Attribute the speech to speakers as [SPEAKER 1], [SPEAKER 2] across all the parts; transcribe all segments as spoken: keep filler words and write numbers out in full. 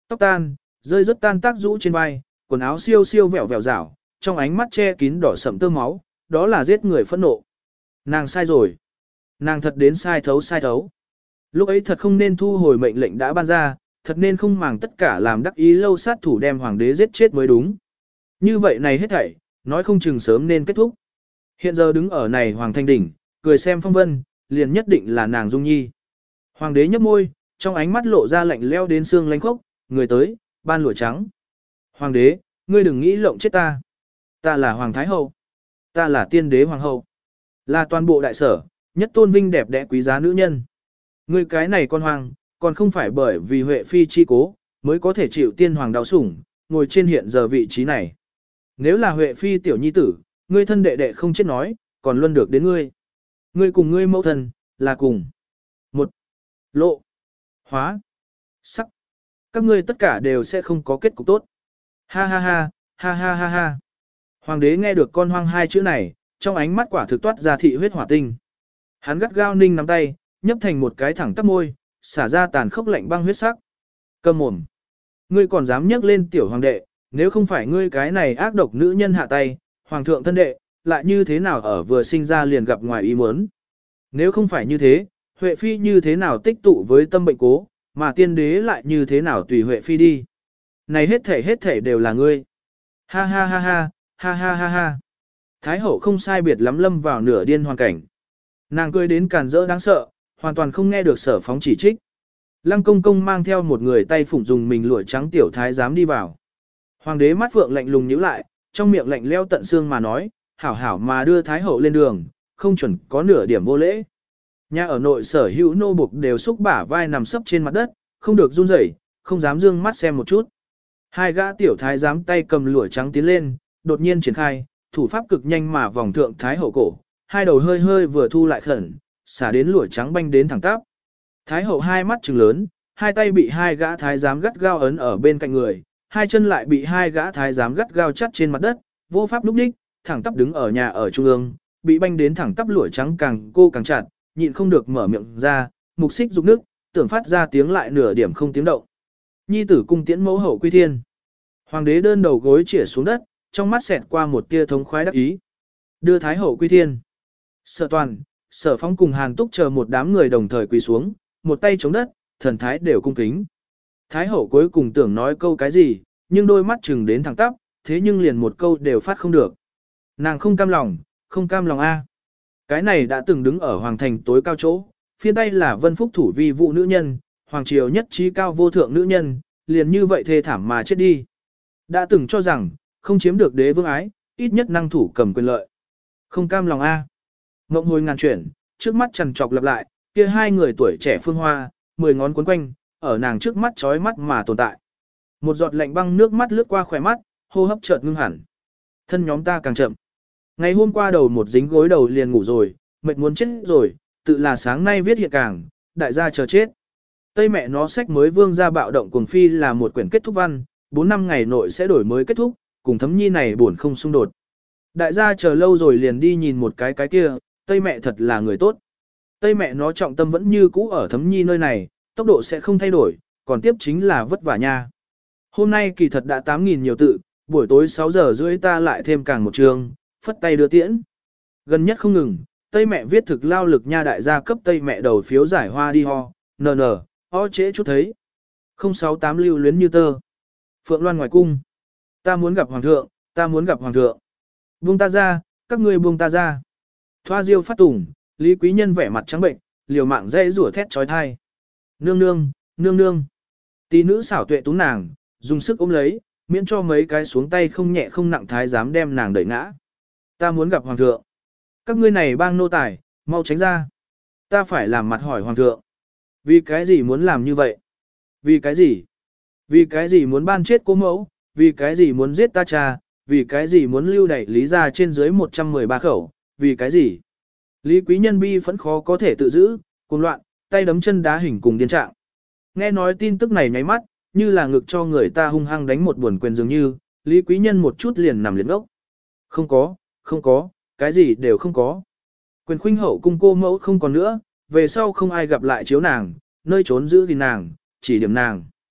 [SPEAKER 1] tóc tan, rơi rất tan tác rũ trên vai, quần áo siêu siêu vẹo vẹo rảo, trong ánh mắt che kín đỏ sậm tơ máu, đó là giết người phẫn nộ. Nàng sai rồi. Nàng thật đến sai thấu sai thấu. Lúc ấy thật không nên thu hồi mệnh lệnh đã ban ra, thật nên không màng tất cả làm đắc ý lâu sát thủ đem hoàng đế giết chết mới đúng. Như vậy này hết thảy, nói không chừng sớm nên kết thúc. Hiện giờ đứng ở này hoàng thanh đỉnh, cười xem phong vân, liền nhất định là nàng Dung Nhi. Hoàng đế nhấp môi, trong ánh mắt lộ ra lạnh leo đến xương lánh khốc, người tới, ban lụa trắng. Hoàng đế, ngươi đừng nghĩ lộng chết ta. Ta là hoàng thái hậu. Ta là tiên đế hoàng hậu. Là toàn bộ đại sở, nhất tôn vinh đẹp đẽ quý giá nữ nhân. Ngươi cái này con hoàng, còn không phải bởi vì Huệ Phi chi cố, mới có thể chịu tiên hoàng đau sủng, ngồi trên hiện giờ vị trí này. Nếu là Huệ Phi tiểu nhi tử, ngươi thân đệ đệ không chết nói, còn luôn được đến ngươi. Ngươi cùng ngươi mẫu thân, là cùng. Một. Lộ. Hóa. Sắc. Các ngươi tất cả đều sẽ không có kết cục tốt. Ha ha ha, ha ha ha ha. Hoàng đế nghe được con hoang hai chữ này, trong ánh mắt quả thực toát ra thị huyết hỏa tinh. Hắn gắt gao ninh nắm tay, nhấp thành một cái thẳng tắp môi, xả ra tàn khốc lạnh băng huyết sắc. Câm mồm. Ngươi còn dám nhấc lên tiểu hoàng đệ, nếu không phải ngươi cái này ác độc nữ nhân hạ tay, hoàng thượng thân đệ, lại như thế nào ở vừa sinh ra liền gặp ngoài ý muốn. Nếu không phải như thế, Huệ Phi như thế nào tích tụ với tâm bệnh cố, mà tiên đế lại như thế nào tùy Huệ Phi đi. Này hết thể hết thể đều là ngươi. Ha ha ha ha, ha ha ha ha. Thái hậu không sai biệt lắm lâm vào nửa điên hoàn cảnh. Nàng cười đến càn rỡ đáng sợ, hoàn toàn không nghe được sở phóng chỉ trích. Lăng công công mang theo một người tay phụng dùng mình lụa trắng tiểu thái giám đi vào. Hoàng đế mắt phượng lạnh lùng nhíu lại, trong miệng lạnh leo tận xương mà nói, hảo hảo mà đưa thái hậu lên đường, không chuẩn có nửa điểm vô lễ. Nhà ở nội sở hữu nô buộc đều xúc bả vai nằm sấp trên mặt đất, không được run rẩy, không dám dương mắt xem một chút. Hai gã tiểu thái giám tay cầm lụa trắng tiến lên, đột nhiên triển khai, thủ pháp cực nhanh mà vòng thượng thái hậu cổ, hai đầu hơi hơi vừa thu lại khẩn, xả đến lụa trắng banh đến thẳng tắp. Thái hậu hai mắt trừng lớn, hai tay bị hai gã thái giám gắt gao ấn ở bên cạnh người, hai chân lại bị hai gã thái giám gắt gao chắt trên mặt đất, vô pháp lúc đích, thẳng tắp đứng ở nhà ở trung ương, bị banh đến thẳng tắp lụa trắng càng cô càng chặt, nhịn không được mở miệng ra, mục xích rục nước, tưởng phát ra tiếng lại nửa điểm không tiếng động. Nhi tử cung tiễn mẫu hậu quy thiên. Hoàng đế đơn đầu gối chĩa xuống đất, trong mắt xẹt qua một tia thống khoái đắc ý. Đưa thái hậu quy thiên. Sở toàn, sở phong cùng hàn túc chờ một đám người đồng thời quỳ xuống, một tay chống đất, thần thái đều cung kính. Thái hậu cuối cùng tưởng nói câu cái gì, nhưng đôi mắt chừng đến thẳng tắp, thế nhưng liền một câu đều phát không được. Nàng không cam lòng, không cam lòng a. Cái này đã từng đứng ở hoàng thành tối cao chỗ, phiên tay là vân phúc thủ vi vụ nữ nhân, hoàng triều nhất trí cao vô thượng nữ nhân, liền như vậy thê thảm mà chết đi. Đã từng cho rằng, không chiếm được đế vương ái, ít nhất năng thủ cầm quyền lợi. Không cam lòng a. Ngộng hồi ngàn chuyển, trước mắt trằn trọc lặp lại, kia hai người tuổi trẻ phương hoa, mười ngón quấn quanh, ở nàng trước mắt chói mắt mà tồn tại. Một giọt lạnh băng nước mắt lướt qua khỏe mắt, hô hấp chợt ngưng hẳn. Thân nhóm ta càng chậm. Ngày hôm qua đầu một dính gối đầu liền ngủ rồi, mệt muốn chết rồi, tự là sáng nay viết hiện càng, đại gia chờ chết. Tây mẹ nó sách mới vương ra bạo động cuồng phi là một quyển kết thúc văn, bốn năm ngày nội sẽ đổi mới kết thúc, cùng thấm nhi này buồn không xung đột. Đại gia chờ lâu rồi liền đi nhìn một cái cái kia, Tây mẹ thật là người tốt. Tây mẹ nó trọng tâm vẫn như cũ ở thấm nhi nơi này, tốc độ sẽ không thay đổi, còn tiếp chính là vất vả nha. Hôm nay kỳ thật đã tám nghìn nhiều tự, buổi tối sáu giờ rưỡi ta lại thêm càng một trường, phất tay đưa tiễn. Gần nhất không ngừng, Tây mẹ viết thực lao lực nha đại gia cấp Tây mẹ đầu phiếu giải hoa đi ho, nờ nờ, ho trễ chút thấy. không sáu tám lưu luyến như tơ. Phượng Loan ngoài cung. Ta muốn gặp hoàng thượng, ta muốn gặp hoàng thượng. Buông ta ra, các ngươi buông ta ra. Thoa diêu phát tùng, Lý Quý Nhân vẻ mặt trắng bệnh, liều mạng dây rủa thét trói thai. Nương nương, nương nương. Tỷ nữ xảo tuệ tú nàng, dùng sức ôm lấy, miễn cho mấy cái xuống tay không nhẹ không nặng thái dám đem nàng đẩy ngã. Ta muốn gặp hoàng thượng. Các ngươi này bang nô tài, mau tránh ra. Ta phải làm mặt hỏi hoàng thượng. Vì cái gì muốn làm như vậy? Vì cái gì? Vì cái gì muốn ban chết cô mẫu? Vì cái gì muốn giết ta cha? Vì cái gì muốn lưu đẩy lý ra trên dưới một trăm mười ba khẩu? Vì cái gì? Lý Quý Nhân bi phẫn khó có thể tự giữ, cuồng loạn, tay đấm chân đá hình cùng điên trạng. Nghe nói tin tức này nháy mắt, như là ngực cho người ta hung hăng đánh một buồn quyền dường như, Lý Quý Nhân một chút liền nằm liệt ốc. Không có, không có, cái gì đều không có. Quyền khuynh hậu cung cô mẫu không còn nữa, về sau không ai gặp lại chiếu nàng, nơi trốn giữ thì nàng, chỉ điểm nàng.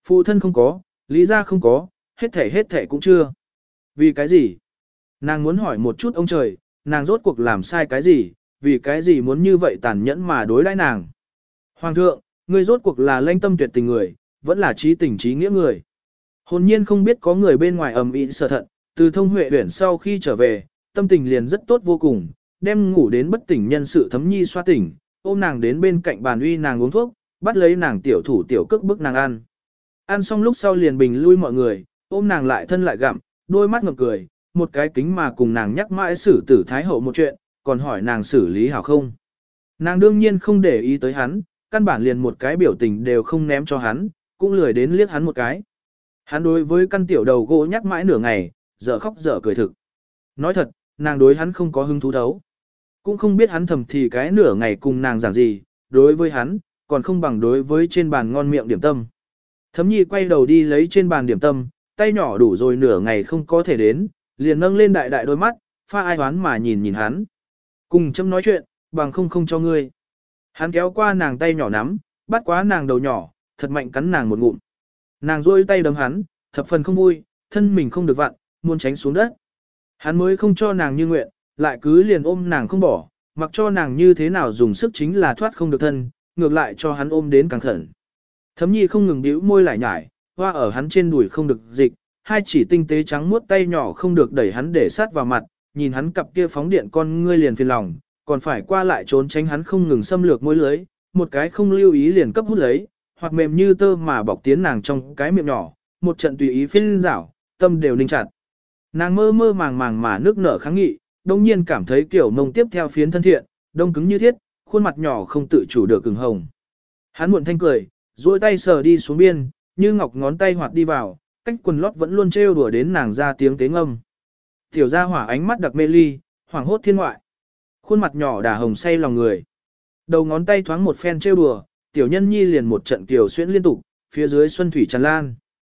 [SPEAKER 1] Phụ thân không có, Lý gia không có, hết thể hết thể cũng chưa. Vì cái gì? Nàng muốn hỏi một chút ông trời, nàng rốt cuộc làm sai cái gì, vì cái gì muốn như vậy tàn nhẫn mà đối đãi nàng. Hoàng thượng, ngươi rốt cuộc là lãnh tâm tuyệt tình người, vẫn là trí tình trí nghĩa người. Hồn nhiên không biết có người bên ngoài ầm ĩ sở thận, từ thông huệ huyển sau khi trở về, tâm tình liền rất tốt vô cùng, đem ngủ đến bất tỉnh nhân sự Thấm Nhi xoa tỉnh, ôm nàng đến bên cạnh bàn uy nàng uống thuốc, bắt lấy nàng tiểu thủ tiểu cước bức nàng ăn. Ăn xong lúc sau liền bình lui mọi người, ôm nàng lại thân lại gặm, đôi mắt ngập cười, một cái kính mà cùng nàng nhắc mãi xử tử thái hậu một chuyện, còn hỏi nàng xử lý hảo không. Nàng đương nhiên không để ý tới hắn, căn bản liền một cái biểu tình đều không ném cho hắn, cũng lười đến liếc hắn một cái. Hắn đối với căn tiểu đầu gỗ nhắc mãi nửa ngày, dở khóc dở cười thực. Nói thật, nàng đối hắn không có hứng thú thấu. Cũng không biết hắn thầm thì cái nửa ngày cùng nàng giảng gì, đối với hắn, còn không bằng đối với trên bàn ngon miệng điểm tâm. Thấm Nhi quay đầu đi lấy trên bàn điểm tâm, tay nhỏ đủ rồi nửa ngày không có thể đến, liền nâng lên đại đại đôi mắt, pha ai hoán mà nhìn nhìn hắn. Cùng châm nói chuyện, bằng không không cho ngươi. Hắn kéo qua nàng tay nhỏ nắm, bắt quá nàng đầu nhỏ, thật mạnh cắn nàng một ngụm. Nàng rôi tay đấm hắn, thập phần không vui, thân mình không được vặn, muốn tránh xuống đất. Hắn mới không cho nàng như nguyện, lại cứ liền ôm nàng không bỏ, mặc cho nàng như thế nào dùng sức chính là thoát không được thân, ngược lại cho hắn ôm đến càng khẩn. Thấm Nhi không ngừng bĩu môi lại nhải, hoa ở hắn trên đùi không được dịch, hai chỉ tinh tế trắng muốt tay nhỏ không được đẩy hắn để sát vào mặt, nhìn hắn cặp kia phóng điện con ngươi liền phiền lòng, còn phải qua lại trốn tránh hắn không ngừng xâm lược môi lưới, một cái không lưu ý liền cấp hút lấy, hoặc mềm như tơ mà bọc tiến nàng trong cái miệng nhỏ, một trận tùy ý phiên rảo, tâm đều ninh chặt. Nàng mơ mơ màng màng mà nước nở kháng nghị, đông nhiên cảm thấy kiểu mông tiếp theo phiến thân thiện, đông cứng như thiết, khuôn mặt nhỏ không tự chủ được cứng hồng. Hắn muộn thanh cười, duỗi tay sờ đi xuống biên, như ngọc ngón tay hoạt đi vào, cách quần lót vẫn luôn trêu đùa đến nàng ra tiếng tế ngâm. Tiểu gia hỏa ánh mắt đặc mê ly, hoảng hốt thiên ngoại. Khuôn mặt nhỏ đà hồng say lòng người. Đầu ngón tay thoáng một phen trêu đùa, tiểu nhân nhi liền một trận tiểu xuyễn liên tục, phía dưới xuân thủy tràn lan.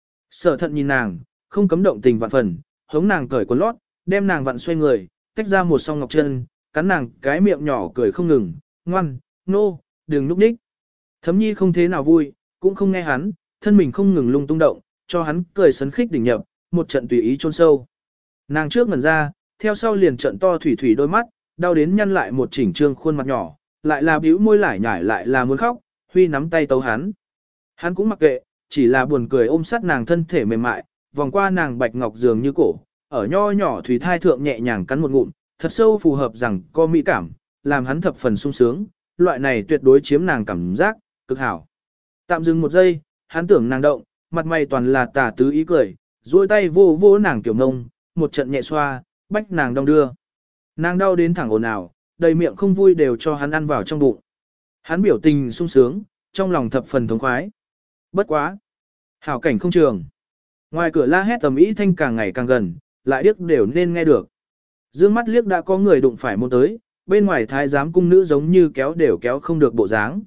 [SPEAKER 1] Sở thận nhìn nàng, không cấm động tình vạn phần, hống nàng cởi quần lót, đem nàng vặn xoay người, tách ra một song ngọc chân, cắn nàng cái miệng nhỏ cười không ngừng, ngoan, nô, no, đừng núp ních. Thấm Nhi không thế nào vui, cũng không nghe hắn, thân mình không ngừng lung tung động, cho hắn cười sấn khích đỉnh nhập, một trận tùy ý chôn sâu. Nàng trước ngẩn ra, theo sau liền trận to thủy thủy đôi mắt, đau đến nhăn lại một chỉnh trương khuôn mặt nhỏ, lại là bĩu môi lải nhải lại là muốn khóc, Huy nắm tay tấu hắn. Hắn cũng mặc kệ, chỉ là buồn cười ôm sát nàng thân thể mềm mại, vòng qua nàng bạch ngọc dường như cổ, ở nho nhỏ thủy thai thượng nhẹ nhàng cắn một ngụm, thật sâu phù hợp rằng có mỹ cảm, làm hắn thập phần sung sướng, loại này tuyệt đối chiếm nàng cảm giác, cực hảo. Tạm dừng một giây, hắn tưởng nàng động, mặt mày toàn là tà tứ ý cười, duỗi tay vô vô nàng tiểu ngông, một trận nhẹ xoa, bách nàng đong đưa. Nàng đau đến thẳng ồn ào, đầy miệng không vui đều cho hắn ăn vào trong bụng. Hắn biểu tình sung sướng, trong lòng thập phần thống khoái. Bất quá. Hảo cảnh không trường. Ngoài cửa la hét tầm ý thanh càng ngày càng gần, lại điếc đều nên nghe được. Dương mắt liếc đã có người đụng phải môn tới, bên ngoài thái giám cung nữ giống như kéo đều kéo không được bộ dáng.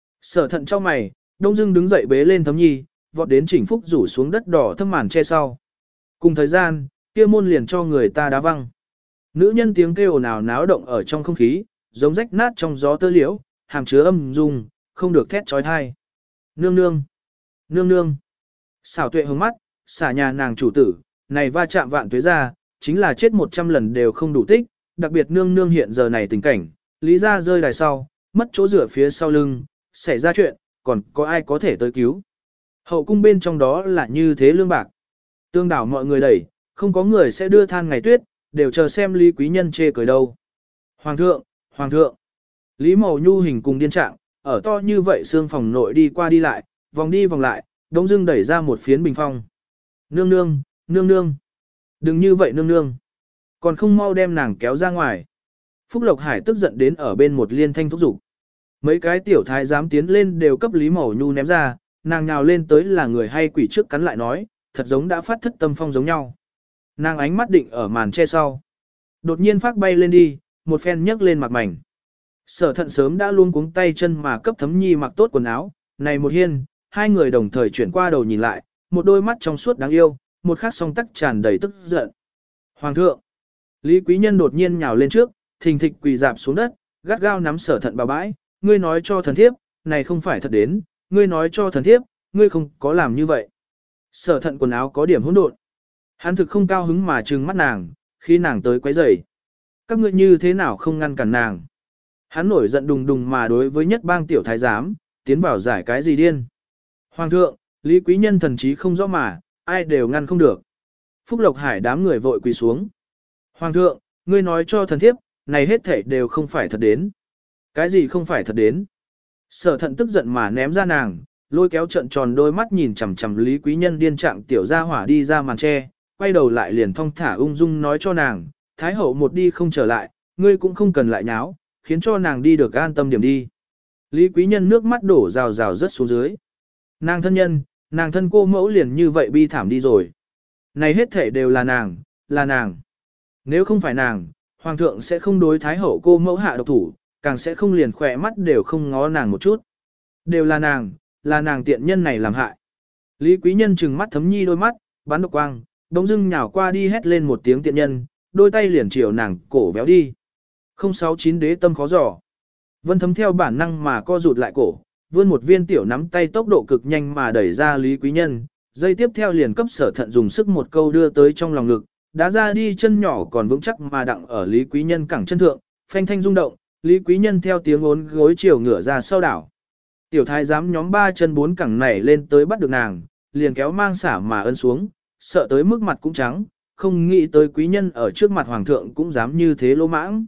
[SPEAKER 1] Sở thận trong mày, Đông Dương đứng dậy bế lên Thấm Nhi, vọt đến Chỉnh Phúc rủ xuống đất đỏ thâm màn che sau. Cùng thời gian, kia môn liền cho người ta đá văng. Nữ nhân tiếng kêu ồn ào náo động ở trong không khí, giống rách nát trong gió tơ liễu, hàm chứa âm dung, không được thét trói thai. Nương nương, nương nương. Xảo tuệ hướng mắt, xả nhà nàng chủ tử, này va chạm vạn tuế ra, chính là chết một trăm lần đều không đủ tích, đặc biệt nương nương hiện giờ này tình cảnh, lý ra rơi đài sau, mất chỗ rửa phía sau lưng, xảy ra chuyện, còn có ai có thể tới cứu. Hậu cung bên trong đó là như thế lương bạc. Tương đảo mọi người đẩy, không có người sẽ đưa than ngày tuyết, đều chờ xem Lý Quý Nhân chê cười đâu. Hoàng thượng, hoàng thượng. Lý Màu Nhu hình cùng điên trạng, ở to như vậy xương phòng nội đi qua đi lại, vòng đi vòng lại, Đông Dương đẩy ra một phiến bình phong. Nương nương, nương nương. Đừng như vậy nương nương. Còn không mau đem nàng kéo ra ngoài. Phúc Lộc Hải tức giận đến ở bên một liên thanh thúc giục. Mấy cái tiểu thái dám tiến lên đều cấp Lý Màu Nhu ném ra, nàng nhào lên tới là người hay quỷ trước cắn lại nói, thật giống đã phát thất tâm phong giống nhau. Nàng ánh mắt định ở màn che sau. Đột nhiên phát bay lên đi, một phen nhấc lên mặc mảnh. Sở thận sớm đã luôn cuống tay chân mà cấp Thấm Nhi mặc tốt quần áo, này một hiên, hai người đồng thời chuyển qua đầu nhìn lại, một đôi mắt trong suốt đáng yêu, một khắc song tắc tràn đầy tức giận. Hoàng thượng! Lý Quý Nhân đột nhiên nhào lên trước, thình thịch quỳ dạp xuống đất, gắt gao nắm sở thận bà bãi, ngươi nói cho thần thiếp, này không phải thật đến, ngươi nói cho thần thiếp, ngươi không có làm như vậy. Sở thận quần áo có điểm hỗn độn. Hắn thực không cao hứng mà trừng mắt nàng, khi nàng tới quấy rầy. Các ngươi như thế nào không ngăn cản nàng? Hắn nổi giận đùng đùng mà đối với nhất bang tiểu thái giám, tiến vào giải cái gì điên. Hoàng thượng, Lý Quý Nhân thần trí không rõ mà, ai đều ngăn không được. Phúc Lộc Hải đám người vội quỳ xuống. Hoàng thượng, ngươi nói cho thần thiếp, này hết thảy đều không phải thật đến. Cái gì không phải thật đến? Sở thận tức giận mà ném ra nàng, lôi kéo trận tròn đôi mắt nhìn chằm chằm Lý Quý Nhân điên trạng tiểu gia hỏa đi ra màn tre, quay đầu lại liền thong thả ung dung nói cho nàng, Thái hậu một đi không trở lại, ngươi cũng không cần lại nháo, khiến cho nàng đi được an tâm điểm đi. Lý Quý Nhân nước mắt đổ rào rào rớt xuống dưới. Nàng thân nhân, nàng thân cô mẫu liền như vậy bi thảm đi rồi. Này hết thể đều là nàng, là nàng. Nếu không phải nàng, Hoàng thượng sẽ không đối Thái hậu cô mẫu hạ độc thủ, càng sẽ không liền khỏe mắt đều không ngó nàng một chút. Đều là nàng, là nàng tiện nhân này làm hại. Lý Quý Nhân trừng mắt thấm nhi đôi mắt, bắn độc quang, đống dưng nhào qua đi hét lên một tiếng tiện nhân, đôi tay liền chiều nàng cổ véo đi. không sáu chín đế tâm khó dò. Vân Thấm theo bản năng mà co rụt lại cổ, vươn một viên tiểu nắm tay tốc độ cực nhanh mà đẩy ra Lý Quý Nhân, dây tiếp theo liền cấp sở thận dùng sức một câu đưa tới trong lòng ngực, đá ra đi chân nhỏ còn vững chắc mà đặng ở Lý Quý Nhân cẳng chân thượng, phanh thanh rung động, Lý Quý Nhân theo tiếng ốn gối chiều ngửa ra sau đảo. Tiểu thái giám nhóm ba chân bốn cẳng nảy lên tới bắt được nàng, liền kéo mang xả mà ấn xuống, sợ tới mức mặt cũng trắng, không nghĩ tới quý nhân ở trước mặt hoàng thượng cũng dám như thế lỗ mãng.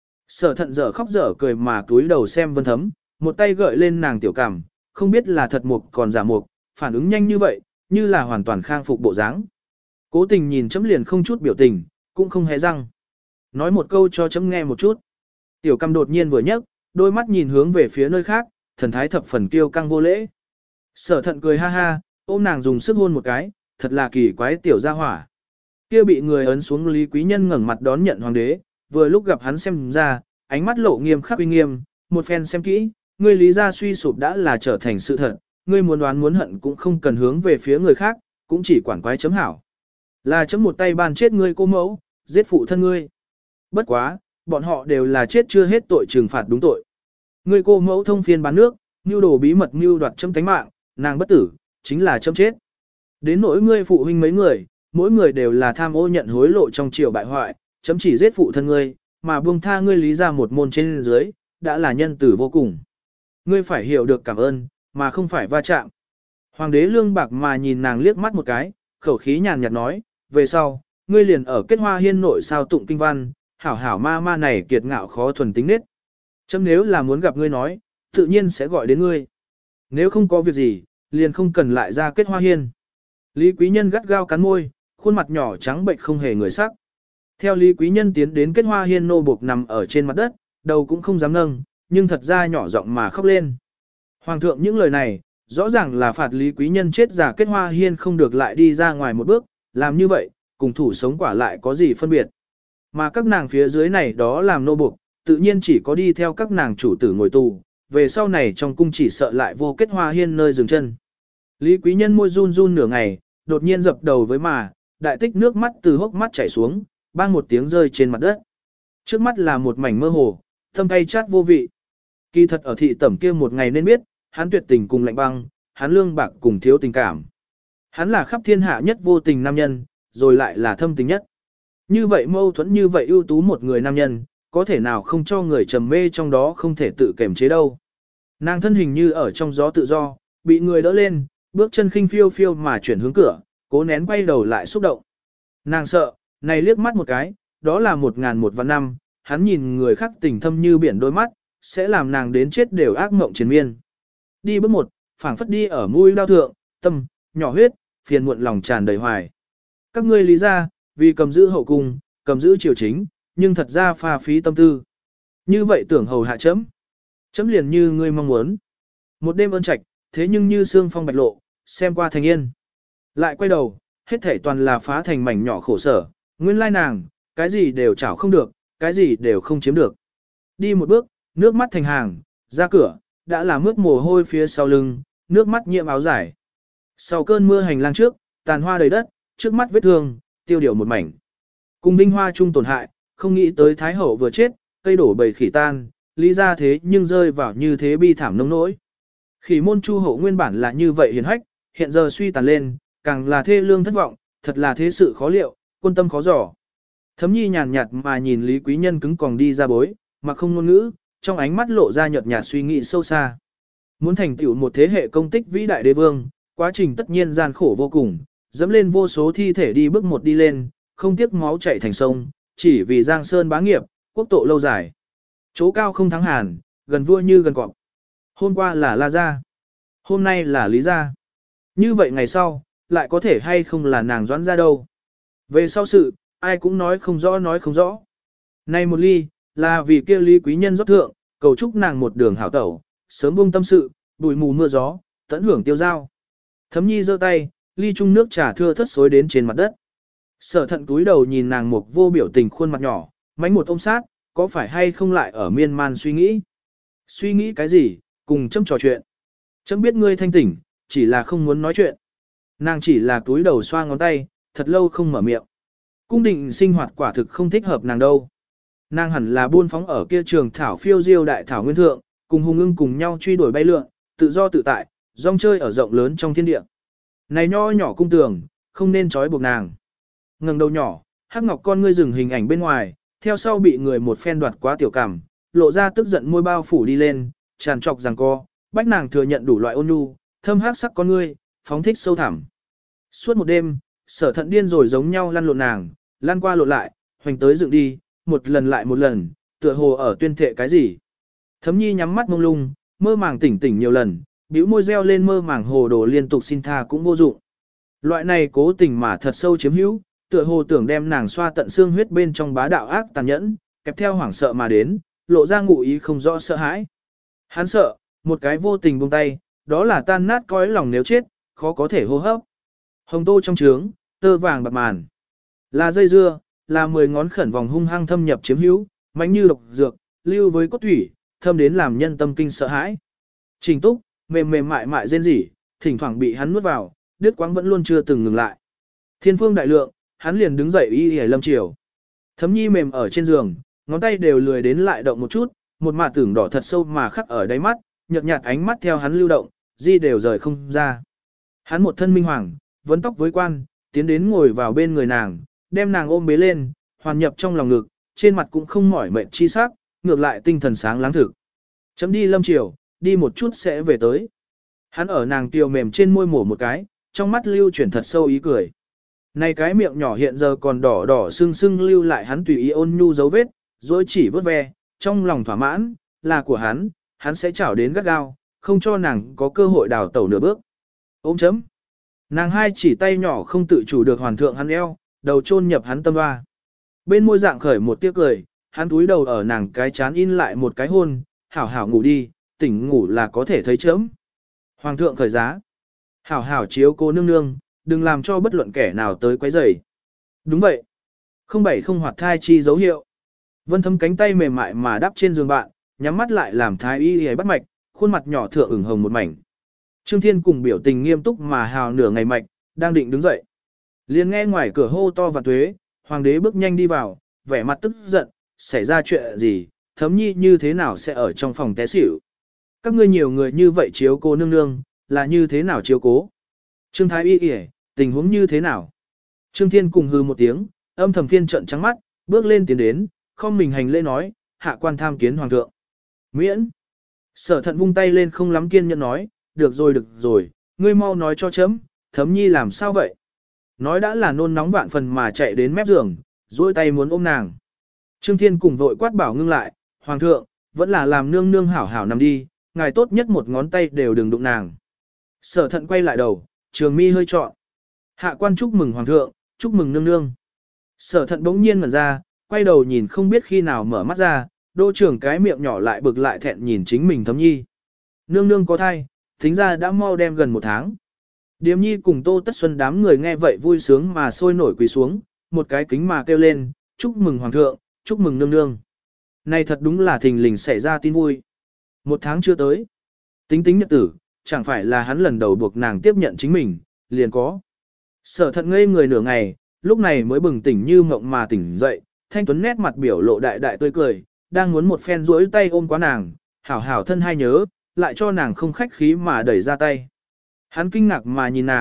[SPEAKER 1] Sở thận dở khóc dở cười mà túi đầu xem Vân Thấm, một tay gợi lên nàng tiểu cằm, không biết là thật mục còn giả mục, phản ứng nhanh như vậy, như là hoàn toàn khang phục bộ dáng. Cố tình nhìn chấm liền không chút biểu tình, cũng không hé răng. Nói một câu cho chấm nghe một chút. Tiểu cằm đột nhiên vừa nhấc, đôi mắt nhìn hướng về phía nơi khác, thần thái thập phần kiêu căng vô lễ. Sở thận cười ha ha, ôm nàng dùng sức hôn một cái, thật là kỳ quái tiểu gia hỏa. Kia bị người ấn xuống Lý Quý Nhân ngẩng mặt đón nhận hoàng đế, vừa lúc gặp hắn xem ra, ánh mắt lộ nghiêm khắc uy nghiêm, một phen xem kỹ, ngươi Lý gia suy sụp đã là trở thành sự thật, ngươi muốn đoán muốn hận cũng không cần hướng về phía người khác, cũng chỉ quản quái chấm hảo. Là chấm một tay ban chết ngươi cô mẫu, giết phụ thân ngươi. Bất quá, bọn họ đều là chết chưa hết tội trừng phạt đúng tội. Ngươi cô mẫu thông phiên bán nước, mưu đồ bí mật mưu đoạt chấm tánh mạng, nàng bất tử, chính là chấm chết. Đến nỗi ngươi phụ huynh mấy người, mỗi người đều là tham ô nhận hối lộ trong triều bại hoại, chấm chỉ giết phụ thân ngươi, mà buông tha ngươi Lý ra một môn trên dưới, đã là nhân tử vô cùng. Ngươi phải hiểu được cảm ơn, mà không phải va chạm. Hoàng đế lương bạc mà nhìn nàng liếc mắt một cái, khẩu khí nhàn nhạt nói, về sau, ngươi liền ở kết hoa hiên nội sao tụng kinh văn, hảo hảo ma ma này kiệt ngạo khó thuần tính nết. Chấm nếu là muốn gặp ngươi nói, tự nhiên sẽ gọi đến ngươi. Nếu không có việc gì, liền không cần lại ra kết hoa hiên. Lý Quý Nhân gắt gao cắn môi, khuôn mặt nhỏ trắng bệnh không hề người sắc. Theo Lý Quý Nhân tiến đến kết hoa hiên nô buộc nằm ở trên mặt đất, đầu cũng không dám nâng, nhưng thật ra nhỏ giọng mà khóc lên. Hoàng thượng những lời này, rõ ràng là phạt Lý Quý Nhân chết giả kết hoa hiên không được lại đi ra ngoài một bước, làm như vậy, cùng thủ sống quả lại có gì phân biệt. Mà các nàng phía dưới này đó làm nô buộc, tự nhiên chỉ có đi theo các nàng chủ tử ngồi tù, về sau này trong cung chỉ sợ lại vô kết hoa hiên nơi dừng chân. Lý Quý Nhân môi run run nửa ngày, đột nhiên dập đầu với mà, đại tích nước mắt từ hốc mắt chảy xuống, bang một tiếng rơi trên mặt đất. Trước mắt là một mảnh mơ hồ, thâm cay chát vô vị. Kỳ thật ở thị tẩm kia một ngày nên biết, hắn tuyệt tình cùng lạnh băng, hắn lương bạc cùng thiếu tình cảm. Hắn là khắp thiên hạ nhất vô tình nam nhân, rồi lại là thâm tình nhất. Như vậy mâu thuẫn như vậy ưu tú một người nam nhân, có thể nào không cho người trầm mê trong đó không thể tự kiềm chế đâu. Nàng thân hình như ở trong gió tự do, bị người đỡ lên, bước chân khinh phiêu phiêu mà chuyển hướng cửa, cố nén quay đầu lại xúc động. Nàng sợ, này liếc mắt một cái, đó là một ngàn một vạn năm, hắn nhìn người khác tình thâm như biển đôi mắt, sẽ làm nàng đến chết đều ác mộng triền miên. Đi bước một, phảng phất đi ở mũi lao thượng, tâm, nhỏ huyết, phiền muộn lòng tràn đầy hoài. Các ngươi lý ra, vì cầm giữ hậu cung, cầm giữ triều chính, nhưng thật ra pha phí tâm tư. Như vậy tưởng hầu hạ chấm. Chấm liền như ngươi mong muốn. Một đêm ơn trạch, thế nhưng như sương phong bạch lộ, xem qua thành yên. Lại quay đầu, hết thể toàn là phá thành mảnh nhỏ khổ sở, nguyên lai nàng, cái gì đều chảo không được, cái gì đều không chiếm được. Đi một bước, nước mắt thành hàng, ra cửa, đã là mướt mồ hôi phía sau lưng, nước mắt nhiễm áo dài. Sau cơn mưa hành lang trước, tàn hoa đầy đất, trước mắt vết thương, tiêu điều một mảnh. Cùng binh hoa chung tổn hại, không nghĩ tới Thái Hậu vừa chết, cây đổ bầy khỉ tan, lý ra thế nhưng rơi vào như thế bi thảm nông nỗi. Khỉ môn Chu Hậu nguyên bản là như vậy hiền hách, hiện giờ suy tàn lên, càng là thê lương thất vọng, thật là thế sự khó liệu, quân tâm khó dò. Thấm nhi nhàn nhạt mà nhìn Lý Quý Nhân cứng còng đi ra bối, mà không ngôn ngữ, trong ánh mắt lộ ra nhợt nhạt suy nghĩ sâu xa. Muốn thành tựu một thế hệ công tích vĩ đại đế vương, quá trình tất nhiên gian khổ vô cùng, dẫm lên vô số thi thể đi bước một đi lên, không tiếc máu chảy thành sông, chỉ vì Giang Sơn bá nghiệp, quốc tổ lâu dài. Chỗ cao không thắng hàn, gần vua như gần cọp. Hôm qua là La Gia, hôm nay là Lý Gia. Như vậy ngày sau, lại có thể hay không là nàng Doãn Gia đâu. Về sau sự, ai cũng nói không rõ nói không rõ. Này một ly, là vì kia Lý Quý Nhân rót thượng, cầu chúc nàng một đường hảo tẩu, sớm buông tâm sự, bụi mù mưa gió, tận hưởng tiêu giao. Thấm nhi giơ tay, ly chung nước trà thưa thất xối đến trên mặt đất. Sở thận túi đầu nhìn nàng một vô biểu tình khuôn mặt nhỏ, mánh một ôm sát, có phải hay không lại ở miên man suy nghĩ? Suy nghĩ cái gì, cùng chấm trò chuyện. Chấm biết ngươi thanh tỉnh, chỉ là không muốn nói chuyện. Nàng chỉ là túi đầu xoa ngón tay, thật lâu không mở miệng. Cung định sinh hoạt quả thực không thích hợp nàng đâu. Nàng hẳn là buôn phóng ở kia trường thảo phiêu diêu đại thảo nguyên thượng, cùng hùng ưng cùng nhau truy đuổi bay lượn, tự do tự tại, rong chơi ở rộng lớn trong thiên địa. Này nho nhỏ cung tường, không nên trói buộc nàng. Ngẩng đầu nhỏ, hắc ngọc con ngươi dừng hình ảnh bên ngoài, theo sau bị người một phen đoạt quá tiểu cảm, lộ ra tức giận môi bao phủ đi lên, tràn trọc giằng co, bách nàng thừa nhận đủ loại ôn nhu, thâm hắc sắc con ngươi, phóng thích sâu thẳm. Suốt một đêm, sở thận điên rồi giống nhau lăn lộn nàng, lăn qua lộn lại, hoành tới dựng đi, một lần lại một lần, tựa hồ ở tuyên thệ cái gì. Thấm nhi nhắm mắt mông lung, mơ màng tỉnh tỉnh nhiều lần, bĩu môi reo lên mơ màng hồ đồ liên tục xin tha cũng vô dụng. Loại này cố tình mà thật sâu chiếm hữu, tựa hồ tưởng đem nàng xoa tận xương huyết bên trong bá đạo ác tàn nhẫn, kẹp theo hoảng sợ mà đến, lộ ra ngụ ý không rõ sợ hãi. Hắn sợ, một cái vô tình buông tay, đó là tan nát cõi lòng nếu chết, khó có thể hô hấp. Hồng tô trong trướng, tơ vàng bạc màn. Là dây dưa, là mười ngón khẩn vòng hung hăng thâm nhập chiếm hữu, mãnh như độc dược, lưu với cốt thủy, thâm đến làm nhân tâm kinh sợ hãi. Trình túc, mềm mềm mại mại rên rỉ, thỉnh thoảng bị hắn nuốt vào, đứt quãng vẫn luôn chưa từng ngừng lại. Thiên phương đại lượng, hắn liền đứng dậy y y lâm chiều. Thấm nhi mềm ở trên giường, ngón tay đều lười đến lại động một chút, một mạt tưởng đỏ thật sâu mà khắc ở đáy mắt, nhợt nhạt ánh mắt theo hắn lưu động, di đều rời không ra. Hắn một thân minh hoàng, vấn tóc với quan, tiến đến ngồi vào bên người nàng, đem nàng ôm bế lên, hoàn nhập trong lòng ngực, trên mặt cũng không mỏi mệt chi sắc, ngược lại tinh thần sáng láng thực. Chấm đi lâm chiều, đi một chút sẽ về tới. Hắn ở nàng tiều mềm trên môi mổ một cái, trong mắt lưu chuyển thật sâu ý cười. Này cái miệng nhỏ hiện giờ còn đỏ đỏ sưng sưng lưu lại hắn tùy ý ôn nhu dấu vết, rồi chỉ vớt ve, trong lòng thỏa mãn, là của hắn, hắn sẽ chảo đến gắt gao, không cho nàng có cơ hội đào tẩu nửa bước. Ôm chấm. Nàng hai chỉ tay nhỏ không tự chủ được hoàn thượng hắn eo, đầu chôn nhập hắn tâm hoa. Bên môi dạng khởi một tiếc cười, hắn túi đầu ở nàng cái chán in lại một cái hôn, hảo hảo ngủ đi, tỉnh ngủ là có thể thấy chấm. Hoàng thượng khởi giá. Hảo hảo chiếu cô nương nương, đừng làm cho bất luận kẻ nào tới quấy rầy. Đúng vậy. Không bảy không hoạt thai chi dấu hiệu. Vân Thấm cánh tay mềm mại mà đắp trên giường bạn, nhắm mắt lại làm thái y y bắt mạch, khuôn mặt nhỏ thượng ửng hồng một mảnh. Trương Thiên cùng biểu tình nghiêm túc mà hào nửa ngày mạch, đang định đứng dậy. Liền nghe ngoài cửa hô to và tuế, hoàng đế bước nhanh đi vào, vẻ mặt tức giận, xảy ra chuyện gì, Thấm nhi như thế nào sẽ ở trong phòng té xỉu. Các ngươi nhiều người như vậy chiếu cố nương nương, là như thế nào chiếu cố. Trương Thái y y, tình huống như thế nào. Trương Thiên cùng hư một tiếng, âm thầm phiên trận trắng mắt, bước lên tiến đến, không mình hành lễ nói, hạ quan tham kiến hoàng thượng. Miễn. Sở thận vung tay lên không lắm kiên nhẫn nói, được rồi được rồi, ngươi mau nói cho chấm, Thấm nhi làm sao vậy? Nói đã là nôn nóng vạn phần mà chạy đến mép giường, duỗi tay muốn ôm nàng. Trương Thiên cùng vội quát bảo ngưng lại, hoàng thượng, vẫn là làm nương nương hảo hảo nằm đi, ngài tốt nhất một ngón tay đều đừng đụng nàng. Sở thận quay lại đầu, trường mi hơi trọn. Hạ quan chúc mừng hoàng thượng, chúc mừng nương nương. Sở thận bỗng nhiên ngẩn ra, quay đầu nhìn không biết khi nào mở mắt ra, đô trưởng cái miệng nhỏ lại bực lại thẹn nhìn chính mình Thấm nhi. Nương nương có thai, tính ra đã mau đem gần một tháng. Điềm nhi cùng Tô Tất Xuân đám người nghe vậy vui sướng mà sôi nổi quỳ xuống, một cái kính mà kêu lên, chúc mừng hoàng thượng, chúc mừng nương nương. Này thật đúng là thình lình xảy ra tin vui. Một tháng chưa tới. Tính tính nhật tử, chẳng phải là hắn lần đầu buộc nàng tiếp nhận chính mình, liền có. Sở thận ngây người nửa ngày, lúc này mới bừng tỉnh như mộng mà tỉnh dậy, thanh tuấn nét mặt biểu lộ đại đại tươi cười, đang muốn một phen duỗi tay ôm quá nàng, hảo hảo thân hay nhớ, lại cho nàng không khách khí mà đẩy ra tay. Hắn kinh ngạc mà nhìn nàng,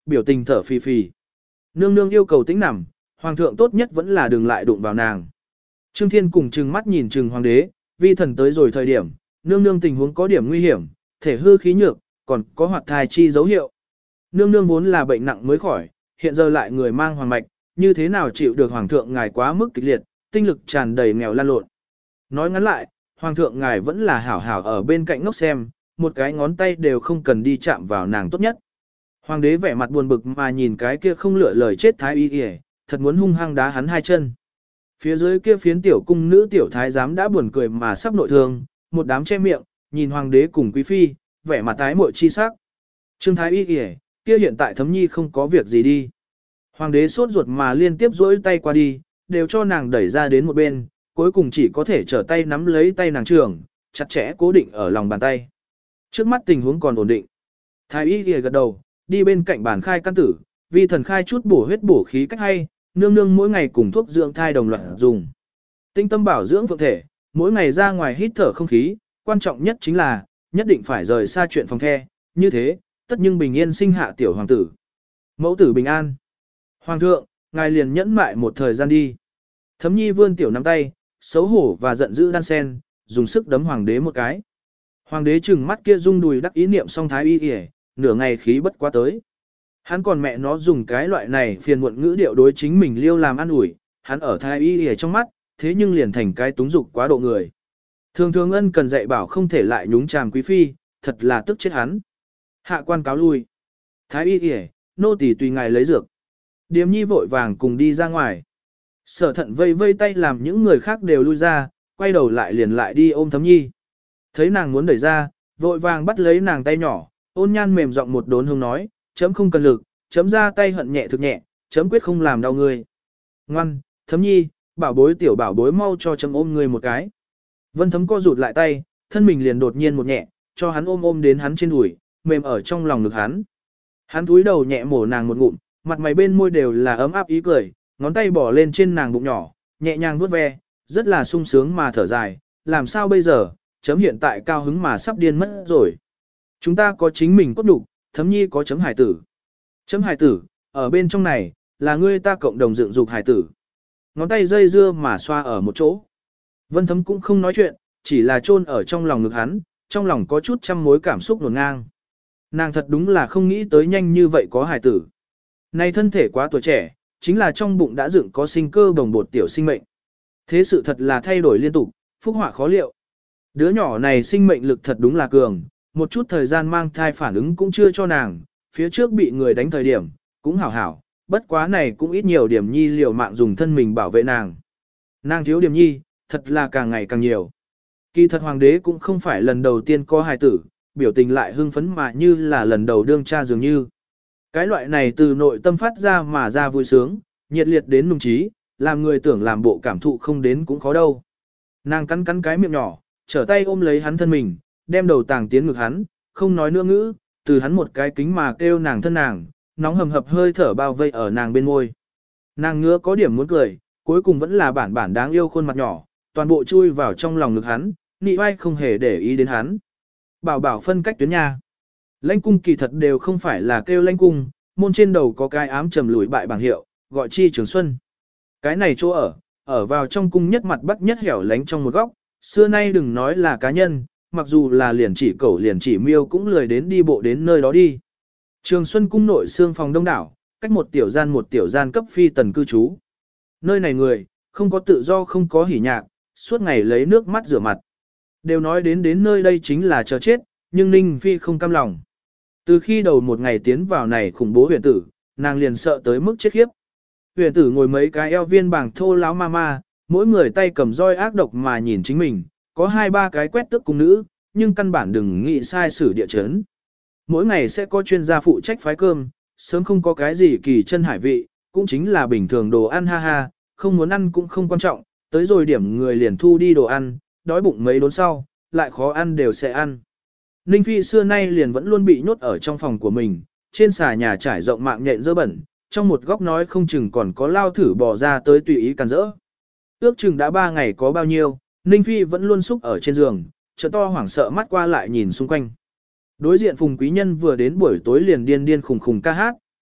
[SPEAKER 1] biểu tình thở phì phì. Nương nương yêu cầu tĩnh nằm, hoàng thượng tốt nhất vẫn là đừng lại đụng vào nàng. Trương Thiên cùng trừng mắt nhìn trừng hoàng đế, vi thần tới rồi thời điểm, nương nương tình huống có điểm nguy hiểm, thể hư khí nhược, còn có hoạt thai chi dấu hiệu. Nương nương vốn là bệnh nặng mới khỏi, hiện giờ lại người mang hoàng mạch, như thế nào chịu được hoàng thượng ngài quá mức kịch liệt, tinh lực tràn đầy nghèo lan lộn. Nói ngắn lại, hoàng thượng ngài vẫn là hảo hảo ở bên cạnh ngốc xem, một cái ngón tay đều không cần đi chạm vào nàng tốt nhất. Hoàng đế vẻ mặt buồn bực mà nhìn cái kia không lựa lời chết thái y y, thật muốn hung hăng đá hắn hai chân. Phía dưới kia phiến tiểu cung nữ tiểu thái giám đã buồn cười mà sắp nội thương, một đám che miệng, nhìn hoàng đế cùng quý phi, vẻ mặt tái muội chi sắc. Trương thái y y, kia hiện tại thấm nhi không có việc gì đi. Hoàng đế sốt ruột mà liên tiếp duỗi tay qua đi, đều cho nàng đẩy ra đến một bên, cuối cùng chỉ có thể trở tay nắm lấy tay nàng trưởng, chặt chẽ cố định ở lòng bàn tay. Trước mắt tình huống còn ổn định. Thái y gật đầu, đi bên cạnh bàn khai căn tử, vì thần khai chút bổ huyết bổ khí cách hay, nương nương mỗi ngày cùng thuốc dưỡng thai đồng loạt dùng. Tinh tâm bảo dưỡng phượng thể, mỗi ngày ra ngoài hít thở không khí, quan trọng nhất chính là, nhất định phải rời xa chuyện phòng the, như thế, tất nhưng bình yên sinh hạ tiểu hoàng tử. Mẫu tử bình an. Hoàng thượng, ngài liền nhẫn mại một thời gian đi. Thấm nhi vươn tiểu nắm tay, xấu hổ và giận dữ đan sen, dùng sức đấm hoàng đế một cái. Hoàng đế trừng mắt kia rung đùi đắc ý niệm song thái y kìa, nửa ngày khí bất quá tới. Hắn còn mẹ nó dùng cái loại này phiền muộn ngữ điệu đối chính mình liêu làm ăn ủi, hắn ở thái y kìa trong mắt, thế nhưng liền thành cái túng dục quá độ người. Thường thường ân cần dạy bảo không thể lại nhúng chàm quý phi, thật là tức chết hắn. Hạ quan cáo lui. Thái y kìa, nô tỳ tùy ngài lấy dược. Điềm nhi vội vàng cùng đi ra ngoài. Sở thận vây vây tay làm những người khác đều lui ra, quay đầu lại liền lại đi ôm thấm nhi. Thấy nàng muốn đẩy ra, vội vàng bắt lấy nàng tay nhỏ, ôn nhan mềm giọng một đốn hông nói, chấm không cần lực, chấm ra tay hận nhẹ thực nhẹ, chấm quyết không làm đau người. Ngoan, thấm nhi, bảo bối tiểu bảo bối mau cho chấm ôm người một cái. Vân thấm co rụt lại tay, thân mình liền đột nhiên một nhẹ, cho hắn ôm ôm đến hắn trên đùi, mềm ở trong lòng ngực hắn. Hắn túi đầu nhẹ mổ nàng một ngụm, mặt mày bên môi đều là ấm áp ý cười, ngón tay bỏ lên trên nàng bụng nhỏ, nhẹ nhàng vuốt ve, rất là sung sướng mà thở dài, làm sao bây giờ, chấm hiện tại cao hứng mà sắp điên mất rồi. Chúng ta có chính mình cốt đục, thấm nhi có chấm hải tử. Chấm hải tử, ở bên trong này, là ngươi ta cộng đồng dựng dục hải tử. Ngón tay dây dưa mà xoa ở một chỗ. Vân thấm cũng không nói chuyện, chỉ là chôn ở trong lòng ngực hắn, trong lòng có chút trăm mối cảm xúc nổn ngang. Nàng thật đúng là không nghĩ tới nhanh như vậy có hải tử. Này thân thể quá tuổi trẻ, chính là trong bụng đã dựng có sinh cơ bồng bột tiểu sinh mệnh. Thế sự thật là thay đổi liên tục, phúc họa khó liệu. Đứa nhỏ này sinh mệnh lực thật đúng là cường, một chút thời gian mang thai phản ứng cũng chưa cho nàng, phía trước bị người đánh thời điểm, cũng hảo hảo, bất quá này cũng ít nhiều điểm nhi liều mạng dùng thân mình bảo vệ nàng. Nàng thiếu điểm nhi, thật là càng ngày càng nhiều. Kỳ thật hoàng đế cũng không phải lần đầu tiên có hài tử, biểu tình lại hưng phấn mà như là lần đầu đương cha dường như. Cái loại này từ nội tâm phát ra mà ra vui sướng, nhiệt liệt đến nung trí, làm người tưởng làm bộ cảm thụ không đến cũng khó đâu. Nàng cắn cắn cái miệng nhỏ, trở tay ôm lấy hắn thân mình, đem đầu tàng tiến ngực hắn, không nói nữa ngữ, từ hắn một cái kính mà kêu nàng thân nàng, nóng hầm hập hơi thở bao vây ở nàng bên môi. Nàng ngứa có điểm muốn cười, cuối cùng vẫn là bản bản đáng yêu khuôn mặt nhỏ, toàn bộ chui vào trong lòng ngực hắn, nị oai không hề để ý đến hắn. Bảo bảo phân cách tuyến nha. Lãnh cung kỳ thật đều không phải là kêu lãnh cung, môn trên đầu có cái ám trầm lùi bại bảng hiệu, gọi chi trường xuân. Cái này chỗ ở, ở vào trong cung nhất mặt bắc nhất hẻo lánh trong một góc, xưa nay đừng nói là cá nhân, mặc dù là liền chỉ cẩu liền chỉ miêu cũng lười đến đi bộ đến nơi đó đi. Trường Xuân cung nội xương phòng đông đảo, cách một tiểu gian một tiểu gian cấp phi tần cư trú. Nơi này người, không có tự do không có hỉ nhạc, suốt ngày lấy nước mắt rửa mặt. Đều nói đến đến nơi đây chính là chờ chết, nhưng Ninh Phi không cam lòng. Từ khi đầu một ngày tiến vào này khủng bố huyền tử, nàng liền sợ tới mức chết khiếp. Huyền tử ngồi mấy cái eo viên bảng thô láo ma ma, mỗi người tay cầm roi ác độc mà nhìn chính mình, có hai ba cái quét tức cung nữ, nhưng căn bản đừng nghĩ sai sử địa chấn. Mỗi ngày sẽ có chuyên gia phụ trách phái cơm, sớm không có cái gì kỳ chân hải vị, cũng chính là bình thường đồ ăn ha ha, không muốn ăn cũng không quan trọng, tới rồi điểm người liền thu đi đồ ăn, đói bụng mấy đốn sau, lại khó ăn đều sẽ ăn. Ninh Phi xưa nay liền vẫn luôn bị nhốt ở trong phòng của mình, trên xà nhà trải rộng mạng nhện dơ bẩn, trong một góc nói không chừng còn có lao thử bò ra tới tùy ý càn rỡ. Ước chừng đã ba ngày có bao nhiêu, Ninh Phi vẫn luôn xúc ở trên giường, trợ to hoảng sợ mắt qua lại nhìn xung quanh. Đối diện Phùng Quý Nhân vừa đến buổi tối liền điên điên khùng khùng ca hát,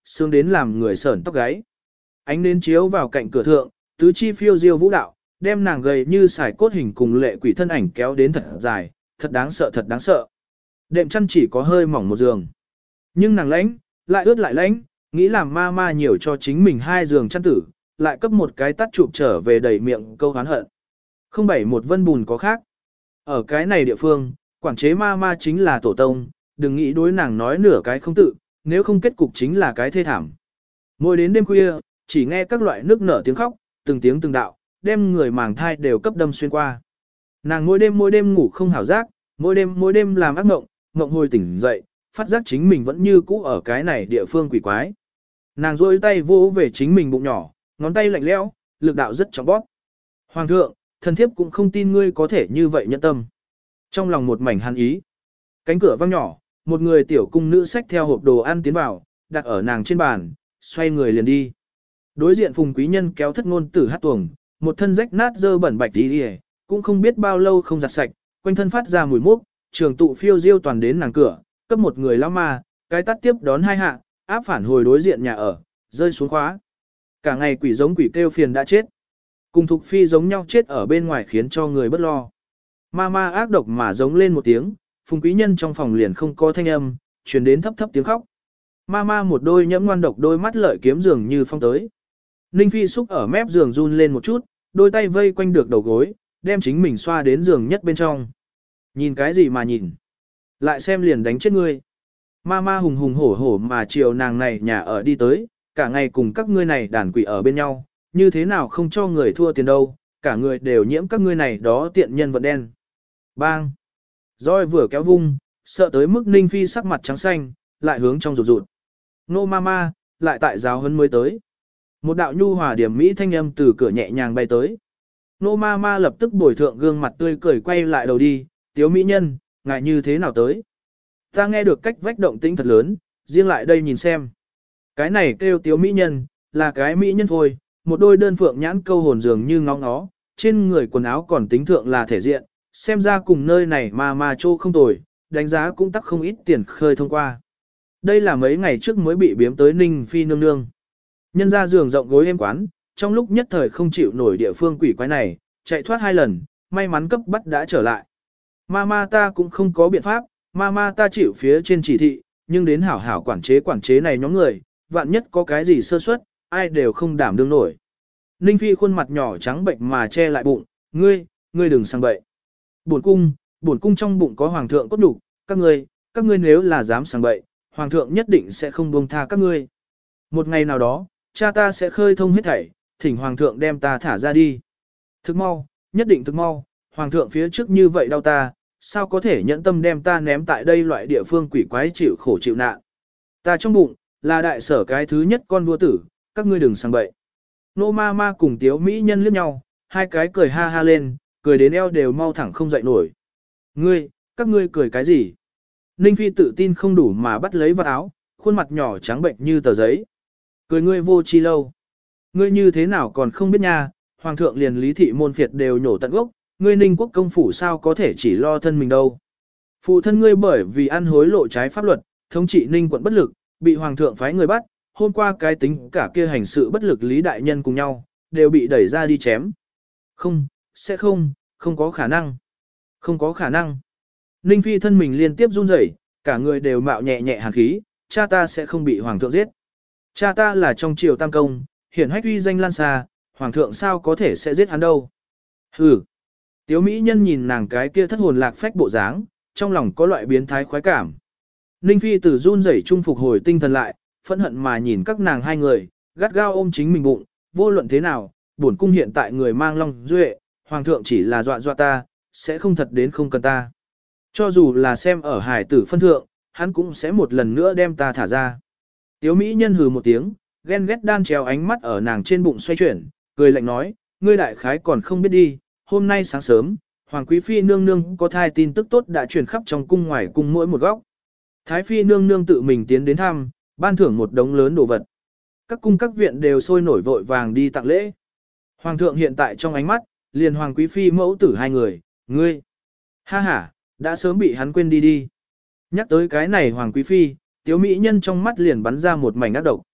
[SPEAKER 1] sướng đến làm người sởn tóc gáy. Ánh nến chiếu vào cạnh cửa thượng, tứ chi phiêu diêu vũ đạo, đem nàng gầy như sải cốt hình cùng lệ quỷ thân ảnh kéo đến thật dài, thật đáng sợ thật đáng sợ. Đệm chăn chỉ có hơi mỏng một giường. Nhưng nàng lãnh, lại ướt lại lãnh, nghĩ làm ma ma nhiều cho chính mình hai giường chăn tử, lại cấp một cái tắt chụp trở về đầy miệng câu hán hận. Không bảy một vân bùn có khác. Ở cái này địa phương, quản chế ma ma chính là tổ tông, đừng nghĩ đối nàng nói nửa cái không tự, nếu không kết cục chính là cái thê thảm. Mỗi đến đêm khuya, chỉ nghe các loại nước nở tiếng khóc, từng tiếng từng đạo, đem người màng thai đều cấp đâm xuyên qua. Nàng mỗi đêm mỗi đêm ngủ không hảo giác, mỗi đêm mỗi đêm làm ác mộng, mộng hồi tỉnh dậy, phát giác chính mình vẫn như cũ ở cái này địa phương quỷ quái. Nàng rôi tay vỗ về chính mình bụng nhỏ, ngón tay lạnh lẽo, lực đạo rất trọng bóp. Hoàng thượng, thần thiếp cũng không tin ngươi có thể như vậy nhẫn tâm. Trong lòng một mảnh hàn ý. Cánh cửa vang nhỏ, một người tiểu cung nữ xách theo hộp đồ ăn tiến vào, đặt ở nàng trên bàn, xoay người liền đi. Đối diện Phùng Quý Nhân kéo thất ngôn tử hát tuồng, một thân rách nát dơ bẩn bạch đi đi, cũng không biết bao lâu không giặt sạch, quanh thân phát ra mùi mốc, trường tụ phiêu diêu toàn đến nàng cửa, cấp một người lão ma, cái tắt tiếp đón hai hạ, áp phản hồi đối diện nhà ở, rơi xuống khóa. Cả ngày quỷ giống quỷ kêu phiền đã chết. Cùng Thục Phi giống nhau chết ở bên ngoài khiến cho người bất lo. Ma ma ác độc mà giống lên một tiếng, Phùng Quý Nhân trong phòng liền không có thanh âm, truyền đến thấp thấp tiếng khóc. Ma ma một đôi nhẫm ngoan độc đôi mắt lợi kiếm dường như phong tới. Ninh Phi xúc ở mép giường run lên một chút, đôi tay vây quanh được đầu gối, đem chính mình xoa đến giường nhất bên trong. Nhìn cái gì mà nhìn? Lại xem liền đánh chết ngươi. Ma ma hùng hùng hổ hổ mà chiều nàng này nhà ở đi tới, cả ngày cùng các ngươi này đàn quỷ ở bên nhau, như thế nào không cho người thua tiền đâu, cả người đều nhiễm các ngươi này đó tiện nhân vật đen. Bang! Roi vừa kéo vung, sợ tới mức Ninh Phi sắc mặt trắng xanh, lại hướng trong rụt rụt. Nô ma ma, lại tại giáo huấn mới tới. Một đạo nhu hòa điểm mỹ thanh âm từ cửa nhẹ nhàng bay tới. Nô ma ma lập tức bồi thượng gương mặt tươi cười quay lại đầu đi, tiếu mỹ nhân, ngại như thế nào tới. Ta nghe được cách vách động tĩnh thật lớn, riêng lại đây nhìn xem. Cái này kêu tiếu mỹ nhân, là cái mỹ nhân thôi, một đôi đơn phượng nhãn câu hồn dường như ngóng nó, trên người quần áo còn tính thượng là thể diện, xem ra cùng nơi này mà mà trô không tồi, đánh giá cũng tắc không ít tiền khơi thông qua. Đây là mấy ngày trước mới bị biếm tới Ninh Phi nương nương. Nhân ra giường rộng gối êm quán, trong lúc nhất thời không chịu nổi địa phương quỷ quái này, chạy thoát hai lần, may mắn cấp bắt đã trở lại. Ma ma ta cũng không có biện pháp, ma ma ta chịu phía trên chỉ thị, nhưng đến hảo hảo quản chế quản chế này nhóm người, vạn nhất có cái gì sơ suất, ai đều không đảm đương nổi. Ninh Phi khuôn mặt nhỏ trắng bệnh mà che lại bụng, ngươi, ngươi đừng sang bậy. Bổn cung, bổn cung trong bụng có hoàng thượng cốt đủ, các ngươi, các ngươi nếu là dám sang bậy, hoàng thượng nhất định sẽ không buông tha các ngươi. Một ngày nào đó, cha ta sẽ khơi thông hết thảy, thỉnh hoàng thượng đem ta thả ra đi. Thức mau, nhất định thức mau, hoàng thượng phía trước như vậy đau ta, sao có thể nhẫn tâm đem ta ném tại đây loại địa phương quỷ quái chịu khổ chịu nạn. Ta trong bụng, là đại sở cái thứ nhất con vua tử, các ngươi đừng sang bậy. Nô ma ma cùng tiếu mỹ nhân liếc nhau, hai cái cười ha ha lên, cười đến eo đều mau thẳng không dậy nổi. Ngươi, các ngươi cười cái gì? Ninh Phi tự tin không đủ mà bắt lấy vạt áo, khuôn mặt nhỏ trắng bệnh như tờ giấy. Cười ngươi vô chi lâu. Ngươi như thế nào còn không biết nha, hoàng thượng liền lý thị môn phiệt đều nhổ tận gốc, ngươi Ninh quốc công phủ sao có thể chỉ lo thân mình đâu. Phụ thân ngươi bởi vì ăn hối lộ trái pháp luật, thống trị Ninh quận bất lực, bị hoàng thượng phái người bắt, hôm qua cái tính cả kia hành sự bất lực lý đại nhân cùng nhau, đều bị đẩy ra đi chém. Không, sẽ không, không có khả năng. Không có khả năng. Ninh Phi thân mình liên tiếp run rẩy, cả người đều mạo nhẹ nhẹ hàn khí, cha ta sẽ không bị hoàng thượng giết. Cha ta là trong triều tam công, hiển hách uy danh lan xa, hoàng thượng sao có thể sẽ giết hắn đâu. Hừ. Tiếu mỹ nhân nhìn nàng cái kia thất hồn lạc phách bộ dáng, trong lòng có loại biến thái khoái cảm. Ninh Phi từ run rẩy trung phục hồi tinh thần lại, phẫn hận mà nhìn các nàng hai người, gắt gao ôm chính mình bụng, vô luận thế nào, bổn cung hiện tại người mang long duệ, hoàng thượng chỉ là dọa dọa ta, sẽ không thật đến không cần ta. Cho dù là xem ở hải tử phân thượng, hắn cũng sẽ một lần nữa đem ta thả ra. Tiếu mỹ nhân hừ một tiếng, ghen ghét đan treo ánh mắt ở nàng trên bụng xoay chuyển, cười lạnh nói, ngươi đại khái còn không biết đi, hôm nay sáng sớm, hoàng quý phi nương nương có thai tin tức tốt đã truyền khắp trong cung ngoài cung mỗi một góc. Thái phi nương nương tự mình tiến đến thăm, ban thưởng một đống lớn đồ vật. Các cung các viện đều sôi nổi vội vàng đi tặng lễ. Hoàng thượng hiện tại trong ánh mắt, liền hoàng quý phi mẫu tử hai người, ngươi. Ha ha, đã sớm bị hắn quên đi đi. Nhắc tới cái này hoàng quý phi, tiếu mỹ nhân trong mắt liền bắn ra một mảnh ác độc.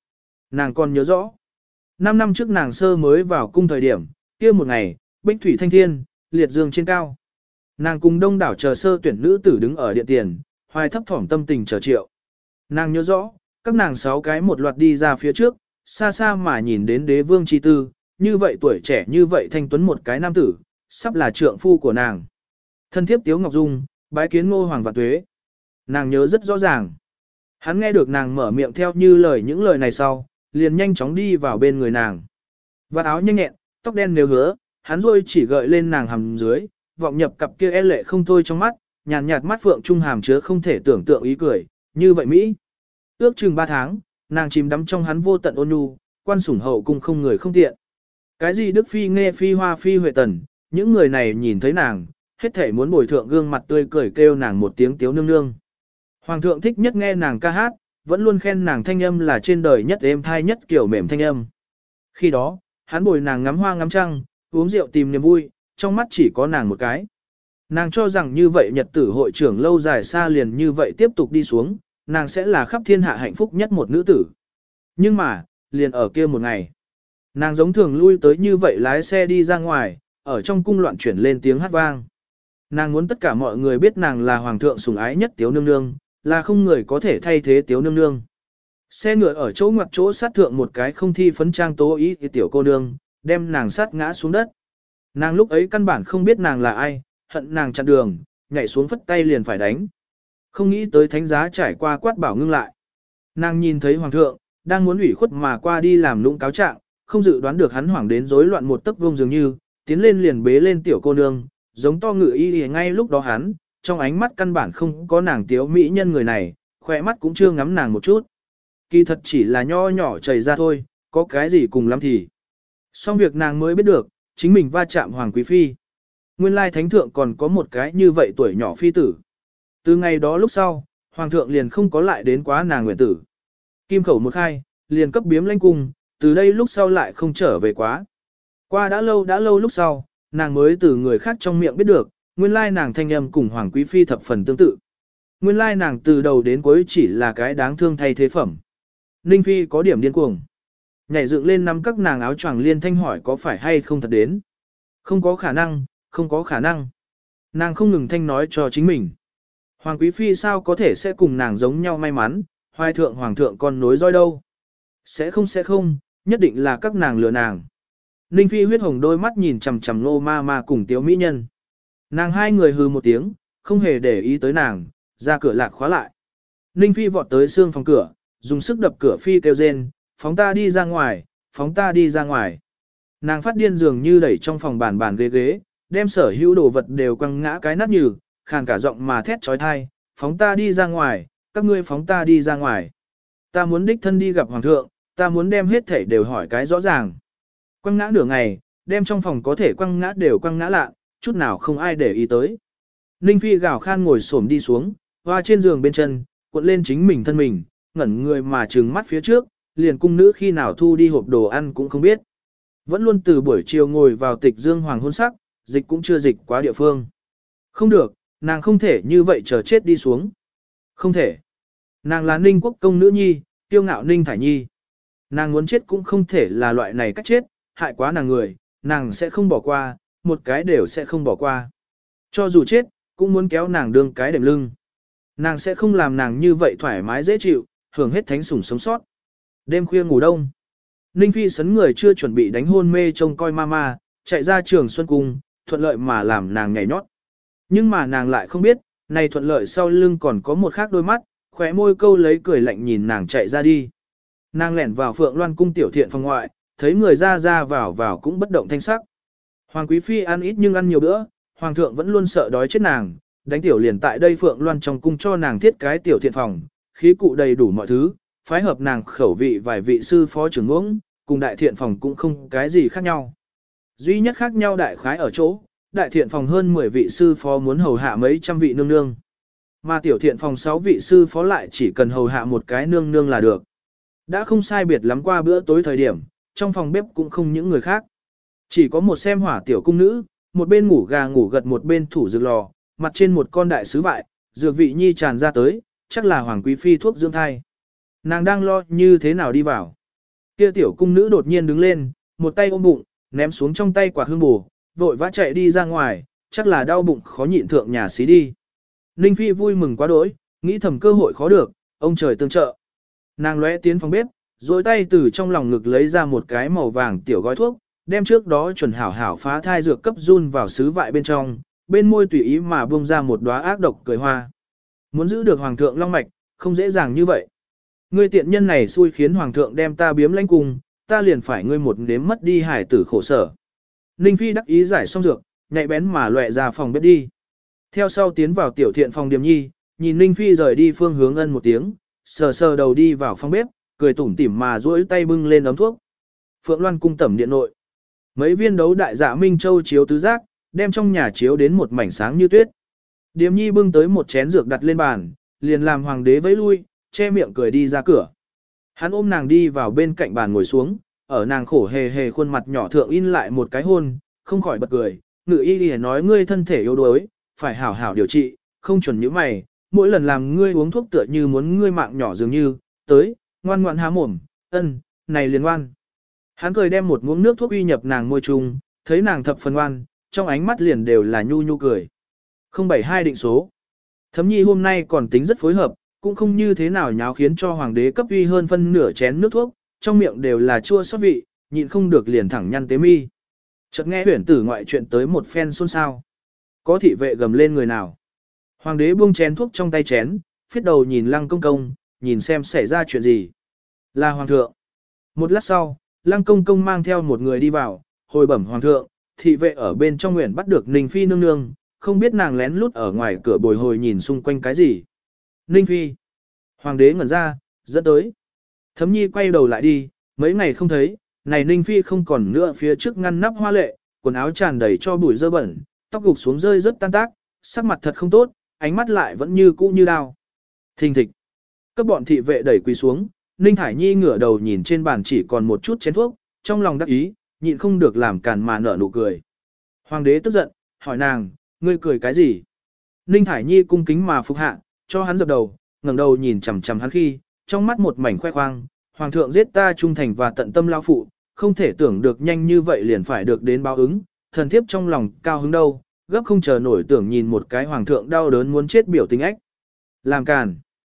[SPEAKER 1] Nàng còn nhớ rõ. Năm năm trước nàng sơ mới vào cung thời điểm, kia một ngày, bích thủy thanh thiên, liệt dương trên cao. Nàng cùng đông đảo chờ sơ tuyển nữ tử đứng ở điện tiền, hoài thấp thỏm tâm tình chờ triệu. Nàng nhớ rõ, các nàng sáu cái một loạt đi ra phía trước, xa xa mà nhìn đến đế vương chi tư, như vậy tuổi trẻ như vậy thanh tuấn một cái nam tử, sắp là trượng phu của nàng. Thân thiếp Tiếu Ngọc Dung, bái kiến Ngô Hoàng và Tuế. Nàng nhớ rất rõ ràng. Hắn nghe được nàng mở miệng theo như lời những lời này sau, liền nhanh chóng đi vào bên người nàng. Vạt áo nhanh nhẹn, tóc đen nếu hứa, hắn rồi chỉ gợi lên nàng hầm dưới, vọng nhập cặp kia e lệ không thôi trong mắt, nhàn nhạt mắt phượng trung hàm chứa không thể tưởng tượng ý cười, như vậy Mỹ. Ước chừng ba tháng, nàng chìm đắm trong hắn vô tận ôn nhu, quan sủng hậu cung không người không tiện. Cái gì Đức Phi Nghe Phi Hoa Phi Huệ Tần, những người này nhìn thấy nàng, hết thể muốn bồi thượng gương mặt tươi cười kêu nàng một tiếng tiếu nương nương. Hoàng thượng thích nhất nghe nàng ca hát, vẫn luôn khen nàng thanh âm là trên đời nhất êm thai nhất kiểu mềm thanh âm. Khi đó, hắn bồi nàng ngắm hoa ngắm trăng, uống rượu tìm niềm vui, trong mắt chỉ có nàng một cái. Nàng cho rằng như vậy nhật tử hội trưởng lâu dài xa liền như vậy tiếp tục đi xuống, nàng sẽ là khắp thiên hạ hạnh phúc nhất một nữ tử. Nhưng mà, liền ở kia một ngày, nàng giống thường lui tới như vậy lái xe đi ra ngoài, ở trong cung loạn chuyển lên tiếng hát vang. Nàng muốn tất cả mọi người biết nàng là hoàng thượng sủng ái nhất Tiếu nương nương, là không người có thể thay thế Tiếu nương nương. Xe ngựa ở chỗ ngoặt chỗ sát thượng một cái không thi phấn trang tố ý thì tiểu cô nương, đem nàng sát ngã xuống đất. Nàng lúc ấy căn bản không biết nàng là ai, hận nàng chặn đường, nhảy xuống phất tay liền phải đánh. Không nghĩ tới thánh giá trải qua quát bảo ngưng lại. Nàng nhìn thấy hoàng thượng, đang muốn ủy khuất mà qua đi làm lũng cáo trạng, không dự đoán được hắn hoảng đến rối loạn một tấc vông dường như, tiến lên liền bế lên tiểu cô nương, giống to ngự y thì ngay lúc đó hắn, trong ánh mắt căn bản không có nàng tiếu mỹ nhân người này, khỏe mắt cũng chưa ngắm nàng một chút. Kỳ thật chỉ là nho nhỏ chảy ra thôi, có cái gì cùng lắm thì. Xong việc nàng mới biết được, chính mình va chạm hoàng quý phi. Nguyên lai thánh thượng còn có một cái như vậy tuổi nhỏ phi tử. Từ ngày đó lúc sau, hoàng thượng liền không có lại đến quá nàng nguyện tử. Kim khẩu một khai, liền cấp biếm lãnh cung, từ đây lúc sau lại không trở về quá. Qua đã lâu đã lâu lúc sau, nàng mới từ người khác trong miệng biết được, nguyên lai nàng thanh âm cùng hoàng quý phi thập phần tương tự. Nguyên lai nàng từ đầu đến cuối chỉ là cái đáng thương thay thế phẩm. Ninh phi có điểm điên cuồng. Nhảy dựng lên nắm các nàng áo choàng liên thanh hỏi có phải hay không thật đến. Không có khả năng, không có khả năng. Nàng không ngừng thanh nói cho chính mình. Hoàng quý phi sao có thể sẽ cùng nàng giống nhau may mắn, hoài thượng hoàng thượng còn nối roi đâu. Sẽ không sẽ không, nhất định là các nàng lừa nàng. Ninh phi huyết hồng đôi mắt nhìn chằm chằm Nô ma ma cùng Tiếu mỹ nhân. Nàng hai người hừ một tiếng, không hề để ý tới nàng, ra cửa lạc khóa lại. Ninh phi vọt tới xương phòng cửa, dùng sức đập cửa phi kêu rên, phóng ta đi ra ngoài, phóng ta đi ra ngoài. Nàng phát điên dường như đẩy trong phòng bàn bàn ghế ghế, đem sở hữu đồ vật đều quăng ngã cái nát nhừ, khàn cả giọng mà thét trói thai, phóng ta đi ra ngoài, các ngươi phóng ta đi ra ngoài. Ta muốn đích thân đi gặp hoàng thượng, ta muốn đem hết thảy đều hỏi cái rõ ràng. Quăng ngã nửa ngày, đem trong phòng có thể quăng ngã đều quăng ngã lạ, chút nào không ai để ý tới. Ninh phi gào khan ngồi xổm đi xuống, hoa trên giường bên chân, cuộn lên chính mình thân mình, ngẩn người mà trừng mắt phía trước, liền cung nữ khi nào thu đi hộp đồ ăn cũng không biết. Vẫn luôn từ buổi chiều ngồi vào tịch dương hoàng hôn sắc, dịch cũng chưa dịch quá địa phương. Không được, nàng không thể như vậy chờ chết đi xuống. Không thể. Nàng là Ninh quốc công nữ nhi, tiêu ngạo Ninh Thải Nhi. Nàng muốn chết cũng không thể là loại này cách chết, hại quá nàng người, nàng sẽ không bỏ qua, một cái đều sẽ không bỏ qua. Cho dù chết, cũng muốn kéo nàng đương cái đệm lưng. Nàng sẽ không làm nàng như vậy thoải mái dễ chịu, hưởng hết thánh sủng sống sót. Đêm khuya ngủ đông. Ninh Phi sấn người chưa chuẩn bị đánh hôn mê trông coi mama, chạy ra trường Xuân Cung, thuận lợi mà làm nàng nhảy nhót. Nhưng mà nàng lại không biết, này thuận lợi sau lưng còn có một khác đôi mắt, khóe môi câu lấy cười lạnh nhìn nàng chạy ra đi. Nàng lẻn vào Phượng Loan Cung tiểu thiện phòng ngoại, thấy người ra ra vào vào cũng bất động thanh sắc. Hoàng Quý Phi ăn ít nhưng ăn nhiều bữa, Hoàng thượng vẫn luôn sợ đói chết nàng, đánh tiểu liền tại đây Phượng Loan trong cung cho nàng thiết cái tiểu thiện phòng, khí cụ đầy đủ mọi thứ, phái hợp nàng khẩu vị vài vị sư phó trưởng ngưỡng, cùng đại thiện phòng cũng không cái gì khác nhau. Duy nhất khác nhau đại khái ở chỗ, đại thiện phòng hơn mười vị sư phó muốn hầu hạ mấy trăm vị nương nương. Mà tiểu thiện phòng sáu vị sư phó lại chỉ cần hầu hạ một cái nương nương là được. Đã không sai biệt lắm qua bữa tối thời điểm, trong phòng bếp cũng không những người khác. Chỉ có một xem hỏa tiểu cung nữ, một bên ngủ gà ngủ gật một bên thủ dược lò, mặt trên một con đại sứ vại, dược vị nhi tràn ra tới, chắc là Hoàng Quý Phi thuốc dưỡng thai. Nàng đang lo như thế nào đi vào. Kia tiểu cung nữ đột nhiên đứng lên, một tay ôm bụng, ném xuống trong tay quả hương bù, vội vã chạy đi ra ngoài, chắc là đau bụng khó nhịn thượng nhà xí đi. Ninh Phi vui mừng quá đỗi, nghĩ thầm cơ hội khó được, ông trời tương trợ. Nàng lóe tiến phòng bếp, duỗi tay từ trong lòng ngực lấy ra một cái màu vàng tiểu gói thuốc, đem trước đó chuẩn hảo hảo phá thai dược cấp run vào sứ vại bên trong, bên môi tùy ý mà bung ra một đóa ác độc cười hoa. Muốn giữ được hoàng thượng long mạch, không dễ dàng như vậy. Ngươi tiện nhân này xui khiến hoàng thượng đem ta biếm lãnh cung, ta liền phải ngươi một nếm mất đi hải tử khổ sở. Ninh Phi đắc ý giải xong dược, nhạy bén mà loẹ ra phòng bếp đi. Theo sau tiến vào tiểu thiện phòng Điềm Nhi, nhìn Ninh Phi rời đi phương hướng ân một tiếng, sờ sờ đầu đi vào phòng bếp, cười tủm tỉm mà duỗi tay bưng lên ấm thuốc. Phượng Loan cung tẩm điện nội. Mấy viên đấu đại dạ minh châu chiếu tứ giác, đem trong nhà chiếu đến một mảnh sáng như tuyết. Điềm Nhi bưng tới một chén dược đặt lên bàn, liền làm hoàng đế vẫy lui, che miệng cười đi ra cửa. Hắn ôm nàng đi vào bên cạnh bàn ngồi xuống, ở nàng khổ hề hề khuôn mặt nhỏ thượng in lại một cái hôn, không khỏi bật cười. Ngự y lìa nói ngươi thân thể yếu đuối, phải hảo hảo điều trị, không chuẩn như mày, mỗi lần làm ngươi uống thuốc tựa như muốn ngươi mạng nhỏ dường như, tới, ngoan ngoãn há mồm, ân, này liền ngoan. Hắn cười đem một muỗng nước thuốc uy nhập nàng môi trùng, thấy nàng thập phần ngoan, trong ánh mắt liền đều là nhu nhu cười. không bảy hai định số. Thấm Nhi hôm nay còn tính rất phối hợp, cũng không như thế nào nháo khiến cho hoàng đế cấp uy hơn phân nửa chén nước thuốc, trong miệng đều là chua xót vị, nhịn không được liền thẳng nhăn tế mi. Chợt nghe huyển tử ngoại chuyện tới một phen xôn xao. Có thị vệ gầm lên người nào. Hoàng đế buông chén thuốc trong tay chén, phiết đầu nhìn Lăng Công Công, nhìn xem xảy ra chuyện gì. Là hoàng thượng. Một lát sau, Lăng Công Công mang theo một người đi vào, hồi bẩm hoàng thượng, thị vệ ở bên trong nguyện bắt được Ninh Phi nương nương, không biết nàng lén lút ở ngoài cửa bồi hồi nhìn xung quanh cái gì. Ninh Phi. Hoàng đế ngẩn ra, dẫn tới. Thấm Nhi quay đầu lại đi, mấy ngày không thấy, này Ninh Phi không còn nữa phía trước ngăn nắp hoa lệ, quần áo tràn đầy cho bụi dơ bẩn, tóc gục xuống rơi rất tan tác, sắc mặt thật không tốt, ánh mắt lại vẫn như cũ như đao. Thình thịch. Các bọn thị vệ đẩy quỳ xuống, Ninh Thải Nhi ngửa đầu nhìn trên bàn chỉ còn một chút chén thuốc, trong lòng đắc ý, nhịn không được làm càn mà nở nụ cười. Hoàng đế tức giận, hỏi nàng, ngươi cười cái gì? Ninh Thải Nhi cung kính mà phục hạ, cho hắn dập đầu, ngẩng đầu nhìn chằm chằm hắn khi, trong mắt một mảnh khoe khoang, hoàng thượng giết ta trung thành và tận tâm lao phụ, không thể tưởng được nhanh như vậy liền phải được đến báo ứng, thần thiếp trong lòng cao hứng đâu, gấp không chờ nổi tưởng nhìn một cái hoàng thượng đau đớn muốn chết biểu tình ách. Làm càn.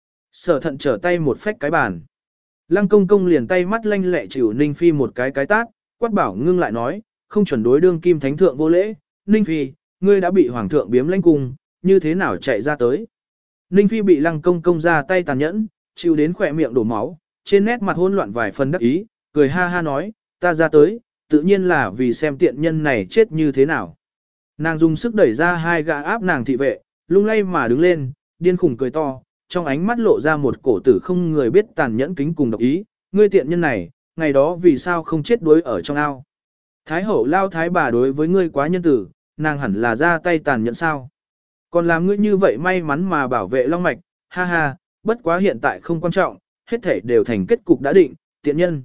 [SPEAKER 1] Sở thận trở tay một phách cái bàn. Lăng Công Công liền tay mắt lanh lẹ chịu Ninh Phi một cái cái tát, quát bảo ngưng lại nói, không chuẩn đối đương kim thánh thượng vô lễ, Ninh Phi, ngươi đã bị hoàng thượng biếm lãnh cung, như thế nào chạy ra tới. Ninh Phi bị Lăng Công Công ra tay tàn nhẫn, chịu đến khỏe miệng đổ máu, trên nét mặt hỗn loạn vài phần đắc ý, cười ha ha nói, ta ra tới, tự nhiên là vì xem tiện nhân này chết như thế nào. Nàng dùng sức đẩy ra hai gã áp nàng thị vệ, lung lay mà đứng lên, điên khủng cười to, trong ánh mắt lộ ra một cổ tử không người biết tàn nhẫn kính cùng độc ý, ngươi tiện nhân này, ngày đó vì sao không chết đuối ở trong ao. Thái hậu lao thái bà đối với ngươi quá nhân tử, nàng hẳn là ra tay tàn nhẫn sao. Còn làm ngươi như vậy may mắn mà bảo vệ long mạch, ha ha, bất quá hiện tại không quan trọng, hết thể đều thành kết cục đã định, tiện nhân.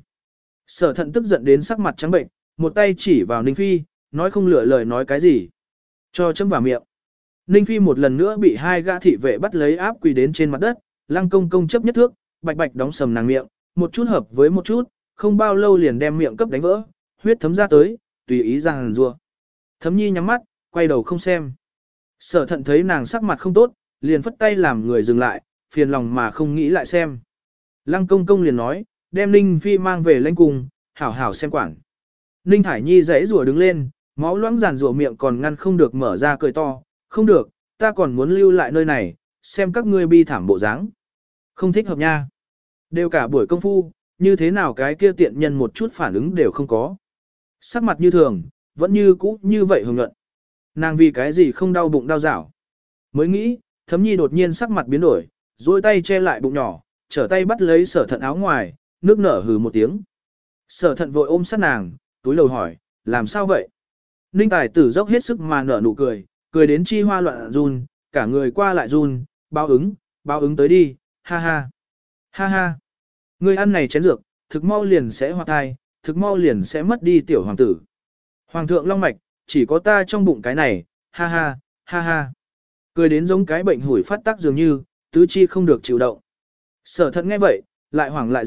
[SPEAKER 1] Sở thận tức giận đến sắc mặt trắng bệnh, một tay chỉ vào Ninh Phi, nói không lựa lời nói cái gì. Cho chấm vào miệng. Ninh Phi một lần nữa bị hai gã thị vệ bắt lấy áp quỳ đến trên mặt đất, Lăng Công Công chấp nhất thước, bạch bạch đóng sầm nàng miệng, một chút hợp với một chút, không bao lâu liền đem miệng cấp đánh vỡ, huyết thấm ra tới, tùy ý rằng rùa. Thấm Nhi nhắm mắt, quay đầu không xem. Sở thận thấy nàng sắc mặt không tốt, liền phất tay làm người dừng lại, phiền lòng mà không nghĩ lại xem. Lăng Công Công liền nói, đem Ninh Phi mang về lãnh cung, hảo hảo xem quản. Ninh Thải Nhi dãy rùa đứng lên, máu loãng giàn rùa miệng còn ngăn không được mở ra cười to, không được, ta còn muốn lưu lại nơi này, xem các ngươi bi thảm bộ dáng. Không thích hợp nha. Đều cả buổi công phu, như thế nào cái kia tiện nhân một chút phản ứng đều không có. Sắc mặt như thường, vẫn như cũ như vậy hồng nhuận. Nàng vì cái gì không đau bụng đau rảo. Mới nghĩ, Thấm Nhi đột nhiên sắc mặt biến đổi, duỗi tay che lại bụng nhỏ, trở tay bắt lấy sở thận áo ngoài, nước nở hừ một tiếng. Sở thận vội ôm sát nàng, túi lầu hỏi, làm sao vậy? Ninh Tài tử dốc hết sức mà nở nụ cười, cười đến chi hoa loạn run, cả người qua lại run, báo ứng, báo ứng tới đi, ha ha. Ha ha. Người ăn này chén dược, thực mau liền sẽ hoa thai, thực mau liền sẽ mất đi tiểu hoàng tử. Hoàng thượng long mạch, chỉ có ta trong bụng cái này, ha ha, ha ha. Cười đến giống cái bệnh hủi phát tác dường như, tứ chi không được chịu động. Sở thận nghe vậy, lại hoảng lại giận,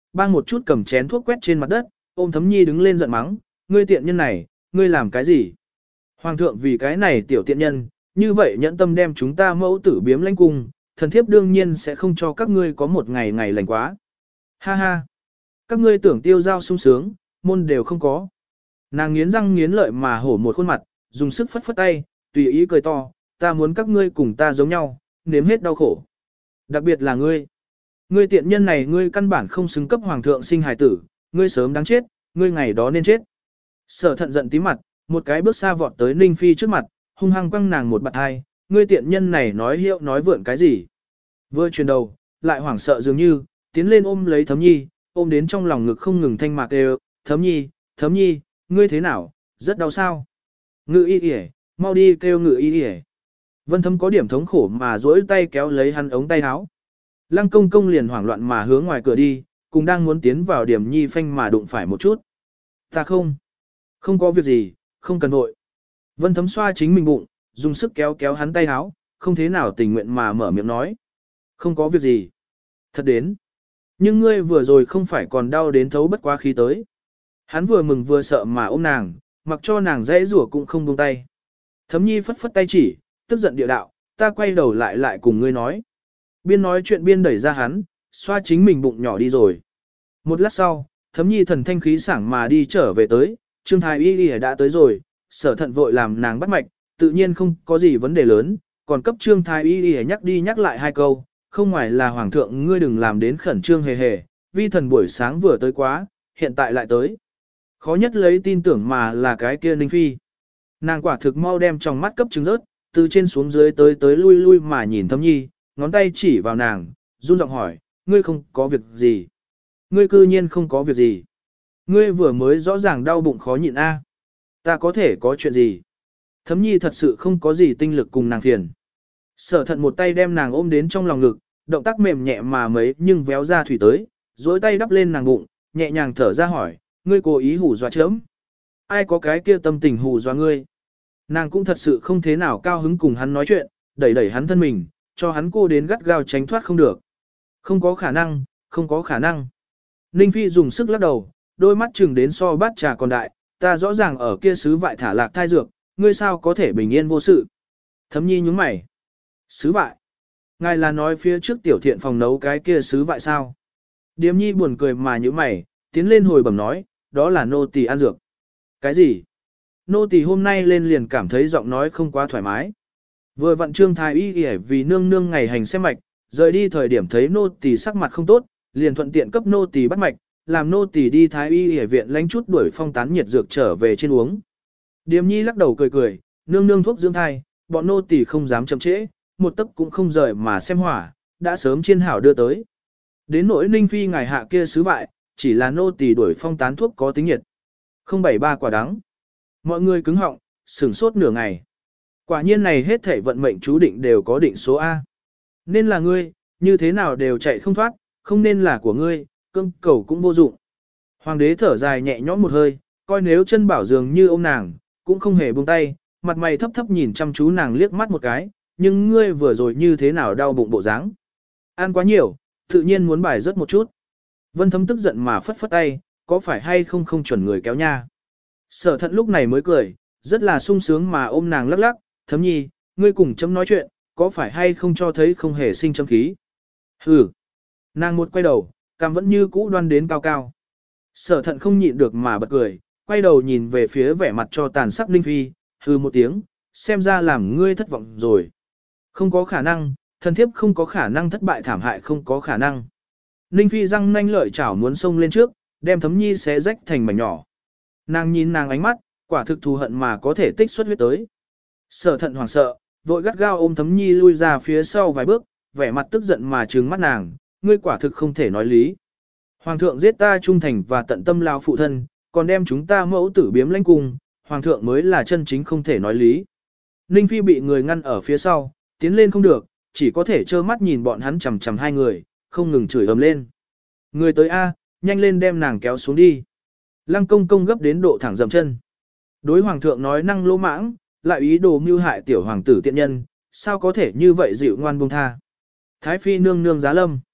[SPEAKER 1] bang một chút cầm chén thuốc quét trên mặt đất, ôm Thấm Nhi đứng lên giận mắng, ngươi tiện nhân này, ngươi làm cái gì? Hoàng thượng vì cái này tiểu tiện nhân, như vậy nhẫn tâm đem chúng ta mẫu tử biếm lãnh cung, thần thiếp đương nhiên sẽ không cho các ngươi có một ngày ngày lành quá. Ha ha! Các ngươi tưởng tiêu giao sung sướng, môn đều không có. Nàng nghiến răng nghiến lợi mà hổ một khuôn mặt, dùng sức phất phất tay, tùy ý cười to, ta muốn các ngươi cùng ta giống nhau, nếm hết đau khổ. Đặc biệt là ngươi. Ngươi tiện nhân này ngươi căn bản không xứng cấp hoàng thượng sinh hài tử, ngươi sớm đáng chết, ngươi ngày đó nên chết. Sở thận giận tí mặt, một cái bước xa vọt tới Ninh Phi trước mặt, hung hăng quăng nàng một bạt hai, ngươi tiện nhân này nói hiệu nói vượn cái gì. Vừa chuyển đầu, lại hoảng sợ dường như, tiến lên ôm lấy Thấm Nhi, ôm đến trong lòng ngực không ngừng thanh mạc đều, Thấm Nhi, Thấm Nhi, ngươi thế nào, rất đau sao. Ngự y yể, mau đi kêu ngự y yể. Vân Thấm có điểm thống khổ mà duỗi tay kéo lấy hắn ống tay áo. Lăng công công liền hoảng loạn mà hướng ngoài cửa đi, cùng đang muốn tiến vào điểm nhi phanh mà đụng phải một chút. Ta không, không có việc gì, không cần vội. Vân Thấm xoa chính mình bụng, dùng sức kéo kéo hắn tay áo, không thế nào tình nguyện mà mở miệng nói. Không có việc gì. Thật đến. Nhưng ngươi vừa rồi không phải còn đau đến thấu bất quá khí tới. Hắn vừa mừng vừa sợ mà ôm nàng, mặc cho nàng dễ rủa cũng không buông tay. Thấm Nhi phất phất tay chỉ, tức giận địa đạo, ta quay đầu lại lại cùng ngươi nói. Biên nói chuyện biên đẩy ra hắn, xoa chính mình bụng nhỏ đi rồi. Một lát sau, Thấm Nhi thần thanh khí sảng mà đi trở về tới, Trương Thái Y Y đã tới rồi, Sở Thận vội làm nàng bắt mạch, tự nhiên không có gì vấn đề lớn, còn cấp Trương Thái Y Y nhắc đi nhắc lại hai câu, không ngoài là hoàng thượng ngươi đừng làm đến khẩn trương hề hề, vi thần buổi sáng vừa tới quá, hiện tại lại tới. Khó nhất lấy tin tưởng mà là cái kia Ninh Phi. Nàng quả thực mau đem trong mắt cấp trứng rớt, từ trên xuống dưới tới tới lui lui mà nhìn Thấm Nhi, ngón tay chỉ vào nàng, run giọng hỏi, ngươi không có việc gì. Ngươi cư nhiên không có việc gì. Ngươi vừa mới rõ ràng đau bụng khó nhịn a. Ta có thể có chuyện gì. Thấm Nhi thật sự không có gì tinh lực cùng nàng phiền. Sở Thận một tay đem nàng ôm đến trong lòng ngực, động tác mềm nhẹ mà mấy nhưng véo ra thủy tới, dối tay đắp lên nàng bụng, nhẹ nhàng thở ra hỏi, ngươi cố ý hù dọa chớm. Ai có cái kia tâm tình hù dọa ngươi. Nàng cũng thật sự không thế nào cao hứng cùng hắn nói chuyện, đẩy đẩy hắn thân mình, cho hắn cô đến gắt gao tránh thoát không được. Không có khả năng, không có khả năng. Ninh Phi dùng sức lắc đầu, đôi mắt chừng đến so bát trà còn đại, ta rõ ràng ở kia sứ vại thả lạc thai dược, ngươi sao có thể bình yên vô sự. Thấm Nhi nhúng mày. Sứ vại. Ngài là nói phía trước tiểu thiện phòng nấu cái kia sứ vại sao. Điềm Nhi buồn cười mà nhíu mày, tiến lên hồi bẩm nói, đó là nô tỳ ăn dược. Cái gì? Nô tỳ hôm nay lên liền cảm thấy giọng nói không quá thoải mái. Vừa vặn Trương Thái Y Y vì nương nương ngày hành xem mạch, rời đi thời điểm thấy nô tỳ sắc mặt không tốt, liền thuận tiện cấp nô tỳ bắt mạch, làm nô tỳ đi Thái Y Y viện lánh chút đuổi phong tán nhiệt dược trở về trên uống. Điềm Nhi lắc đầu cười cười, nương nương thuốc dưỡng thai, bọn nô tỳ không dám chậm trễ, một tấc cũng không rời mà xem hỏa, đã sớm chiên hảo đưa tới. Đến nỗi Ninh Phi ngài hạ kia sứ vại, chỉ là nô tỳ đuổi phong tán thuốc có tính nhiệt. Không bảy ba quả đắng. Mọi người cứng họng, sửng sốt nửa ngày. Quả nhiên này hết thảy vận mệnh chú định đều có định số A. Nên là ngươi, như thế nào đều chạy không thoát, không nên là của ngươi, cưng cầu cũng vô dụng. Hoàng đế thở dài nhẹ nhõm một hơi, coi nếu chân bảo dường như ôm nàng, cũng không hề buông tay, mặt mày thấp thấp nhìn chăm chú nàng liếc mắt một cái, nhưng ngươi vừa rồi như thế nào đau bụng bộ dáng. Ăn quá nhiều, tự nhiên muốn bài rớt một chút. Vân Thấm tức giận mà phất phất tay, có phải hay không không chuẩn người kéo nha. Sở Thận lúc này mới cười, rất là sung sướng mà ôm nàng lắc lắc, Thấm Nhi, ngươi cùng chấm nói chuyện, có phải hay không cho thấy không hề sinh châm khí. Hừ. Nàng một quay đầu, cằm vẫn như cũ đoan đến cao cao. Sở Thận không nhịn được mà bật cười, quay đầu nhìn về phía vẻ mặt cho tàn sắc Ninh Phi, hừ một tiếng, xem ra làm ngươi thất vọng rồi. Không có khả năng, thần thiếp không có khả năng thất bại thảm hại không có khả năng. Ninh Phi răng nanh lợi chảo muốn xông lên trước, đem Thấm Nhi xé rách thành mảnh nhỏ. Nàng nhìn nàng ánh mắt, quả thực thù hận mà có thể tích xuất huyết tới. Sở Thận hoảng sợ, vội gắt gao ôm Thấm Nhi lui ra phía sau vài bước, vẻ mặt tức giận mà trừng mắt nàng, ngươi quả thực không thể nói lý. Hoàng thượng giết ta trung thành và tận tâm lao phụ thân, còn đem chúng ta mẫu tử biếm lãnh cung, hoàng thượng mới là chân chính không thể nói lý. Ninh Phi bị người ngăn ở phía sau, tiến lên không được, chỉ có thể trơ mắt nhìn bọn hắn chằm chằm hai người, không ngừng chửi ầm lên. Người tới A, nhanh lên đem nàng kéo xuống đi. Lăng công công gấp đến độ thẳng dậm chân. Đối hoàng thượng nói năng lỗ mãng, lại ý đồ mưu hại tiểu hoàng tử tiện nhân, sao có thể như vậy dịu ngoan buông tha. Thái phi nương nương giá lâm.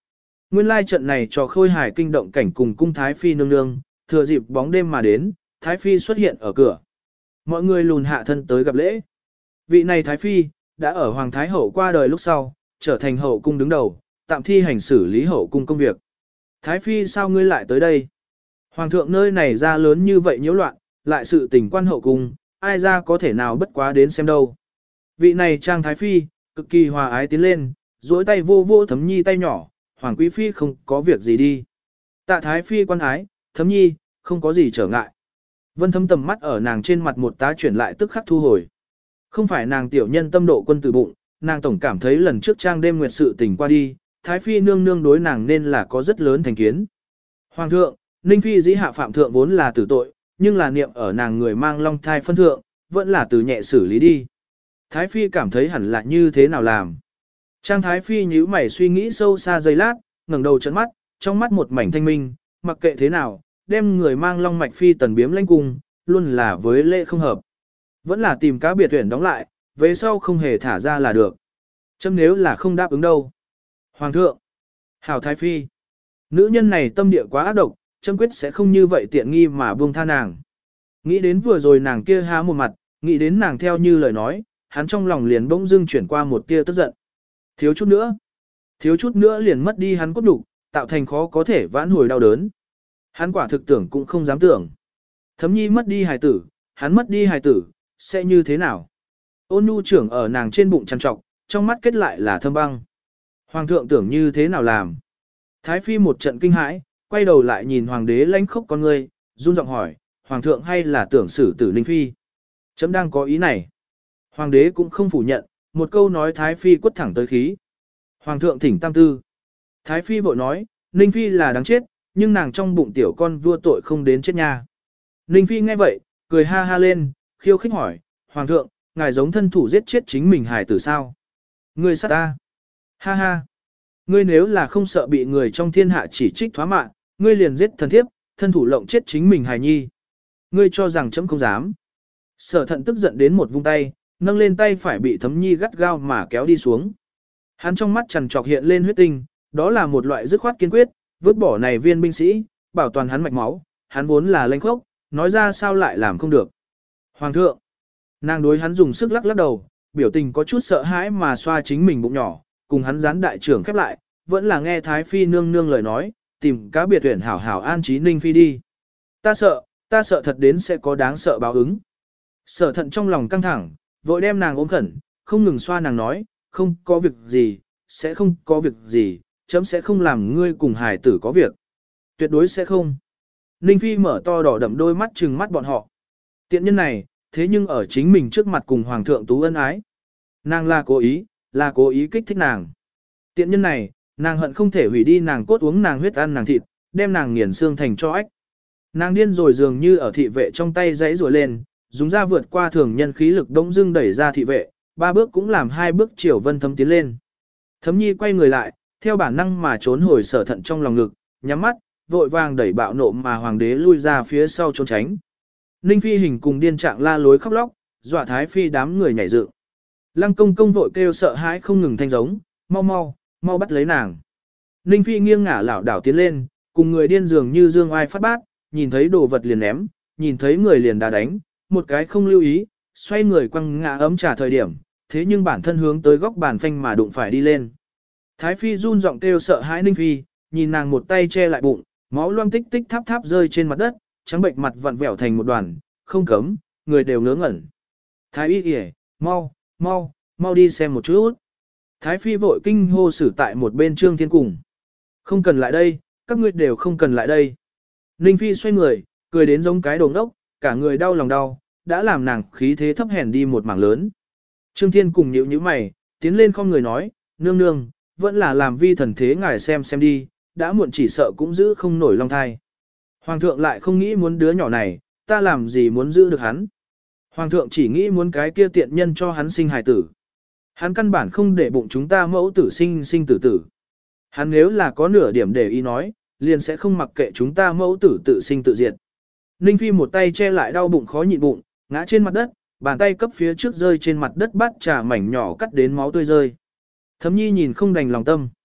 [SPEAKER 1] Nguyên lai trận này cho khôi hài kinh động cảnh cùng cung Thái Phi nương nương, thừa dịp bóng đêm mà đến, Thái Phi xuất hiện ở cửa. Mọi người lùn hạ thân tới gặp lễ. Vị này Thái Phi, đã ở Hoàng Thái Hậu qua đời lúc sau, trở thành hậu cung đứng đầu, tạm thi hành xử lý hậu cung công việc. Thái Phi sao ngươi lại tới đây? Hoàng thượng nơi này ra lớn như vậy nhiễu loạn, lại sự tình quan hậu cung, ai ra có thể nào bất quá đến xem đâu. Vị này Trang Thái Phi, cực kỳ hòa ái tiến lên, duỗi tay vô vô Thấm Nhi tay nhỏ, Hoàng Quý Phi không có việc gì đi. Tạ Thái Phi quan ái, Thấm Nhi, không có gì trở ngại. Vân Thấm tầm mắt ở nàng trên mặt một tá chuyển lại tức khắc thu hồi. Không phải nàng tiểu nhân tâm độ quân tử bụng, nàng tổng cảm thấy lần trước trang đêm nguyệt sự tình qua đi, Thái Phi nương nương đối nàng nên là có rất lớn thành kiến. Hoàng thượng, Ninh Phi dĩ hạ phạm thượng vốn là tử tội, nhưng là niệm ở nàng người mang long thai phân thượng, vẫn là từ nhẹ xử lý đi. Thái Phi cảm thấy hẳn là như thế nào làm. Trang Thái Phi nhíu mày suy nghĩ sâu xa giây lát, ngẩng đầu trấn mắt, trong mắt một mảnh thanh minh, mặc kệ thế nào, đem người mang long mạch phi tần biếm lãnh cung, luôn là với lễ không hợp. Vẫn là tìm cá biệt tuyển đóng lại, về sau không hề thả ra là được. Chấm nếu là không đáp ứng đâu. Hoàng thượng, Hảo Thái Phi, nữ nhân này tâm địa quá ác độc, chấm quyết sẽ không như vậy tiện nghi mà buông tha nàng. Nghĩ đến vừa rồi nàng kia há một mặt, nghĩ đến nàng theo như lời nói, hắn trong lòng liền bỗng dưng chuyển qua một tia tức giận. Thiếu chút nữa, thiếu chút nữa liền mất đi hắn cốt đủ, tạo thành khó có thể vãn hồi đau đớn. Hắn quả thực tưởng cũng không dám tưởng. Thấm Nhi mất đi hài tử, hắn mất đi hài tử, sẽ như thế nào? Ôn nhu trưởng ở nàng trên bụng chăn trọc, trong mắt kết lại là thâm băng. Hoàng thượng tưởng như thế nào làm? Thái Phi một trận kinh hãi, quay đầu lại nhìn hoàng đế lãnh khốc con ngươi, run giọng hỏi, hoàng thượng hay là tưởng xử tử Ninh Phi? Chấm đang có ý này. Hoàng đế cũng không phủ nhận, một câu nói Thái Phi quất thẳng tới khí. Hoàng thượng thỉnh tam tư. Thái Phi vội nói, Ninh Phi là đáng chết, nhưng nàng trong bụng tiểu con vua tội không đến chết nha. Ninh Phi nghe vậy, cười ha ha lên, khiêu khích hỏi, Hoàng thượng, ngài giống thân thủ giết chết chính mình hài tử sao? Ngươi sát ta. Ha ha. Ngươi nếu là không sợ bị người trong thiên hạ chỉ trích thoá mạ, ngươi liền giết thần thiếp, thân thủ lộng chết chính mình hài nhi. Ngươi cho rằng chấm không dám. Sở thận tức giận đến một vung tay, nâng lên tay phải bị Thấm Nhi gắt gao mà kéo đi xuống. Hắn trong mắt trằn trọc hiện lên huyết tinh, đó là một loại dứt khoát kiên quyết, vứt bỏ này viên binh sĩ, bảo toàn hắn mạch máu, hắn vốn là lãnh khốc, nói ra sao lại làm không được. Hoàng thượng, nàng đối hắn dùng sức lắc lắc đầu, biểu tình có chút sợ hãi mà xoa chính mình bụng nhỏ, cùng hắn gián đại trưởng khép lại, vẫn là nghe Thái Phi nương nương lời nói, tìm cá biệt tuyển hảo hảo an trí Ninh Phi đi. Ta sợ, ta sợ thật đến sẽ có đáng sợ báo ứng. Sở thận trong lòng căng thẳng, vội đem nàng ôm khẩn, không ngừng xoa nàng nói, không có việc gì, sẽ không có việc gì, chấm sẽ không làm ngươi cùng hài tử có việc. Tuyệt đối sẽ không. Ninh Phi mở to đỏ đậm đôi mắt trừng mắt bọn họ. Tiện nhân này, thế nhưng ở chính mình trước mặt cùng Hoàng thượng tú ân ái. Nàng là cố ý, là cố ý kích thích nàng. Tiện nhân này, nàng hận không thể hủy đi nàng cốt uống nàng huyết ăn nàng thịt, đem nàng nghiền xương thành cho ếch. Nàng điên rồi dường như ở thị vệ trong tay giãy rủa lên, dùng ra vượt qua thường nhân khí lực đông dưng đẩy ra thị vệ, ba bước cũng làm hai bước chiều Vân Thấm tiến lên. Thấm Nhi quay người lại, theo bản năng mà trốn hồi Sở thận trong lòng ngực, nhắm mắt, vội vàng đẩy bạo nộ mà hoàng đế lui ra phía sau trốn tránh. Ninh Phi hình cùng điên trạng la lối khóc lóc, dọa Thái Phi đám người nhảy dựng. Lăng công công vội kêu sợ hãi không ngừng thanh giống, mau mau, mau bắt lấy nàng. Ninh Phi nghiêng ngả lảo đảo tiến lên, cùng người điên dường như dương ai phát bát, nhìn thấy đồ vật liền ném, nhìn thấy người liền đá đánh, một cái không lưu ý, xoay người quăng ngã ấm trà thời điểm, thế nhưng bản thân hướng tới góc bàn phanh mà đụng phải đi lên. Thái Phi run giọng kêu sợ hãi Ninh Phi, nhìn nàng một tay che lại bụng, máu loang tích tích tháp tháp rơi trên mặt đất, trắng bệnh mặt vặn vẹo thành một đoàn, không cấm, người đều ngớ ngẩn. Thái y kìa, mau, mau, mau đi xem một chút. Thái Phi vội kinh hô xử tại một bên Trương Thiên cùng. Không cần lại đây, các ngươi đều không cần lại đây. Ninh Phi xoay người, cười đến giống cái đồ ngốc, cả người đau lòng đau, đã làm nàng khí thế thấp hèn đi một mảng lớn. Trương Thiên cùng nhíu nhíu mày, tiến lên không người nói, nương nương, vẫn là làm vi thần thế ngài xem xem đi, đã muộn chỉ sợ cũng giữ không nổi long thai. Hoàng thượng lại không nghĩ muốn đứa nhỏ này, ta làm gì muốn giữ được hắn. Hoàng thượng chỉ nghĩ muốn cái kia tiện nhân cho hắn sinh hài tử. Hắn căn bản không để bụng chúng ta mẫu tử sinh sinh tử tử. Hắn nếu là có nửa điểm để ý nói, liền sẽ không mặc kệ chúng ta mẫu tử tự sinh tự diệt. Ninh Phi một tay che lại đau bụng khó nhịn bụng, ngã trên mặt đất, bàn tay cấp phía trước rơi trên mặt đất bát trà mảnh nhỏ cắt đến máu tươi rơi. Thấm Nhi nhìn không đành lòng tâm.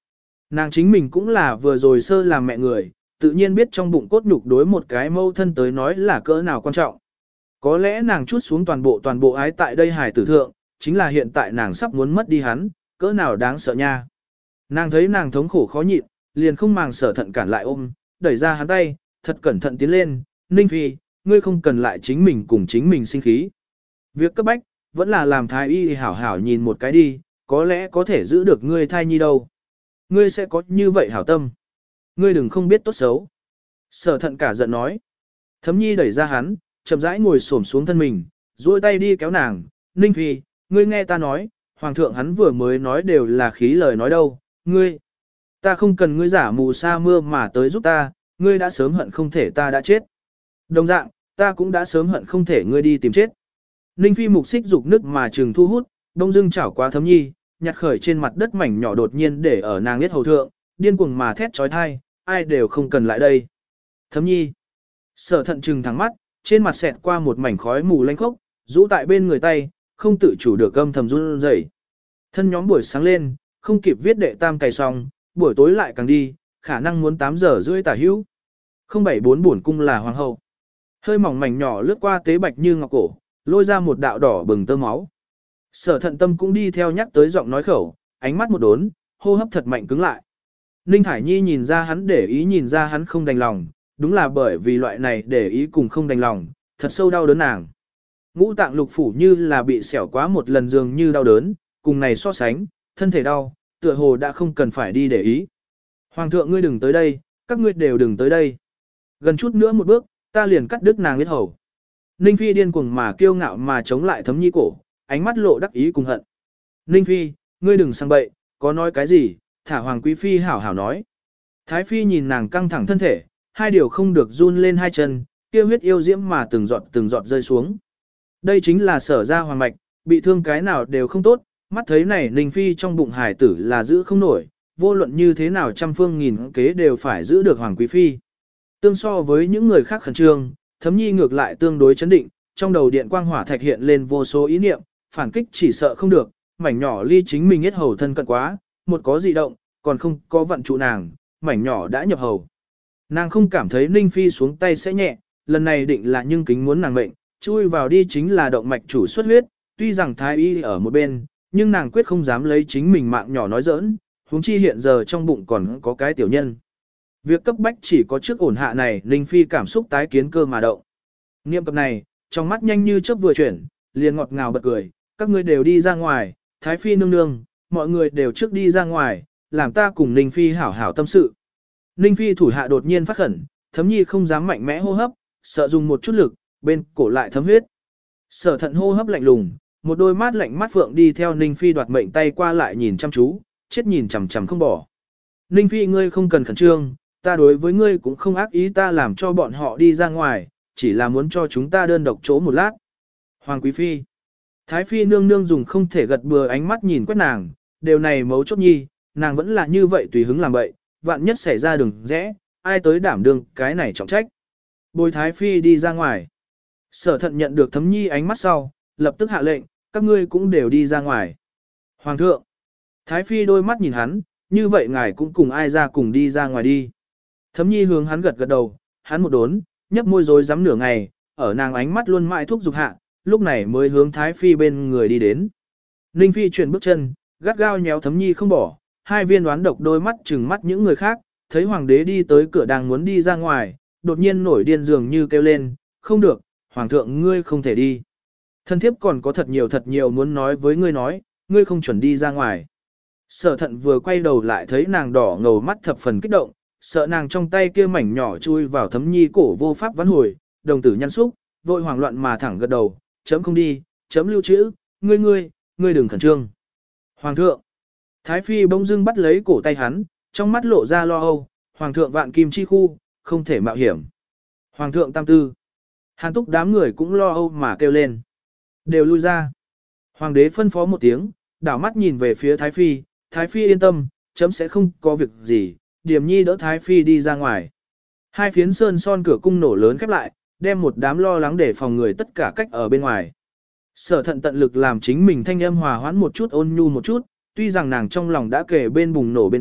[SPEAKER 1] Nàng chính mình cũng là vừa rồi sơ làm mẹ người, tự nhiên biết trong bụng cốt nhục đối một cái mâu thân tới nói là cỡ nào quan trọng. Có lẽ nàng chút xuống toàn bộ toàn bộ ái tại đây hài tử thượng, chính là hiện tại nàng sắp muốn mất đi hắn, cỡ nào đáng sợ nha. Nàng thấy nàng thống khổ khó nhịn, liền không màng Sở Thận cản lại ôm, đẩy ra hắn tay, thật cẩn thận tiến lên, Ninh Phi, ngươi không cần lại chính mình cùng chính mình sinh khí. Việc cấp bách, vẫn là làm thái y hảo hảo nhìn một cái đi, có lẽ có thể giữ được ngươi thai nhi đâu. Ngươi sẽ có như vậy hảo tâm. Ngươi đừng không biết tốt xấu. Sở Thận cả giận nói. Thấm nhi đẩy ra hắn, chậm rãi ngồi xổm xuống thân mình, duỗi tay đi kéo nàng, Ninh Phi, ngươi nghe ta nói, Hoàng thượng hắn vừa mới nói đều là khí lời nói đâu, ngươi. Ta không cần ngươi giả mù sa mưa mà tới giúp ta, ngươi đã sớm hận không thể ta đã chết. Đồng dạng, ta cũng đã sớm hận không thể ngươi đi tìm chết. Ninh Phi mục xích dục nước mà trừng thu hút, đông dưng chảo quá Thấm nhi, nhặt khởi trên mặt đất mảnh nhỏ đột nhiên để ở nàng biết hầu thượng, điên cuồng mà thét trói thai, ai đều không cần lại đây. Thấm nhi. Sở Thận trừng thẳng mắt, trên mặt xẹt qua một mảnh khói mù lanh khốc, rũ tại bên người tay, không tự chủ được âm thầm run rẩy. Thân nhóm buổi sáng lên, không kịp viết đệ tam cày xong, buổi tối lại càng đi, khả năng muốn tám giờ rưỡi tả hữu. không bảy bốn buồn cung là hoàng hậu. Hơi mỏng mảnh nhỏ lướt qua tế bạch như ngọc cổ, lôi ra một đạo đỏ bừng tơ máu. Sở Thận tâm cũng đi theo nhắc tới giọng nói khẩu, ánh mắt một đốn, hô hấp thật mạnh cứng lại. Ninh Thải Nhi nhìn ra hắn để ý nhìn ra hắn không đành lòng, đúng là bởi vì loại này để ý cùng không đành lòng, thật sâu đau đớn nàng. Ngũ tạng lục phủ như là bị xẻo quá một lần dường như đau đớn, cùng này so sánh, thân thể đau, tựa hồ đã không cần phải đi để ý. Hoàng thượng ngươi đừng tới đây, các ngươi đều đừng tới đây. Gần chút nữa một bước, ta liền cắt đứt nàng huyết hầu. Ninh Phi điên cuồng mà kiêu ngạo mà chống lại Thấm nhi cổ, ánh mắt lộ đắc ý cùng hận. Ninh Phi, ngươi đừng sang bậy, có nói cái gì, thả Hoàng Quý Phi hảo hảo nói. Thái Phi nhìn nàng căng thẳng thân thể, hai điều không được run lên hai chân, kia huyết yêu diễm mà từng giọt từng giọt rơi xuống. Đây chính là Sở ra hoàng mạch, bị thương cái nào đều không tốt, mắt thấy này Ninh Phi trong bụng hải tử là giữ không nổi, vô luận như thế nào trăm phương nghìn kế đều phải giữ được Hoàng Quý Phi. Tương so với những người khác khẩn trương, Thấm nhi ngược lại tương đối chấn định, trong đầu điện quang hỏa thạch hiện lên vô số ý niệm, phản kích chỉ sợ không được, mảnh nhỏ ly chính mình hết hầu thân cận quá, một có dị động, còn không có vận trụ nàng, mảnh nhỏ đã nhập hầu. Nàng không cảm thấy Ninh Phi xuống tay sẽ nhẹ, lần này định là nhưng kính muốn nàng mệnh, chui vào đi chính là động mạch chủ xuất huyết, tuy rằng thái y ở một bên, nhưng nàng quyết không dám lấy chính mình mạng nhỏ nói giỡn, huống chi hiện giờ trong bụng còn có cái tiểu nhân. Việc cấp bách chỉ có trước ổn hạ này, Ninh Phi cảm xúc tái kiến cơ mà động. Niệm cập này, trong mắt nhanh như chớp vừa chuyển, liền ngọt ngào bật cười, các ngươi đều đi ra ngoài, Thái Phi nương nương, mọi người đều trước đi ra ngoài, làm ta cùng Ninh Phi hảo hảo tâm sự. Ninh Phi thủ hạ đột nhiên phát khẩn, Thấm nhi không dám mạnh mẽ hô hấp, sợ dùng một chút lực, bên cổ lại thấm huyết. Sở Thận hô hấp lạnh lùng, một đôi mắt lạnh mắt phượng đi theo Ninh Phi đoạt mệnh tay qua lại nhìn chăm chú, chết nhìn chằm chằm không bỏ. Ninh Phi ngươi không cần khẩn trương, ta đối với ngươi cũng không ác ý, ta làm cho bọn họ đi ra ngoài, chỉ là muốn cho chúng ta đơn độc chỗ một lát. Hoàng Quý Phi, Thái Phi nương nương dùng không thể gật bừa ánh mắt nhìn quét nàng, điều này mấu chốt nhi, nàng vẫn là như vậy tùy hứng làm bậy, vạn nhất xảy ra đường rẽ, ai tới đảm đương cái này trọng trách. Bồi Thái Phi đi ra ngoài. Sở Thận nhận được Thấm nhi ánh mắt sau, lập tức hạ lệnh, các ngươi cũng đều đi ra ngoài. Hoàng thượng, Thái Phi đôi mắt nhìn hắn, như vậy ngài cũng cùng ai ra cùng đi ra ngoài đi. Thấm nhi hướng hắn gật gật đầu, hắn một đốn, nhấp môi rối rắm nửa ngày, ở nàng ánh mắt luôn mãi thúc giục hạ, lúc này mới hướng Thái Phi bên người đi đến. Ninh Phi chuyển bước chân, gắt gao nhéo Thấm nhi không bỏ, hai viên đoán độc đôi mắt trừng mắt những người khác, thấy hoàng đế đi tới cửa đang muốn đi ra ngoài, đột nhiên nổi điên dường như kêu lên, không được, hoàng thượng ngươi không thể đi. Thân thiếp còn có thật nhiều thật nhiều muốn nói với ngươi nói, ngươi không chuẩn đi ra ngoài. Sở Thận vừa quay đầu lại thấy nàng đỏ ngầu mắt thập phần kích động, sợ nàng trong tay kia mảnh nhỏ chui vào Thấm nhi cổ vô pháp vãn hồi, đồng tử nhăn xúc, vội hoảng loạn mà thẳng gật đầu, chấm không đi, chấm lưu trữ, ngươi ngươi, ngươi đừng khẩn trương. Hoàng thượng, Thái Phi bỗng dưng bắt lấy cổ tay hắn, trong mắt lộ ra lo âu, Hoàng thượng vạn kim chi khu, không thể mạo hiểm. Hoàng thượng tam tư, Hàn Túc đám người cũng lo âu mà kêu lên. Đều lui ra. Hoàng đế phân phó một tiếng, đảo mắt nhìn về phía Thái Phi, Thái Phi yên tâm, chấm sẽ không có việc gì, Điềm Nhi đỡ Thái Phi đi ra ngoài. Hai phiến sơn son cửa cung nổ lớn khép lại, đem một đám lo lắng để phòng người tất cả cách ở bên ngoài. Sở Thận tận lực làm chính mình thanh âm hòa hoãn một chút ôn nhu một chút, tuy rằng nàng trong lòng đã kể bên bùng nổ bên cạnh,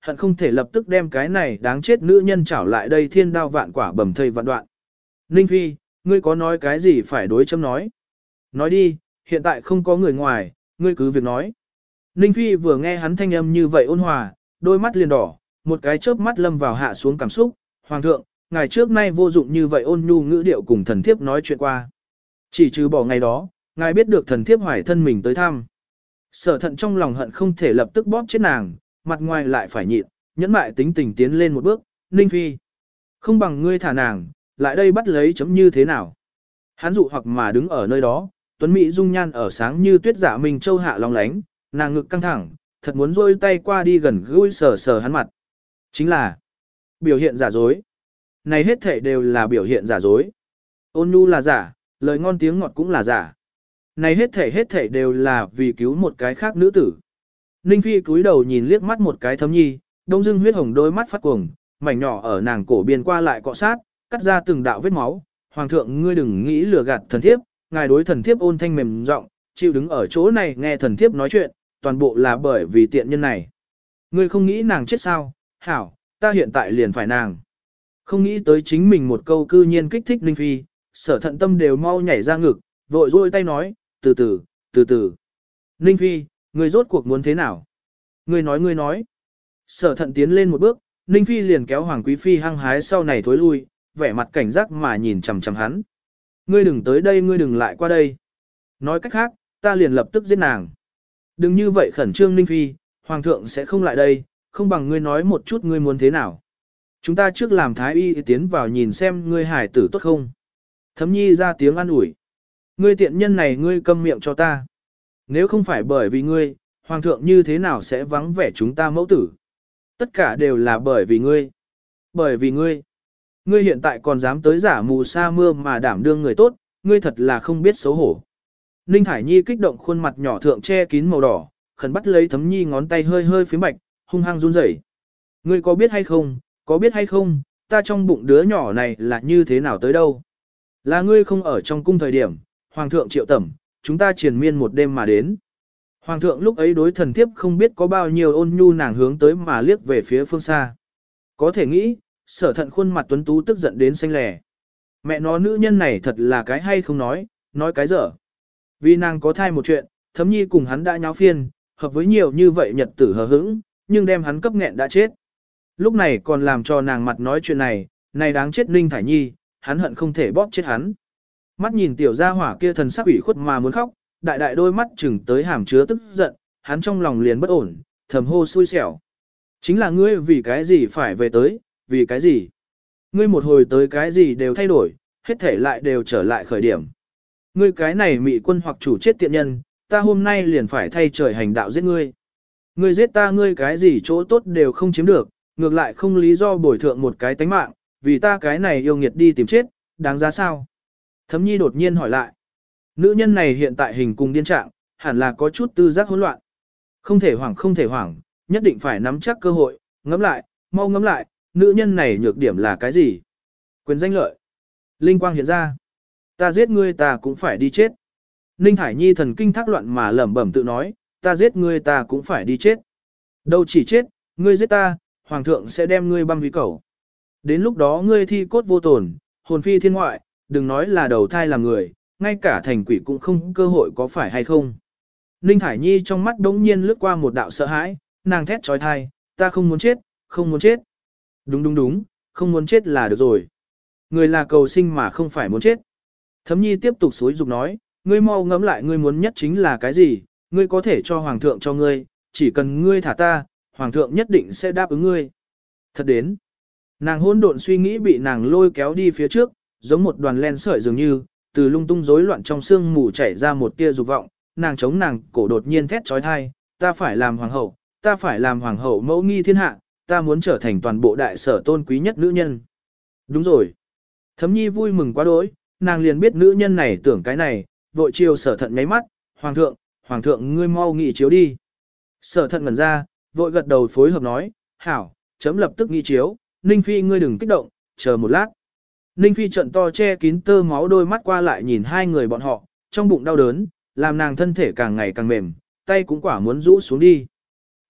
[SPEAKER 1] hận không thể lập tức đem cái này đáng chết nữ nhân trảo lại đây thiên đao vạn quả bầm thây vạn đoạn. Ninh Phi, ngươi có nói cái gì phải đối chấm nói? Nói đi, hiện tại không có người ngoài, ngươi cứ việc nói. Ninh Phi vừa nghe hắn thanh âm như vậy ôn hòa, đôi mắt liền đỏ, một cái chớp mắt lâm vào hạ xuống cảm xúc. Hoàng thượng, ngài trước nay vô dụng như vậy ôn nhu ngữ điệu cùng thần thiếp nói chuyện qua. Chỉ trừ bỏ ngày đó, ngài biết được thần thiếp hoài thân mình tới thăm. Sở thận trong lòng hận không thể lập tức bóp chết nàng, mặt ngoài lại phải nhịn, nhẫn mại tính tình tiến lên một bước. Ninh Phi, không bằng ngươi thả nàng, lại đây bắt lấy chấm như thế nào. Hắn dụ hoặc mà đứng ở nơi đó, tuấn mỹ dung nhan ở sáng như tuyết giả mình châu hạ long lánh, nàng ngực căng thẳng, thật muốn rôi tay qua đi gần gũi sờ sờ hắn mặt. Chính là biểu hiện giả dối. Này hết thảy đều là biểu hiện giả dối. Ôn nhu là giả, lời ngon tiếng ngọt cũng là giả. Này hết thảy hết thảy đều là vì cứu một cái khác nữ tử. Ninh Phi cúi đầu nhìn liếc mắt một cái Thấm Nhi, đông dưng huyết hồng đôi mắt phát cuồng, mảnh nhỏ ở nàng cổ biên qua lại cọ sát, cắt ra từng đạo vết máu. Hoàng thượng ngươi đừng nghĩ lừa gạt thần thiếp, ngài đối thần thiếp ôn thanh mềm giọng, chịu đứng ở chỗ này nghe thần thiếp nói chuyện, toàn bộ là bởi vì tiện nhân này. Ngươi không nghĩ nàng chết sao? Hảo, ta hiện tại liền phải nàng. Không nghĩ tới chính mình một câu cư nhiên kích thích Ninh Phi, sở thận tâm đều mau nhảy ra ngực, vội rôi tay nói, từ từ, từ từ. Ninh Phi, ngươi rốt cuộc muốn thế nào? Ngươi nói ngươi nói. Sở thận tiến lên một bước, Ninh Phi liền kéo Hoàng Quý Phi hăng hái sau này thối lui, vẻ mặt cảnh giác mà nhìn chằm chằm hắn. Ngươi đừng tới đây, ngươi đừng lại qua đây. Nói cách khác, ta liền lập tức giết nàng. Đừng như vậy khẩn trương Ninh Phi, Hoàng thượng sẽ không lại đây, không bằng ngươi nói một chút ngươi muốn thế nào. Chúng ta trước làm thái y tiến vào nhìn xem ngươi hải tử tốt không. Thấm Nhi ra tiếng an ủi. Ngươi tiện nhân này ngươi câm miệng cho ta. Nếu không phải bởi vì ngươi, Hoàng thượng như thế nào sẽ vắng vẻ chúng ta mẫu tử. Tất cả đều là bởi vì ngươi. Bởi vì ngươi. Ngươi hiện tại còn dám tới giả mù sa mưa mà đảm đương người tốt, ngươi thật là không biết xấu hổ. Ninh Thải Nhi kích động khuôn mặt nhỏ thượng che kín màu đỏ, khẩn bắt lấy Thấm Nhi ngón tay hơi hơi phía bạch, hung hăng run rẩy. Ngươi có biết hay không, có biết hay không, ta trong bụng đứa nhỏ này là như thế nào tới đâu. Là ngươi không ở trong cung thời điểm, Hoàng thượng triệu tẩm, chúng ta triền miên một đêm mà đến. Hoàng thượng lúc ấy đối thần thiếp không biết có bao nhiêu ôn nhu nàng hướng tới mà liếc về phía phương xa. Có thể nghĩ, sở thận khuôn mặt tuấn tú tức giận đến xanh lẻ. Mẹ nó nữ nhân này thật là cái hay không nói, nói cái dở. Vì nàng có thai một chuyện, Thấm Nhi cùng hắn đã nháo phiên, hợp với nhiều như vậy nhật tử hờ hững, nhưng đem hắn cấp nghẹn đã chết. Lúc này còn làm cho nàng mặt nói chuyện này, này đáng chết Ninh Thải Nhi, hắn hận không thể bóp chết hắn. Mắt nhìn tiểu gia hỏa kia thần sắc ủy khuất mà muốn khóc, đại đại đôi mắt chừng tới hàm chứa tức giận, hắn trong lòng liền bất ổn, thầm hô xui xẻo. Chính là ngươi vì cái gì phải về tới, vì cái gì? Ngươi một hồi tới cái gì đều thay đổi, hết thể lại đều trở lại khởi điểm. Ngươi cái này mị quân hoặc chủ chết tiện nhân, ta hôm nay liền phải thay trời hành đạo giết ngươi. Ngươi giết ta ngươi cái gì chỗ tốt đều không chiếm được, ngược lại không lý do bồi thượng một cái tánh mạng, vì ta cái này yêu nghiệt đi tìm chết, đáng giá sao? Thấm Nhi đột nhiên hỏi lại. Nữ nhân này hiện tại hình cùng điên trạng, hẳn là có chút tư giác hỗn loạn. Không thể hoảng không thể hoảng, nhất định phải nắm chắc cơ hội, ngẫm lại, mau ngẫm lại, nữ nhân này nhược điểm là cái gì? Quyền danh lợi. Linh quang hiện ra. Ta giết ngươi ta cũng phải đi chết. Ninh Thải Nhi thần kinh thác loạn mà lẩm bẩm tự nói, ta giết ngươi ta cũng phải đi chết. Đâu chỉ chết, ngươi giết ta, Hoàng thượng sẽ đem ngươi băm hủy cẩu. Đến lúc đó ngươi thi cốt vô tổn, hồn phi thiên ngoại, đừng nói là đầu thai làm người, ngay cả thành quỷ cũng không cơ hội có phải hay không. Ninh Thải Nhi trong mắt đống nhiên lướt qua một đạo sợ hãi, nàng thét trói thai, ta không muốn chết, không muốn chết. Đúng đúng đúng, không muốn chết là được rồi. Người là cầu sinh mà không phải muốn chết. Thấm Nhi tiếp tục xúi dục nói, ngươi mau ngẫm lại ngươi muốn nhất chính là cái gì, ngươi có thể cho Hoàng thượng cho ngươi, chỉ cần ngươi thả ta, Hoàng thượng nhất định sẽ đáp ứng ngươi. Thật đến, nàng hỗn độn suy nghĩ bị nàng lôi kéo đi phía trước, giống một đoàn len sợi dường như, từ lung tung rối loạn trong xương mù chảy ra một tia dục vọng, nàng chống nàng cổ đột nhiên thét trói thai, ta phải làm hoàng hậu, ta phải làm hoàng hậu mẫu nghi thiên hạ, ta muốn trở thành toàn bộ đại sở tôn quý nhất nữ nhân. Đúng rồi. Thấm Nhi vui mừng quá đỗi, nàng liền biết nữ nhân này tưởng cái này, vội chiều sở thận nháy mắt, hoàng thượng, hoàng thượng ngươi mau nghị chiếu đi. Sở thận ngẩn ra, vội gật đầu phối hợp nói, hảo, chấm lập tức nghị chiếu, Ninh Phi ngươi đừng kích động, chờ một lát. Ninh Phi trận to che kín tơ máu đôi mắt qua lại nhìn hai người bọn họ, trong bụng đau đớn, làm nàng thân thể càng ngày càng mềm, tay cũng quả muốn rũ xuống đi.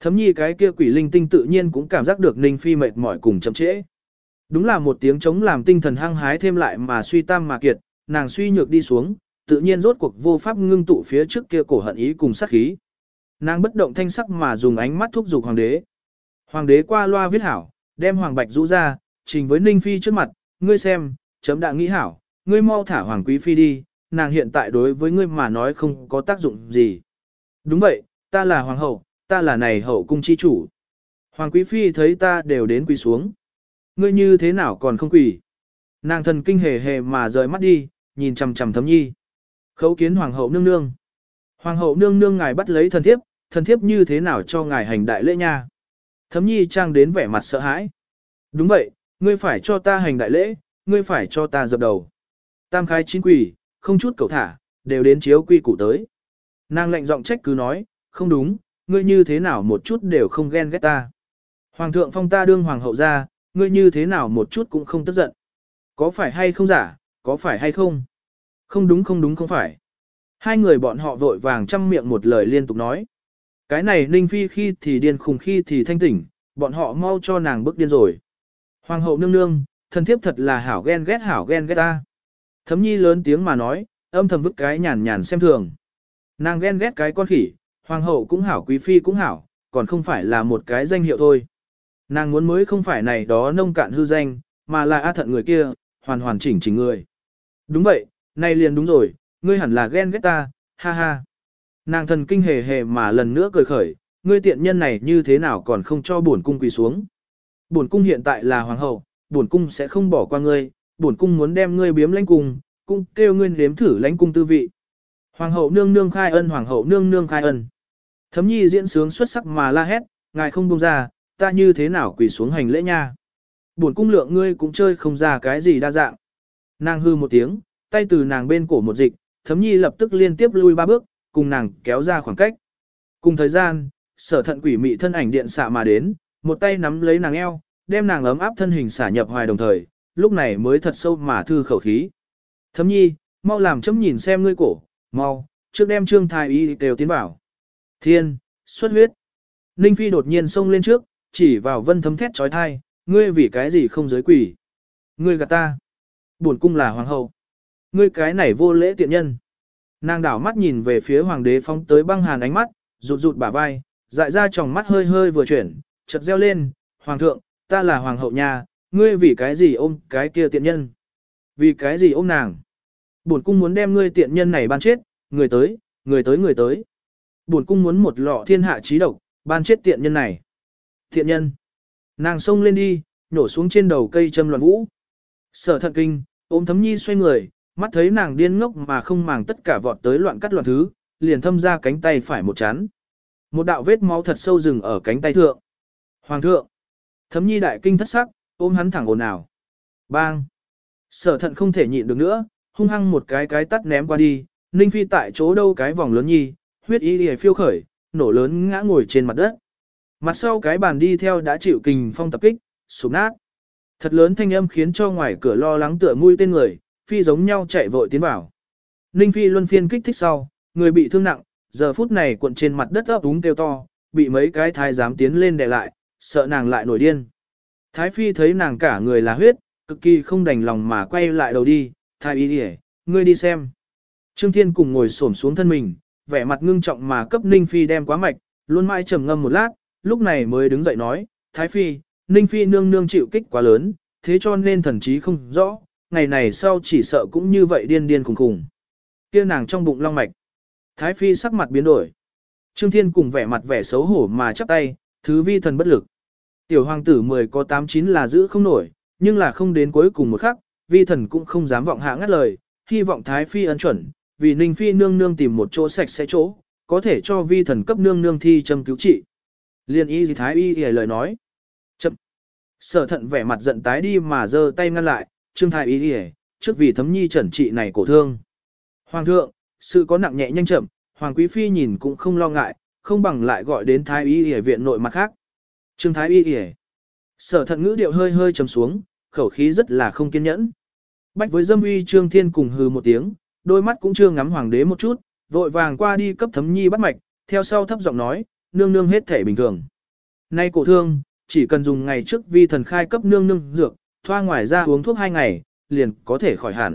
[SPEAKER 1] Thấm nhi cái kia quỷ linh tinh tự nhiên cũng cảm giác được Ninh Phi mệt mỏi cùng chậm trễ. Đúng là một tiếng chống làm tinh thần hăng hái thêm lại mà suy tam mà kiệt, nàng suy nhược đi xuống, tự nhiên rốt cuộc vô pháp ngưng tụ phía trước kia cổ hận ý cùng sát khí. Nàng bất động thanh sắc mà dùng ánh mắt thúc giục hoàng đế. Hoàng đế qua loa viết hảo, đem hoàng bạch rũ ra, trình với Ninh Phi trước mặt, ngươi xem, chấm đã nghĩ hảo, ngươi mau thả hoàng quý phi đi, nàng hiện tại đối với ngươi mà nói không có tác dụng gì. Đúng vậy, ta là hoàng hậu, ta là này hậu cung chi chủ. Hoàng quý phi thấy ta đều đến quỳ xuống. Ngươi như thế nào còn không quỳ? Nàng thần kinh hề hề mà rời mắt đi, nhìn chằm chằm Thấm Nhi. Khấu kiến hoàng hậu nương nương. Hoàng hậu nương nương ngài bắt lấy thần thiếp, thần thiếp như thế nào cho ngài hành đại lễ nha? Thấm Nhi trang đến vẻ mặt sợ hãi. Đúng vậy, ngươi phải cho ta hành đại lễ, ngươi phải cho ta dập đầu. Tam khái chín quỳ, không chút cầu thả, đều đến chiếu quy củ tới. Nàng lệnh giọng trách cứ nói, không đúng, ngươi như thế nào một chút đều không ghen ghét ta. Hoàng thượng phong ta đương hoàng hậu ra, ngươi như thế nào một chút cũng không tức giận. Có phải hay không giả, có phải hay không? Không đúng không đúng không phải. Hai người bọn họ vội vàng chăm miệng một lời liên tục nói. Cái này Ninh Phi khi thì điên khùng khi thì thanh tỉnh, bọn họ mau cho nàng bức điên rồi. Hoàng hậu nương nương, thần thiếp thật là hảo ghen ghét hảo ghen ghét ta. Thấm Nhi lớn tiếng mà nói, âm thầm vứt cái nhàn nhàn xem thường. Nàng ghen ghét cái con khỉ, hoàng hậu cũng hảo quý phi cũng hảo, còn không phải là một cái danh hiệu thôi. Nàng muốn mới không phải này đó nông cạn hư danh, mà là A Thận người kia, hoàn hoàn chỉnh chỉnh người. Đúng vậy, này liền đúng rồi, ngươi hẳn là ghen ghét ta, ha ha. Nàng thần kinh hề hề mà lần nữa cười khởi, ngươi tiện nhân này như thế nào còn không cho bổn cung quỳ xuống. Bổn cung hiện tại là hoàng hậu, bổn cung sẽ không bỏ qua ngươi, bổn cung muốn đem ngươi biếm lãnh cung, cung kêu ngươi nếm thử lãnh cung tư vị. Hoàng hậu nương nương khai ân, hoàng hậu nương nương khai ân. Thấm Nhi diễn sướng xuất sắc mà la hét, ngài không buông ra, ta như thế nào quỳ xuống hành lễ nha. Bổn cung lượng ngươi cũng chơi không ra cái gì đa dạng. Nàng hư một tiếng, tay từ nàng bên cổ một dịch, Thấm Nhi lập tức liên tiếp lui ba bước, cùng nàng kéo ra khoảng cách. Cùng thời gian, Sở Thận quỷ mị thân ảnh điện xạ mà đến, một tay nắm lấy nàng eo, đem nàng ấm áp thân hình xả nhập hoài đồng thời, lúc này mới thật sâu mà thư khẩu khí. Thấm Nhi, mau làm chấm nhìn xem ngươi cổ, mau, trước đem Trương Thái Y đều tiến vào. Thiên, xuất huyết. Ninh Phi đột nhiên xông lên trước, chỉ vào Vân Thấm thét trói thai, ngươi vì cái gì không giới quỷ. Ngươi gạt ta. Bổn cung là hoàng hậu. Ngươi cái này vô lễ tiện nhân. Nàng đảo mắt nhìn về phía hoàng đế phóng tới băng hàn ánh mắt, rụt rụt bả vai, dại ra tròng mắt hơi hơi vừa chuyển, chợt reo lên, hoàng thượng, ta là hoàng hậu nhà, ngươi vì cái gì ôm cái kia tiện nhân? Vì cái gì ôm nàng? Bổn cung muốn đem ngươi tiện nhân này ban chết, người tới, người tới người tới. Bổn cung muốn một lọ thiên hạ trí độc, ban chết tiện nhân này. Tiện nhân. Nàng xông lên đi, nhổ xuống trên đầu cây châm loạn vũ. Sở Thận kinh, ôm Thấm Nhi xoay người, mắt thấy nàng điên ngốc mà không màng tất cả vọt tới loạn cắt loạn thứ, liền thâm ra cánh tay phải một chán. Một đạo vết máu thật sâu rừng ở cánh tay thượng. Hoàng thượng. Thấm Nhi đại kinh thất sắc, ôm hắn thẳng ồn ào. Bang. Sở Thận không thể nhịn được nữa, hung hăng một cái cái tắt ném qua đi, Ninh Phi tại chỗ đâu cái vòng lớn nhi, huyết y liễu phiêu khởi, nổ lớn ngã ngồi trên mặt đất. Mặt sau cái bàn đi theo đã chịu kình phong tập kích, sụp nát. Thật lớn thanh âm khiến cho ngoài cửa lo lắng tựa mũi tên người, Phi giống nhau chạy vội tiến vào. Ninh Phi luân phiên kích thích sau, người bị thương nặng, giờ phút này cuộn trên mặt đất ấp úng kêu to, bị mấy cái thái giám tiến lên đè lại, sợ nàng lại nổi điên. Thái Phi thấy nàng cả người là huyết, cực kỳ không đành lòng mà quay lại đầu đi, thái y đi ngươi đi xem. Trương Thiên cùng ngồi xổm xuống thân mình, vẻ mặt ngưng trọng mà cấp Ninh Phi đem quá mạch, luôn mãi trầm ngâm một lát, lúc này mới đứng dậy nói, Thái Phi, Ninh Phi nương nương chịu kích quá lớn, thế cho nên thần trí không rõ, ngày này sau chỉ sợ cũng như vậy điên điên khùng khùng. Kia nàng trong bụng long mạch. Thái Phi sắc mặt biến đổi. Trương Thiên cùng vẻ mặt vẻ xấu hổ mà chắp tay, thứ vi thần bất lực. Tiểu hoàng tử mười có tám chín là giữ không nổi, nhưng là không đến cuối cùng một khắc, vi thần cũng không dám vọng hạ ngắt lời, hy vọng Thái Phi ấn chuẩn, vì Ninh Phi nương nương tìm một chỗ sạch sẽ chỗ, có thể cho vi thần cấp nương nương thi châm cứu trị. Liên y gì Thái y hề lời nói. Chậm. Sở Thận vẻ mặt giận tái đi mà giơ tay ngăn lại, Trương Thái y hề, trước vì Thấm Nhi chẩn trị này cổ thương. Hoàng thượng, sự có nặng nhẹ nhanh chậm, Hoàng Quý Phi nhìn cũng không lo ngại, không bằng lại gọi đến Thái y hề viện nội mặt khác. Trương Thái y hề. Sở Thận ngữ điệu hơi hơi trầm xuống, khẩu khí rất là không kiên nhẫn. Bách với dâm uy Trương Thiên cùng hừ một tiếng, đôi mắt cũng chưa ngắm hoàng đế một chút, vội vàng qua đi cấp Thấm Nhi bắt mạch, theo sau thấp giọng nói, nương nương hết thể bình thường. Nay cổ thương, chỉ cần dùng ngày trước vi thần khai cấp nương nương dược, thoa ngoài ra uống thuốc hai ngày, liền có thể khỏi hẳn.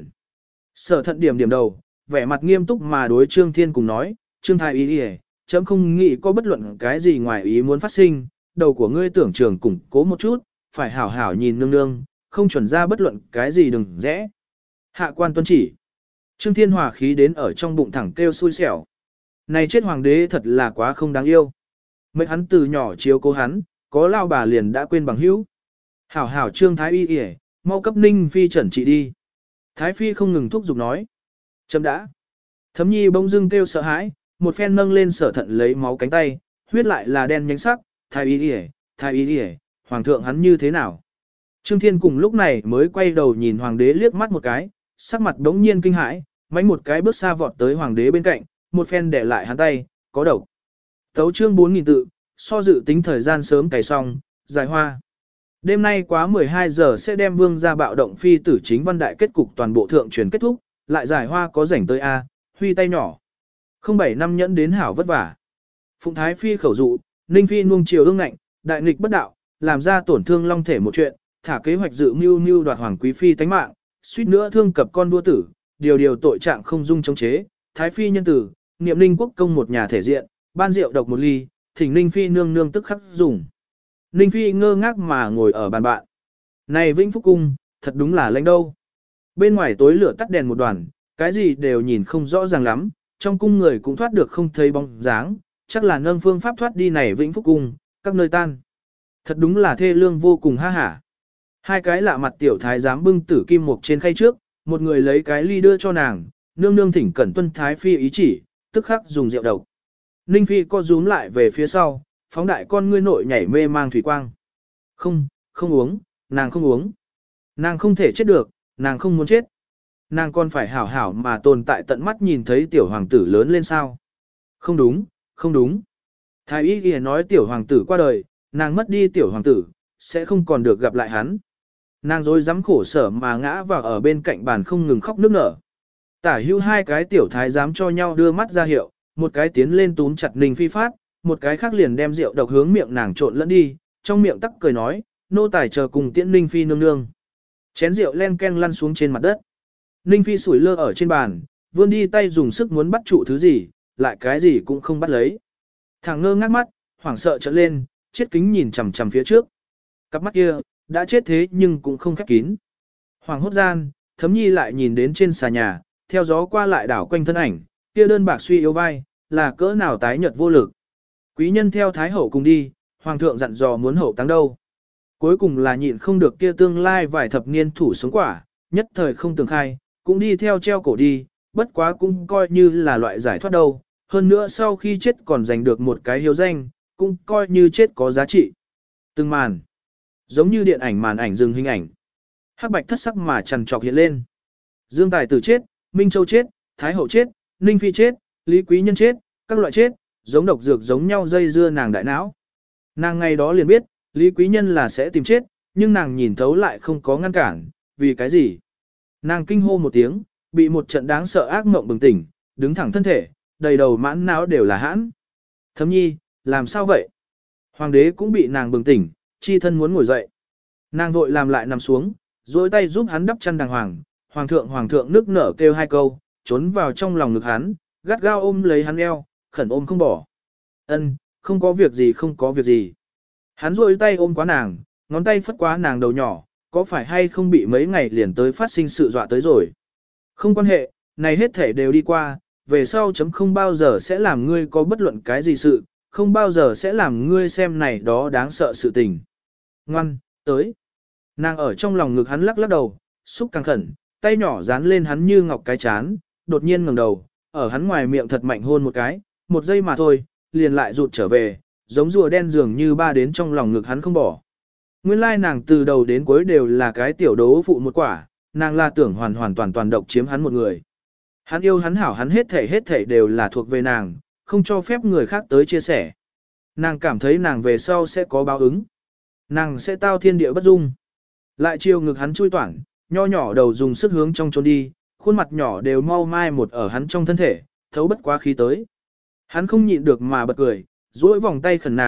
[SPEAKER 1] Sở thận điểm điểm đầu, vẻ mặt nghiêm túc mà đối Trương Thiên cùng nói, Trương Thái ý ý, chấm không nghĩ có bất luận cái gì ngoài ý muốn phát sinh, đầu của ngươi tưởng trường củng cố một chút, phải hảo hảo nhìn nương nương, không chuẩn ra bất luận cái gì đừng rẽ. Hạ quan tuân chỉ. Trương Thiên hòa khí đến ở trong bụng thẳng kêu xui xẻo. Này chết hoàng đế thật là quá không đáng yêu. Mấy hắn từ nhỏ chiếu cố hắn, có lao bà liền đã quên bằng hữu. Hảo hảo Trương Thái y y, mau cấp Ninh Phi chuẩn trị đi. Thái Phi không ngừng thúc giục nói. Chấm đã. Thấm nhi bỗng dưng kêu sợ hãi, một phen nâng lên sở thận lấy máu cánh tay, huyết lại là đen nhánh sắc, Thái y y, Thái y y, hoàng thượng hắn như thế nào? Trương Thiên cùng lúc này mới quay đầu nhìn hoàng đế liếc mắt một cái, sắc mặt đống nhiên kinh hãi, mánh một cái bước xa vọt tới hoàng đế bên cạnh, một phen để lại hắn tay, có độc. Tấu chương bốn nghìn tự, so dự tính thời gian sớm cày xong, giải hoa. Đêm nay quá mười hai giờ sẽ đem vương ra bạo động phi tử chính văn đại kết cục toàn bộ thượng truyền kết thúc, lại giải hoa có rảnh tới A, huy tay nhỏ. Không bảy năm nhẫn đến hảo vất vả. Phụng Thái Phi khẩu dụ, Ninh Phi nuông chiều ương ngạnh, đại nghịch bất đạo, làm ra tổn thương long thể một chuyện, thả kế hoạch dự mưu mưu đoạt hoàng quý phi tánh mạng, suýt nữa thương cập con vua tử, điều điều tội trạng không dung chống chế, Thái Phi nhân tử, niệm Ninh quốc công một nhà thể diện, ban rượu độc một ly, thỉnh Ninh Phi nương nương tức khắc dùng. Ninh Phi ngơ ngác mà ngồi ở bàn bạn. Này Vĩnh Phúc Cung, thật đúng là lãnh đâu. Bên ngoài tối lửa tắt đèn một đoàn, cái gì đều nhìn không rõ ràng lắm, trong cung người cũng thoát được không thấy bóng dáng, chắc là nâng phương pháp thoát đi này Vĩnh Phúc Cung, các nơi tan. Thật đúng là thê lương vô cùng ha hả. Hai cái lạ mặt tiểu thái giám bưng tử kim mục trên khay trước, một người lấy cái ly đưa cho nàng, nương nương thỉnh cẩn tuân Thái Phi ý chỉ, tức khắc dùng rượu độc. Ninh Phi co rúm lại về phía sau, phóng đại con ngươi nội nhảy mê mang thủy quang. Không, không uống, nàng không uống. Nàng không thể chết được, nàng không muốn chết. Nàng còn phải hảo hảo mà tồn tại tận mắt nhìn thấy tiểu hoàng tử lớn lên sao. Không đúng, không đúng. Thái y ghi nói tiểu hoàng tử qua đời, nàng mất đi tiểu hoàng tử, sẽ không còn được gặp lại hắn. Nàng rồi dám khổ sở mà ngã vào ở bên cạnh bàn không ngừng khóc nức nở. Tả hưu hai cái tiểu thái dám cho nhau đưa mắt ra hiệu, một cái tiến lên túm chặt Ninh Phi phát, một cái khác liền đem rượu độc hướng miệng nàng trộn lẫn đi, trong miệng tắc cười nói, nô tài chờ cùng tiễn Ninh Phi nương nương. Chén rượu len ken lăn xuống trên mặt đất. Ninh Phi sủi lơ ở trên bàn, vươn đi tay dùng sức muốn bắt trụ thứ gì, lại cái gì cũng không bắt lấy. Thằng ngơ ngác mắt, hoảng sợ trợn lên, chết kính nhìn chằm chằm phía trước. Cặp mắt kia, đã chết thế nhưng cũng không khép kín. Hoàng hốt gian, Thấm Nhi lại nhìn đến trên xà nhà, theo gió qua lại đảo quanh thân ảnh, kia đơn bạc suy yếu vai, là cỡ nào tái nhợt vô lực. Quý nhân theo Thái Hậu cùng đi, Hoàng thượng dặn dò muốn hậu táng đâu. Cuối cùng là nhịn không được kia tương lai vài thập niên thủ sống quả, nhất thời không tường khai, cũng đi theo treo cổ đi, bất quá cũng coi như là loại giải thoát đâu. Hơn nữa sau khi chết còn giành được một cái hiếu danh, cũng coi như chết có giá trị. Từng màn, giống như điện ảnh màn ảnh dừng hình ảnh. Hắc bạch thất sắc mà trằn trọc hiện lên. Dương Tài Tử chết, Minh Châu chết, Thái Hậu chết, Ninh Phi chết, Lý Quý Nhân chết, các loại chết, giống độc dược giống nhau dây dưa nàng đại não. Nàng ngày đó liền biết, Lý Quý Nhân là sẽ tìm chết, nhưng nàng nhìn thấu lại không có ngăn cản, vì cái gì? Nàng kinh hô một tiếng, bị một trận đáng sợ ác mộng bừng tỉnh, đứng thẳng thân thể, đầy đầu mãn não đều là hãn. Thấm Nhi, làm sao vậy? Hoàng đế cũng bị nàng bừng tỉnh, chi thân muốn ngồi dậy. Nàng vội làm lại nằm xuống, duỗi tay giúp hắn đắp chăn đàng hoàng. Hoàng thượng hoàng thượng nước nở kêu hai câu, trốn vào trong lòng ngực hắn, gắt gao ôm lấy hắn eo, khẩn ôm không bỏ. Ân, không có việc gì không có việc gì. Hắn duỗi tay ôm quá nàng, ngón tay phất quá nàng đầu nhỏ, có phải hay không bị mấy ngày liền tới phát sinh sự dọa tới rồi. Không quan hệ, này hết thể đều đi qua, về sau chấm không bao giờ sẽ làm ngươi có bất luận cái gì sự, không bao giờ sẽ làm ngươi xem này đó đáng sợ sự tình. Ngoan, tới. Nàng ở trong lòng ngực hắn lắc lắc đầu, xúc càng khẩn, tay nhỏ dán lên hắn như ngọc cái chán, đột nhiên ngẩng đầu, ở hắn ngoài miệng thật mạnh hôn một cái, một giây mà thôi, liền lại rụt trở về, giống rùa đen dường như ba đến trong lòng ngực hắn không bỏ. Nguyên lai nàng từ đầu đến cuối đều là cái tiểu đố phụ một quả, nàng là tưởng hoàn hoàn toàn toàn độc chiếm hắn một người. Hắn yêu hắn hảo hắn hết thảy hết thảy đều là thuộc về nàng, không cho phép người khác tới chia sẻ. Nàng cảm thấy nàng về sau sẽ có báo ứng. Nàng sẽ tao thiên địa bất dung. Lại chiều ngực hắn chui toản, nho nhỏ đầu dùng sức hướng trong trốn đi, khuôn mặt nhỏ đều mau mai một ở hắn trong thân thể, thấu bất quá khí tới. Hắn không nhịn được mà bật cười, duỗi vòng tay khẩn nàng,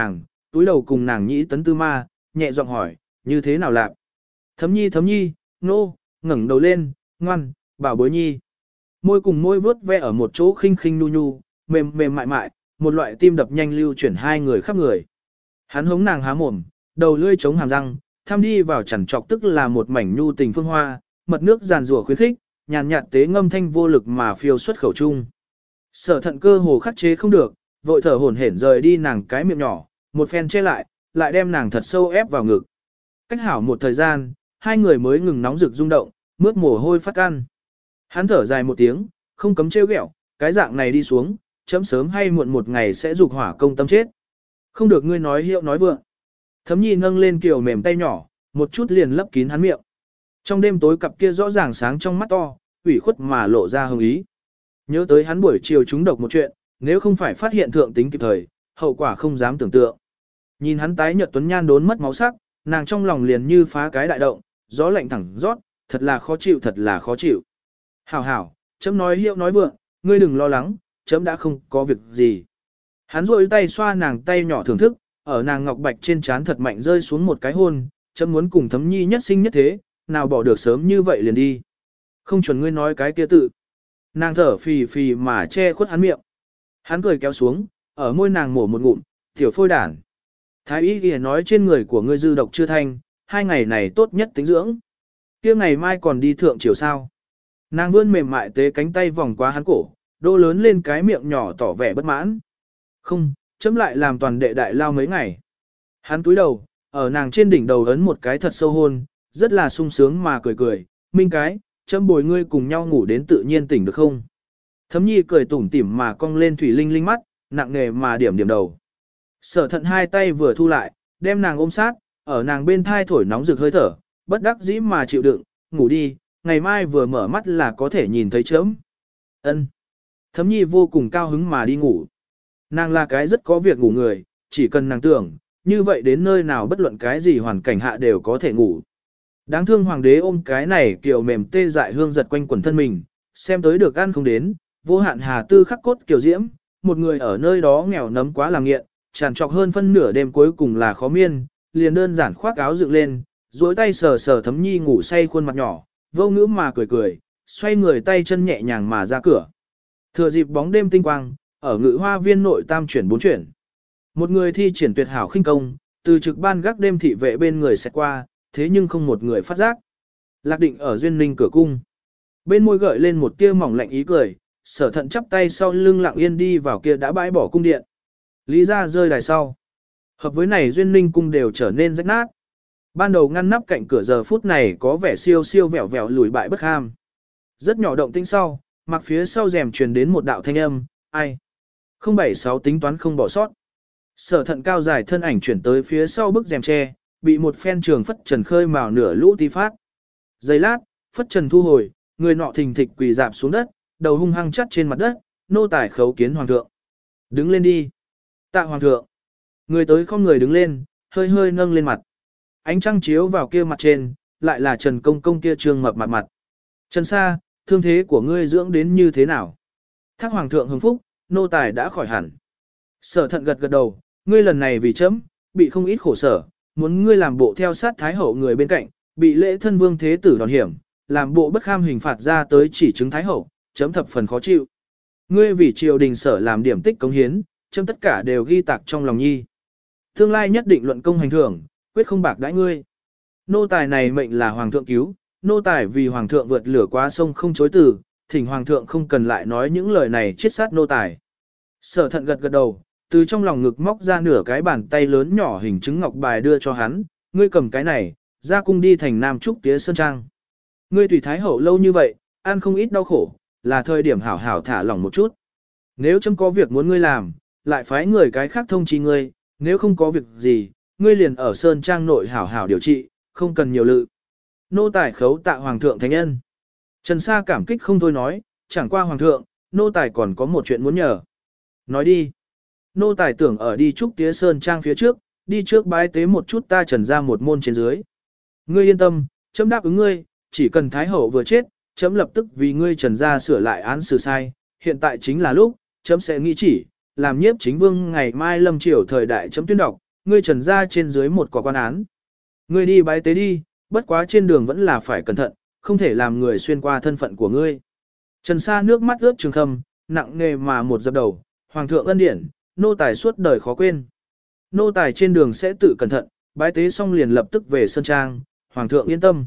[SPEAKER 1] túi đầu cùng nàng nhĩ tấn tư ma, nhẹ giọng hỏi, như thế nào lạc? Thấm nhi thấm nhi, nô, ngẩng đầu lên, ngoan, bảo bối nhi. Môi cùng môi vớt ve ở một chỗ khinh khinh nu nu, mềm mềm mại mại, một loại tim đập nhanh lưu chuyển hai người khắp người. Hắn hống nàng há mồm, đầu lưỡi chống hàm răng, tham đi vào chằn trọc tức là một mảnh nhu tình phương hoa, mật nước giàn rủa khuyến khích, nhàn nhạt tế ngâm thanh vô lực mà phiêu xuất khẩu trung. Sở thận cơ hồ khắc chế không được, vội thở hổn hển rời đi nàng cái miệng nhỏ, một phen che lại, lại đem nàng thật sâu ép vào ngực. Cách hảo một thời gian, hai người mới ngừng nóng rực rung động, mướt mồ hôi phát can. Hắn thở dài một tiếng, không cấm trêu ghẹo, cái dạng này đi xuống, chấm sớm hay muộn một ngày sẽ dục hỏa công tâm chết. Không được ngươi nói hiệu nói vượng. Thấm nhi nâng lên kiểu mềm tay nhỏ, một chút liền lấp kín hắn miệng. Trong đêm tối cặp kia rõ ràng sáng trong mắt to, ủy khuất mà lộ ra hồng ý. Nhớ tới hắn buổi chiều trúng độc một chuyện, nếu không phải phát hiện thượng tính kịp thời, hậu quả không dám tưởng tượng. Nhìn hắn tái nhợt tuấn nhan đốn mất máu sắc, nàng trong lòng liền như phá cái đại động, gió lạnh thẳng rót, thật là khó chịu thật là khó chịu. Hảo hảo, chấm nói hiệu nói vượng, ngươi đừng lo lắng, chấm đã không có việc gì. Hắn rôi tay xoa nàng tay nhỏ thưởng thức, ở nàng ngọc bạch trên trán thật mạnh rơi xuống một cái hôn, chấm muốn cùng thấm nhi nhất sinh nhất thế, nào bỏ được sớm như vậy liền đi. Không chuẩn ngươi nói cái kia tự. Nàng thở phì phì mà che khuất hắn miệng. Hắn cười kéo xuống, ở môi nàng mổ một ngụm, tiểu phôi đản. Thái y kia nói trên người của ngươi dư độc chưa thanh, hai ngày này tốt nhất tính dưỡng. Kia ngày mai còn đi thượng chiều sao. Nàng vươn mềm mại tế cánh tay vòng qua hắn cổ, đô lớn lên cái miệng nhỏ tỏ vẻ bất mãn. Không, chấm lại làm toàn đệ đại lao mấy ngày. Hắn túi đầu, ở nàng trên đỉnh đầu ấn một cái thật sâu hôn, rất là sung sướng mà cười cười, minh cái, chấm bồi ngươi cùng nhau ngủ đến tự nhiên tỉnh được không? Thấm nhi cười tủm tỉm mà cong lên thủy linh linh mắt, nặng nề mà điểm điểm đầu. Sở thận hai tay vừa thu lại, đem nàng ôm sát, ở nàng bên thai thổi nóng rực hơi thở, bất đắc dĩ mà chịu đựng, ngủ đi, ngày mai vừa mở mắt là có thể nhìn thấy chấm. Ân. Thấm nhi vô cùng cao hứng mà đi ngủ. Nàng là cái rất có việc ngủ người, chỉ cần nàng tưởng, như vậy đến nơi nào bất luận cái gì hoàn cảnh hạ đều có thể ngủ. Đáng thương hoàng đế ôm cái này kiểu mềm tê dại hương giật quanh quần thân mình, xem tới được ăn không đến, vô hạn hà tư khắc cốt kiểu diễm, một người ở nơi đó nghèo nấm quá làm nghiện, tràn trọc hơn phân nửa đêm cuối cùng là khó miên, liền đơn giản khoác áo dựng lên, duỗi tay sờ sờ Thấm nhi ngủ say khuôn mặt nhỏ, vô ngữ mà cười cười, xoay người tay chân nhẹ nhàng mà ra cửa. Thừa dịp bóng đêm tinh quang, ở ngự hoa viên nội tam chuyển bốn chuyển. Một người thi triển tuyệt hảo khinh công, từ trực ban gác đêm thị vệ bên người sẽ qua, thế nhưng không một người phát giác. Lạc định ở duyên ninh cửa cung. Bên môi gợi lên một tia mỏng lạnh ý cười, sở thận chắp tay sau lưng lặng yên đi vào kia đã bãi bỏ cung điện. Lý ra rơi đài sau. Hợp với này duyên ninh cung đều trở nên rách nát. Ban đầu ngăn nắp cạnh cửa giờ phút này có vẻ siêu siêu vẹo vẹo lùi bại bất ham. Rất nhỏ động tĩnh sau, mặc phía sau rèm truyền đến một đạo thanh âm, ai? không bảy sáu tính toán không bỏ sót. Sở thận cao dài thân ảnh chuyển tới phía sau bức rèm tre, bị một phen trường phất trần khơi mào nửa lũ tí phát. Giây lát, phất trần thu hồi, người nọ thình thịch quỳ dạp xuống đất, đầu hung hăng chắt trên mặt đất, nô tài khấu kiến hoàng thượng. Đứng lên đi. Tạ hoàng thượng. Người tới không người đứng lên, hơi hơi nâng lên mặt. Ánh trăng chiếu vào kia mặt trên, lại là Trần Công Công kia trương mập mặt mặt. Trần Sa, thương thế của ngươi dưỡng đến như thế nào? Thác hoàng thượng hưng phúc, nô tài đã khỏi hẳn. Sở thận gật gật đầu, ngươi lần này vì chấm, bị không ít khổ sở, muốn ngươi làm bộ theo sát thái hậu người bên cạnh, bị lễ thân vương thế tử đòn hiểm, làm bộ bất kham hình phạt ra tới chỉ chứng thái hậu, chấm thập phần khó chịu. Ngươi vì triều đình sở làm điểm tích cống hiến, chấm tất cả đều ghi tạc trong lòng nhi. Tương lai nhất định luận công hành thưởng, quyết không bạc đãi ngươi. Nô tài này mệnh là hoàng thượng cứu, nô tài vì hoàng thượng vượt lửa qua sông không chối từ, thỉnh hoàng thượng không cần lại nói những lời này chết sát nô tài. Sở thận gật gật đầu, từ trong lòng ngực móc ra nửa cái bàn tay lớn nhỏ hình trứng ngọc bài đưa cho hắn, ngươi cầm cái này, ra cung đi thành Nam Trúc Tía Sơn Trang. Ngươi tùy thái hậu lâu như vậy, ăn không ít đau khổ, là thời điểm hảo hảo thả lỏng một chút. Nếu chấm có việc muốn ngươi làm, lại phái người cái khác thông chi ngươi, nếu không có việc gì, ngươi liền ở Sơn Trang nội hảo hảo điều trị, không cần nhiều lự. Nô tài khấu tạ hoàng thượng thánh nhân. Trần Sa cảm kích không thôi nói, chẳng qua hoàng thượng, nô tài còn có một chuyện muốn nhờ. Nói đi. Nô tài tưởng ở đi Trúc Tía Sơn Trang phía trước, đi trước bái tế một chút ta Trần ra một môn trên dưới. Ngươi yên tâm, chấm đáp ứng ngươi, chỉ cần Thái Hậu vừa chết, chấm lập tức vì ngươi Trần ra sửa lại án xử sai, hiện tại chính là lúc, chấm sẽ nghĩ chỉ, làm nhiếp chính vương ngày mai lâm triều thời đại chấm tuyên đọc, ngươi Trần gia trên dưới một quả quan án. Ngươi đi bái tế đi, bất quá trên đường vẫn là phải cẩn thận, không thể làm người xuyên qua thân phận của ngươi. Trần Sa nước mắt ướt trường khâm, nặng nề mà một dập đầu, Hoàng thượng ân điển, nô tài suốt đời khó quên. Nô tài trên đường sẽ tự cẩn thận, bái tế xong liền lập tức về Sơn Trang, Hoàng thượng yên tâm.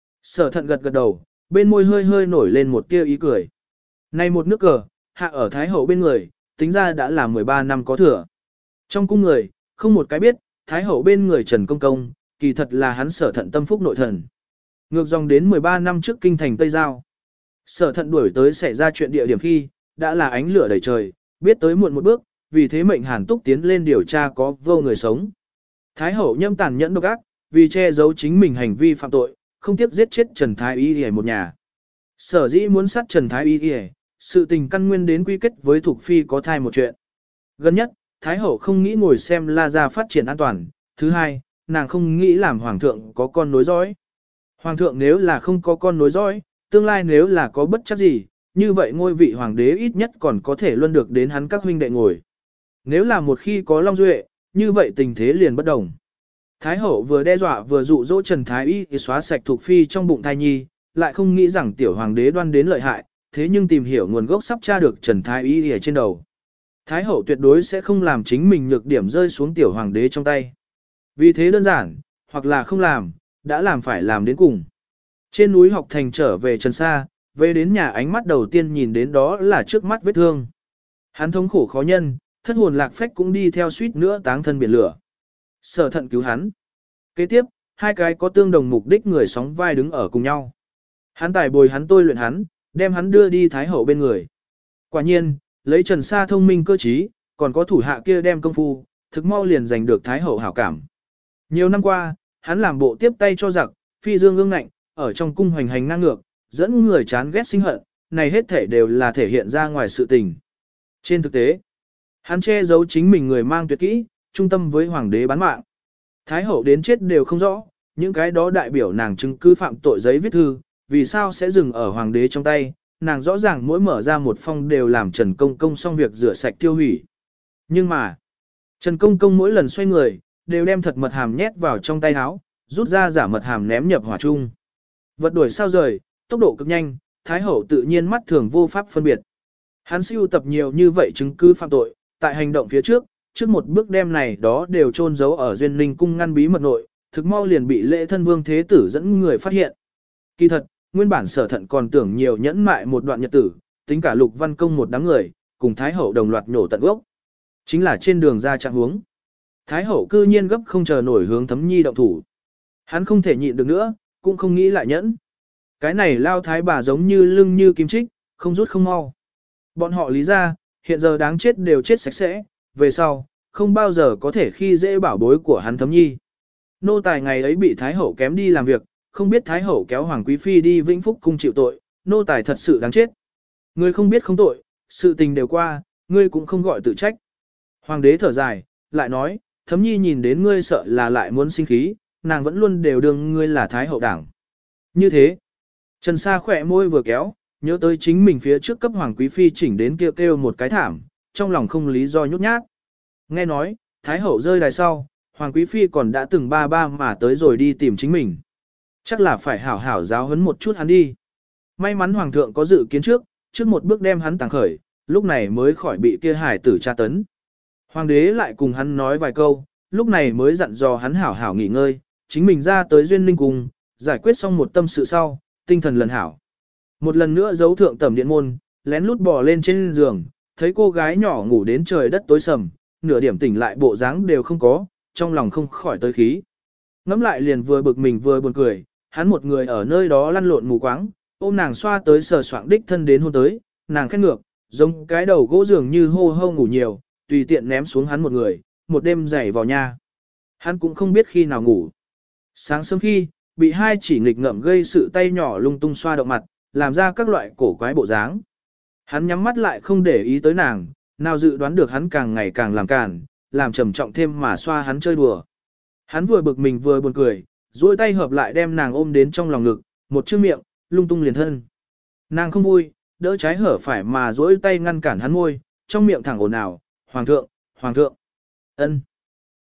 [SPEAKER 1] Sở thận gật gật đầu, bên môi hơi hơi nổi lên một tia ý cười. Này một nước cờ, hạ ở Thái Hậu bên người, tính ra đã là mười ba năm có thừa. Trong cung người, không một cái biết, Thái Hậu bên người Trần Công Công, kỳ thật là hắn sở thận tâm phúc nội thần. Ngược dòng đến mười ba năm trước kinh thành Tây Giao. Sở thận đuổi tới xảy ra chuyện địa điểm khi, đã là ánh lửa đầy trời, biết tới muộn một bước, vì thế mệnh Hàn Túc tiến lên điều tra có vô người sống. Thái Hậu nhâm tàn nhẫn độc ác, vì che giấu chính mình hành vi phạm tội, không tiếc giết chết Trần Thái Y Y một nhà. Sở dĩ muốn sát Trần Thái Y Y, sự tình căn nguyên đến quy kết với Thục Phi có thai một chuyện. Gần nhất, Thái Hậu không nghĩ ngồi xem La Gia phát triển an toàn. Thứ hai, nàng không nghĩ làm Hoàng thượng có con nối dõi. Hoàng thượng nếu là không có con nối dõi, tương lai nếu là có bất chắc gì, như vậy ngôi vị Hoàng đế ít nhất còn có thể luân được đến hắn các huynh đệ ngồi. Nếu là một khi có Long Duệ, như vậy tình thế liền bất đồng. Thái Hậu vừa đe dọa vừa dụ dỗ Trần Thái Y thì xóa sạch Thục Phi trong bụng thai nhi, lại không nghĩ rằng tiểu Hoàng đế đoan đến lợi hại, thế nhưng tìm hiểu nguồn gốc sắp tra được Trần Thái Y ở trên đầu. Thái Hậu tuyệt đối sẽ không làm chính mình nhược điểm rơi xuống tiểu Hoàng đế trong tay. Vì thế đơn giản, hoặc là không làm, đã làm phải làm đến cùng. Trên núi học thành trở về Trần Sa, về đến nhà ánh mắt đầu tiên nhìn đến đó là trước mắt vết thương. Hắn thống khổ khó nhân, thất hồn lạc phách cũng đi theo suýt nữa táng thân biển lửa. Sở thận cứu hắn. Kế tiếp, hai cái có tương đồng mục đích người sóng vai đứng ở cùng nhau. Hắn tài bồi hắn tôi luyện hắn, đem hắn đưa đi Thái Hậu bên người. Quả nhiên, lấy Trần Sa thông minh cơ trí, còn có thủ hạ kia đem công phu, thực mau liền giành được Thái Hậu hảo cảm. Nhiều năm qua, hắn làm bộ tiếp tay cho giặc, phi dương ương ngạnh, ở trong cung hoành hành ngang ngược, dẫn người chán ghét sinh hận, này hết thể đều là thể hiện ra ngoài sự tình. Trên thực tế, hắn che giấu chính mình người mang tuyệt kỹ, trung tâm với hoàng đế bán mạng. Thái Hậu đến chết đều không rõ, những cái đó đại biểu nàng chứng cứ phạm tội giấy viết thư, vì sao sẽ dừng ở hoàng đế trong tay, nàng rõ ràng mỗi mở ra một phong đều làm Trần Công Công xong việc rửa sạch tiêu hủy. Nhưng mà, Trần Công Công mỗi lần xoay người, đều đem thật mật hàm nhét vào trong tay áo, rút ra giả mật hàm ném nhập hỏa chung. Vật đuổi sao rời, tốc độ cực nhanh, Thái Hậu tự nhiên mắt thường vô pháp phân biệt. Hắn sưu tập nhiều như vậy chứng cứ phạm tội, tại hành động phía trước, trước một bước đem này đó đều chôn giấu ở Duyên Ninh cung ngăn bí mật nội, thực mau liền bị Lễ Thân Vương Thế Tử dẫn người phát hiện. Kỳ thật, nguyên bản Sở Thận còn tưởng nhiều nhẫn mại một đoạn nhật tử, tính cả Lục Văn Công một đám người, cùng Thái Hậu đồng loạt nhổ tận gốc. Chính là trên đường ra trạng huống. Thái Hậu cư nhiên gấp không chờ nổi hướng Thấm Nhi động thủ. Hắn không thể nhịn được nữa, cũng không nghĩ lại nhẫn. Cái này lao thái bà giống như lưng như kim trích, không rút không mau. Bọn họ lý ra, hiện giờ đáng chết đều chết sạch sẽ, về sau, không bao giờ có thể khi dễ bảo bối của hắn Thấm Nhi. Nô tài ngày ấy bị Thái Hậu kém đi làm việc, không biết Thái Hậu kéo Hoàng Quý Phi đi Vĩnh Phúc cung chịu tội, nô tài thật sự đáng chết. Ngươi không biết không tội, sự tình đều qua, ngươi cũng không gọi tự trách. Hoàng đế thở dài, lại nói, Thấm Nhi nhìn đến ngươi sợ là lại muốn sinh khí, nàng vẫn luôn đều đương ngươi là Thái Hậu đảng. Như thế, Trần Sa khỏe môi vừa kéo, nhớ tới chính mình phía trước cấp Hoàng Quý Phi chỉnh đến kêu kêu một cái thảm, trong lòng không lý do nhút nhát. Nghe nói, Thái Hậu rơi đài sau, Hoàng Quý Phi còn đã từng ba ba mà tới rồi đi tìm chính mình. Chắc là phải hảo hảo giáo huấn một chút hắn đi. May mắn Hoàng thượng có dự kiến trước, trước một bước đem hắn tàng khởi, lúc này mới khỏi bị kia hải tử tra tấn. Hoàng đế lại cùng hắn nói vài câu, lúc này mới dặn dò hắn hảo hảo nghỉ ngơi, chính mình ra tới Duyên Ninh Cung, giải quyết xong một tâm sự sau, tinh thần lần hảo. Một lần nữa giấu thượng tẩm điện môn, lén lút bò lên trên giường, thấy cô gái nhỏ ngủ đến trời đất tối sầm, nửa điểm tỉnh lại bộ dáng đều không có, trong lòng không khỏi tới khí. Ngắm lại liền vừa bực mình vừa buồn cười, hắn một người ở nơi đó lăn lộn mù quáng, ôm nàng xoa tới sờ soạng đích thân đến hôn tới, nàng khét ngược, giống cái đầu gỗ dường như hô hô ngủ nhiều, tùy tiện ném xuống hắn một người, một đêm dày vào nha. Hắn cũng không biết khi nào ngủ. Sáng sớm khi, bị hai chỉ nghịch ngợm gây sự tay nhỏ lung tung xoa động mặt, làm ra các loại cổ quái bộ dáng. Hắn nhắm mắt lại không để ý tới nàng, nào dự đoán được hắn càng ngày càng làm càn, làm trầm trọng thêm mà xoa hắn chơi đùa. Hắn vừa bực mình vừa buồn cười, duỗi tay hợp lại đem nàng ôm đến trong lòng ngực, một chữ miệng, lung tung liền thân. Nàng không vui, đỡ trái hở phải mà duỗi tay ngăn cản hắn môi, trong miệng thẳng ồn ào, "Hoàng thượng, hoàng thượng." Ân.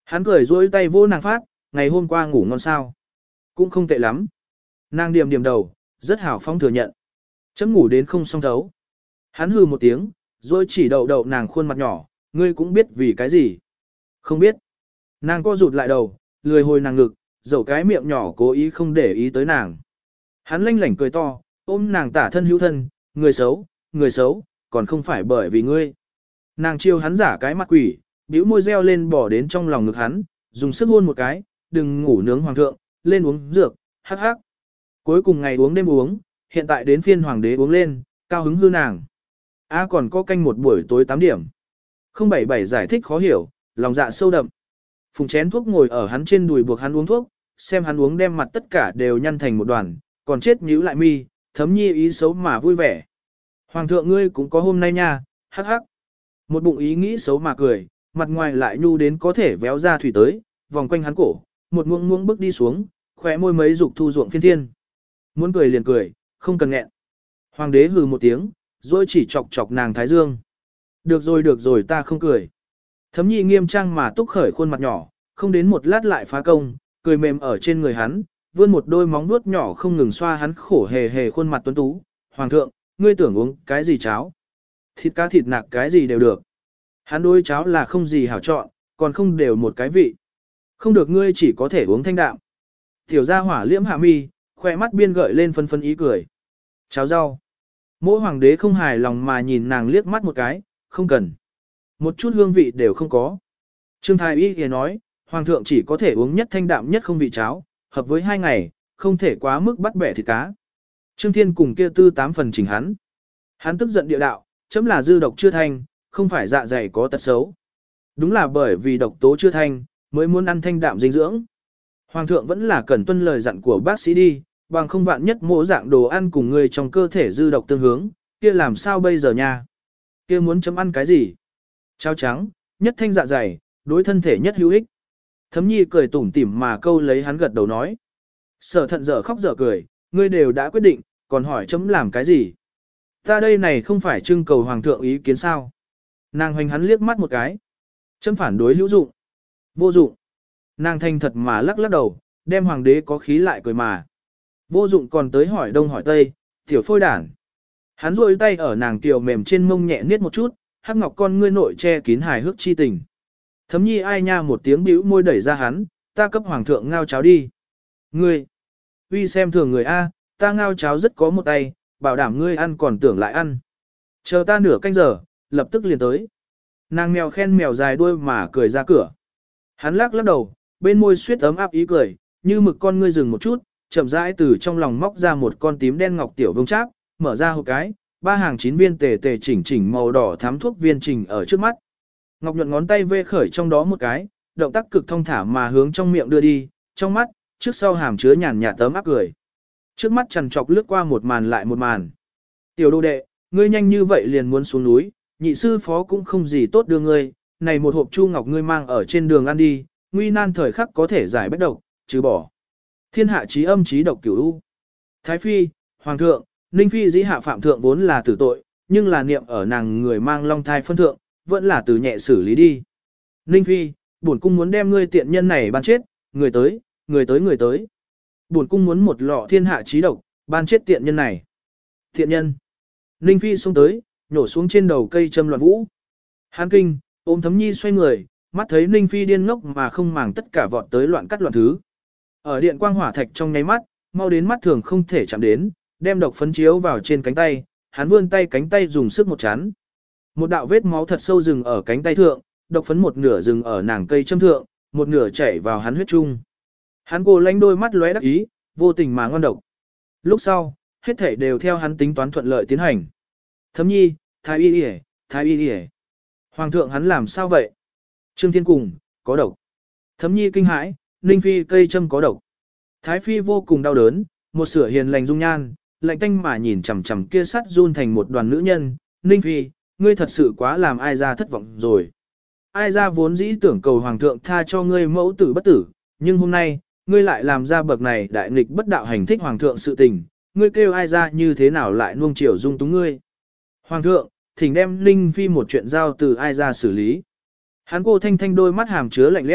[SPEAKER 1] Hắn cười duỗi tay vô nàng phát, ngày hôm qua ngủ ngon sao. Cũng không tệ lắm. Nàng điểm điểm đầu, rất hào phóng thừa nhận. Chấm ngủ đến không song thấu. Hắn hừ một tiếng, rồi chỉ đậu đậu nàng khuôn mặt nhỏ, ngươi cũng biết vì cái gì. Không biết. Nàng co rụt lại đầu, lười hồi nàng ngực, dầu cái miệng nhỏ cố ý không để ý tới nàng. Hắn lanh lảnh cười to, ôm nàng tả thân hữu thân, người xấu, người xấu, còn không phải bởi vì ngươi. Nàng chiêu hắn giả cái mặt quỷ, bĩu môi reo lên bỏ đến trong lòng ngực hắn, dùng sức hôn một cái, đừng ngủ nướng hoàng thượng, lên uống dược, hắc hắc. Cuối cùng ngày uống đêm uống, hiện tại đến phiên hoàng đế uống lên, cao hứng hư nàng. A còn có canh một buổi tối tám điểm. không bảy bảy giải thích khó hiểu, lòng dạ sâu đậm. Phùng chén thuốc ngồi ở hắn trên đùi buộc hắn uống thuốc, xem hắn uống đem mặt tất cả đều nhăn thành một đoàn, còn chết nhíu lại mi, thấm nhi ý xấu mà vui vẻ. Hoàng thượng ngươi cũng có hôm nay nha, hắc hắc. Một bụng ý nghĩ xấu mà cười, mặt ngoài lại nhu đến có thể véo ra thủy tới, vòng quanh hắn cổ, một muỗng muỗng bước đi xuống, khóe môi mấy dục thu ruộng phiên thiên. Muốn cười liền cười, không cần nghẹn. Hoàng đế hừ một tiếng, rồi chỉ chọc chọc nàng thái dương. Được rồi được rồi ta không cười. Thấm nhi nghiêm trang mà túc khởi khuôn mặt nhỏ, không đến một lát lại phá công, cười mềm ở trên người hắn, vươn một đôi móng vuốt nhỏ không ngừng xoa hắn khổ hề hề khuôn mặt tuấn tú. Hoàng thượng, ngươi tưởng uống cái gì cháo? Thịt cá thịt nạc cái gì đều được. Hắn đối cháo là không gì hảo chọn, còn không đều một cái vị. Không được ngươi chỉ có thể uống thanh đạm. Tiểu gia hỏa liễm hạ mi, khoe mắt biên gợi lên phân phân ý cười. Cháo rau. Mỗi hoàng đế không hài lòng mà nhìn nàng liếc mắt một cái, không cần. Một chút hương vị đều không có. Trương Thái Y thì nói, hoàng thượng chỉ có thể uống nhất thanh đạm nhất không vị cháo, hợp với hai ngày, không thể quá mức bắt bẻ thịt cá. Trương Thiên cùng kia tư tám phần chỉnh hắn. Hắn tức giận địa đạo, chấm là dư độc chưa thanh, không phải dạ dày có tật xấu. Đúng là bởi vì độc tố chưa thanh, mới muốn ăn thanh đạm dinh dưỡng. Hoàng thượng vẫn là cần tuân lời dặn của bác sĩ đi, bằng không vạn nhất mỗi dạng đồ ăn cùng người trong cơ thể dư độc tương hướng, kia làm sao bây giờ nha? Kia muốn chấm ăn cái gì? Cháo trắng, nhất thanh dạ dày, đối thân thể nhất hữu ích. Thấm nhi cười tủm tỉm mà câu lấy hắn gật đầu nói. Sở thận dở khóc dở cười, ngươi đều đã quyết định, còn hỏi chấm làm cái gì? Ta đây này không phải trưng cầu hoàng thượng ý kiến sao? Nàng hoành hắn liếc mắt một cái. Chấm phản đối hữu dụng. Vô dụng. Nàng thanh thật mà lắc lắc đầu, đem hoàng đế có khí lại cười mà. Vô dụng còn tới hỏi đông hỏi tây, tiểu phôi đản. Hắn rôi tay ở nàng tiểu mềm trên mông nhẹ niết một chút, hắc ngọc con ngươi nội che kín hài hước chi tình. Thấm nhi ai nha một tiếng bĩu môi đẩy ra hắn, ta cấp hoàng thượng ngao cháo đi. Ngươi, uy xem thường người A, ta ngao cháo rất có một tay, bảo đảm ngươi ăn còn tưởng lại ăn. Chờ ta nửa canh giờ, lập tức liền tới. Nàng mèo khen mèo dài đuôi mà cười ra cửa. Hắn lắc lắc đầu, bên môi suyết ấm áp ý cười, như mực con ngươi dừng một chút, chậm rãi từ trong lòng móc ra một con tím đen ngọc tiểu vương cháp, mở ra hộp cái, ba hàng chín viên tề tề chỉnh chỉnh màu đỏ thắm thuốc viên trình ở trước mắt. Ngọc nhuận ngón tay vê khởi trong đó một cái, động tác cực thông thả mà hướng trong miệng đưa đi, trong mắt, trước sau hàm chứa nhàn nhạt tấm áp cười. Trước mắt trằn trọc lướt qua một màn lại một màn. Tiểu đô đệ, ngươi nhanh như vậy liền muốn xuống núi, nhị sư phó cũng không gì tốt đưa ngươi, này một hộp chu ngọc ngươi mang ở trên đường ăn đi, nguy nan thời khắc có thể giải bách độc, trừ bỏ. Thiên hạ chí âm chí độc cửu u. Thái phi, hoàng thượng, ninh phi dĩ hạ phạm thượng vốn là tử tội, nhưng là niệm ở nàng người mang long thai phân thượng, vẫn là từ nhẹ xử lý đi. Ninh phi, bổn cung muốn đem ngươi tiện nhân này ban chết, người tới, người tới người tới. Bổn cung muốn một lọ thiên hạ chí độc, ban chết tiện nhân này. Tiện nhân. Ninh phi xông tới, nhổ xuống trên đầu cây châm loạn vũ. Hán kinh, ôm Thấm nhi xoay người, mắt thấy Ninh phi điên ngốc mà không màng tất cả vọt tới loạn cắt loạn thứ. Ở điện quang hỏa thạch trong nháy mắt, mau đến mắt thường không thể chạm đến, đem độc phấn chiếu vào trên cánh tay, hắn vươn tay cánh tay dùng sức một chán. Một đạo vết máu thật sâu dừng ở cánh tay thượng, độc phấn một nửa dừng ở nàng cây châm thượng, một nửa chảy vào hắn huyết trung. Hắn cô lánh đôi mắt lóe đắc ý, vô tình mà ngon độc. Lúc sau, hết thảy đều theo hắn tính toán thuận lợi tiến hành. Thấm nhi, thái y y, thái y y. Hoàng thượng hắn làm sao vậy? Trương Thiên cùng, có độc. Thấm nhi kinh hãi, Ninh phi cây châm có độc. Thái phi vô cùng đau đớn, một sửa hiền lành dung nhan, lạnh tanh mà nhìn chằm chằm kia sắt run thành một đoàn nữ nhân. Ninh phi, ngươi thật sự quá làm ai ra thất vọng rồi. Ai ra vốn dĩ tưởng cầu hoàng thượng tha cho ngươi mẫu tử bất tử, nhưng hôm nay, ngươi lại làm ra bậc này đại nghịch bất đạo hành thích hoàng thượng sự tình, ngươi kêu ai ra như thế nào lại nuông chiều dung túng ngươi. Hoàng thượng, thỉnh đem Ninh phi một chuyện giao từ ai ra xử lý. Hắn cô thanh thanh đôi mắt hàm chứa lạnh lẽo,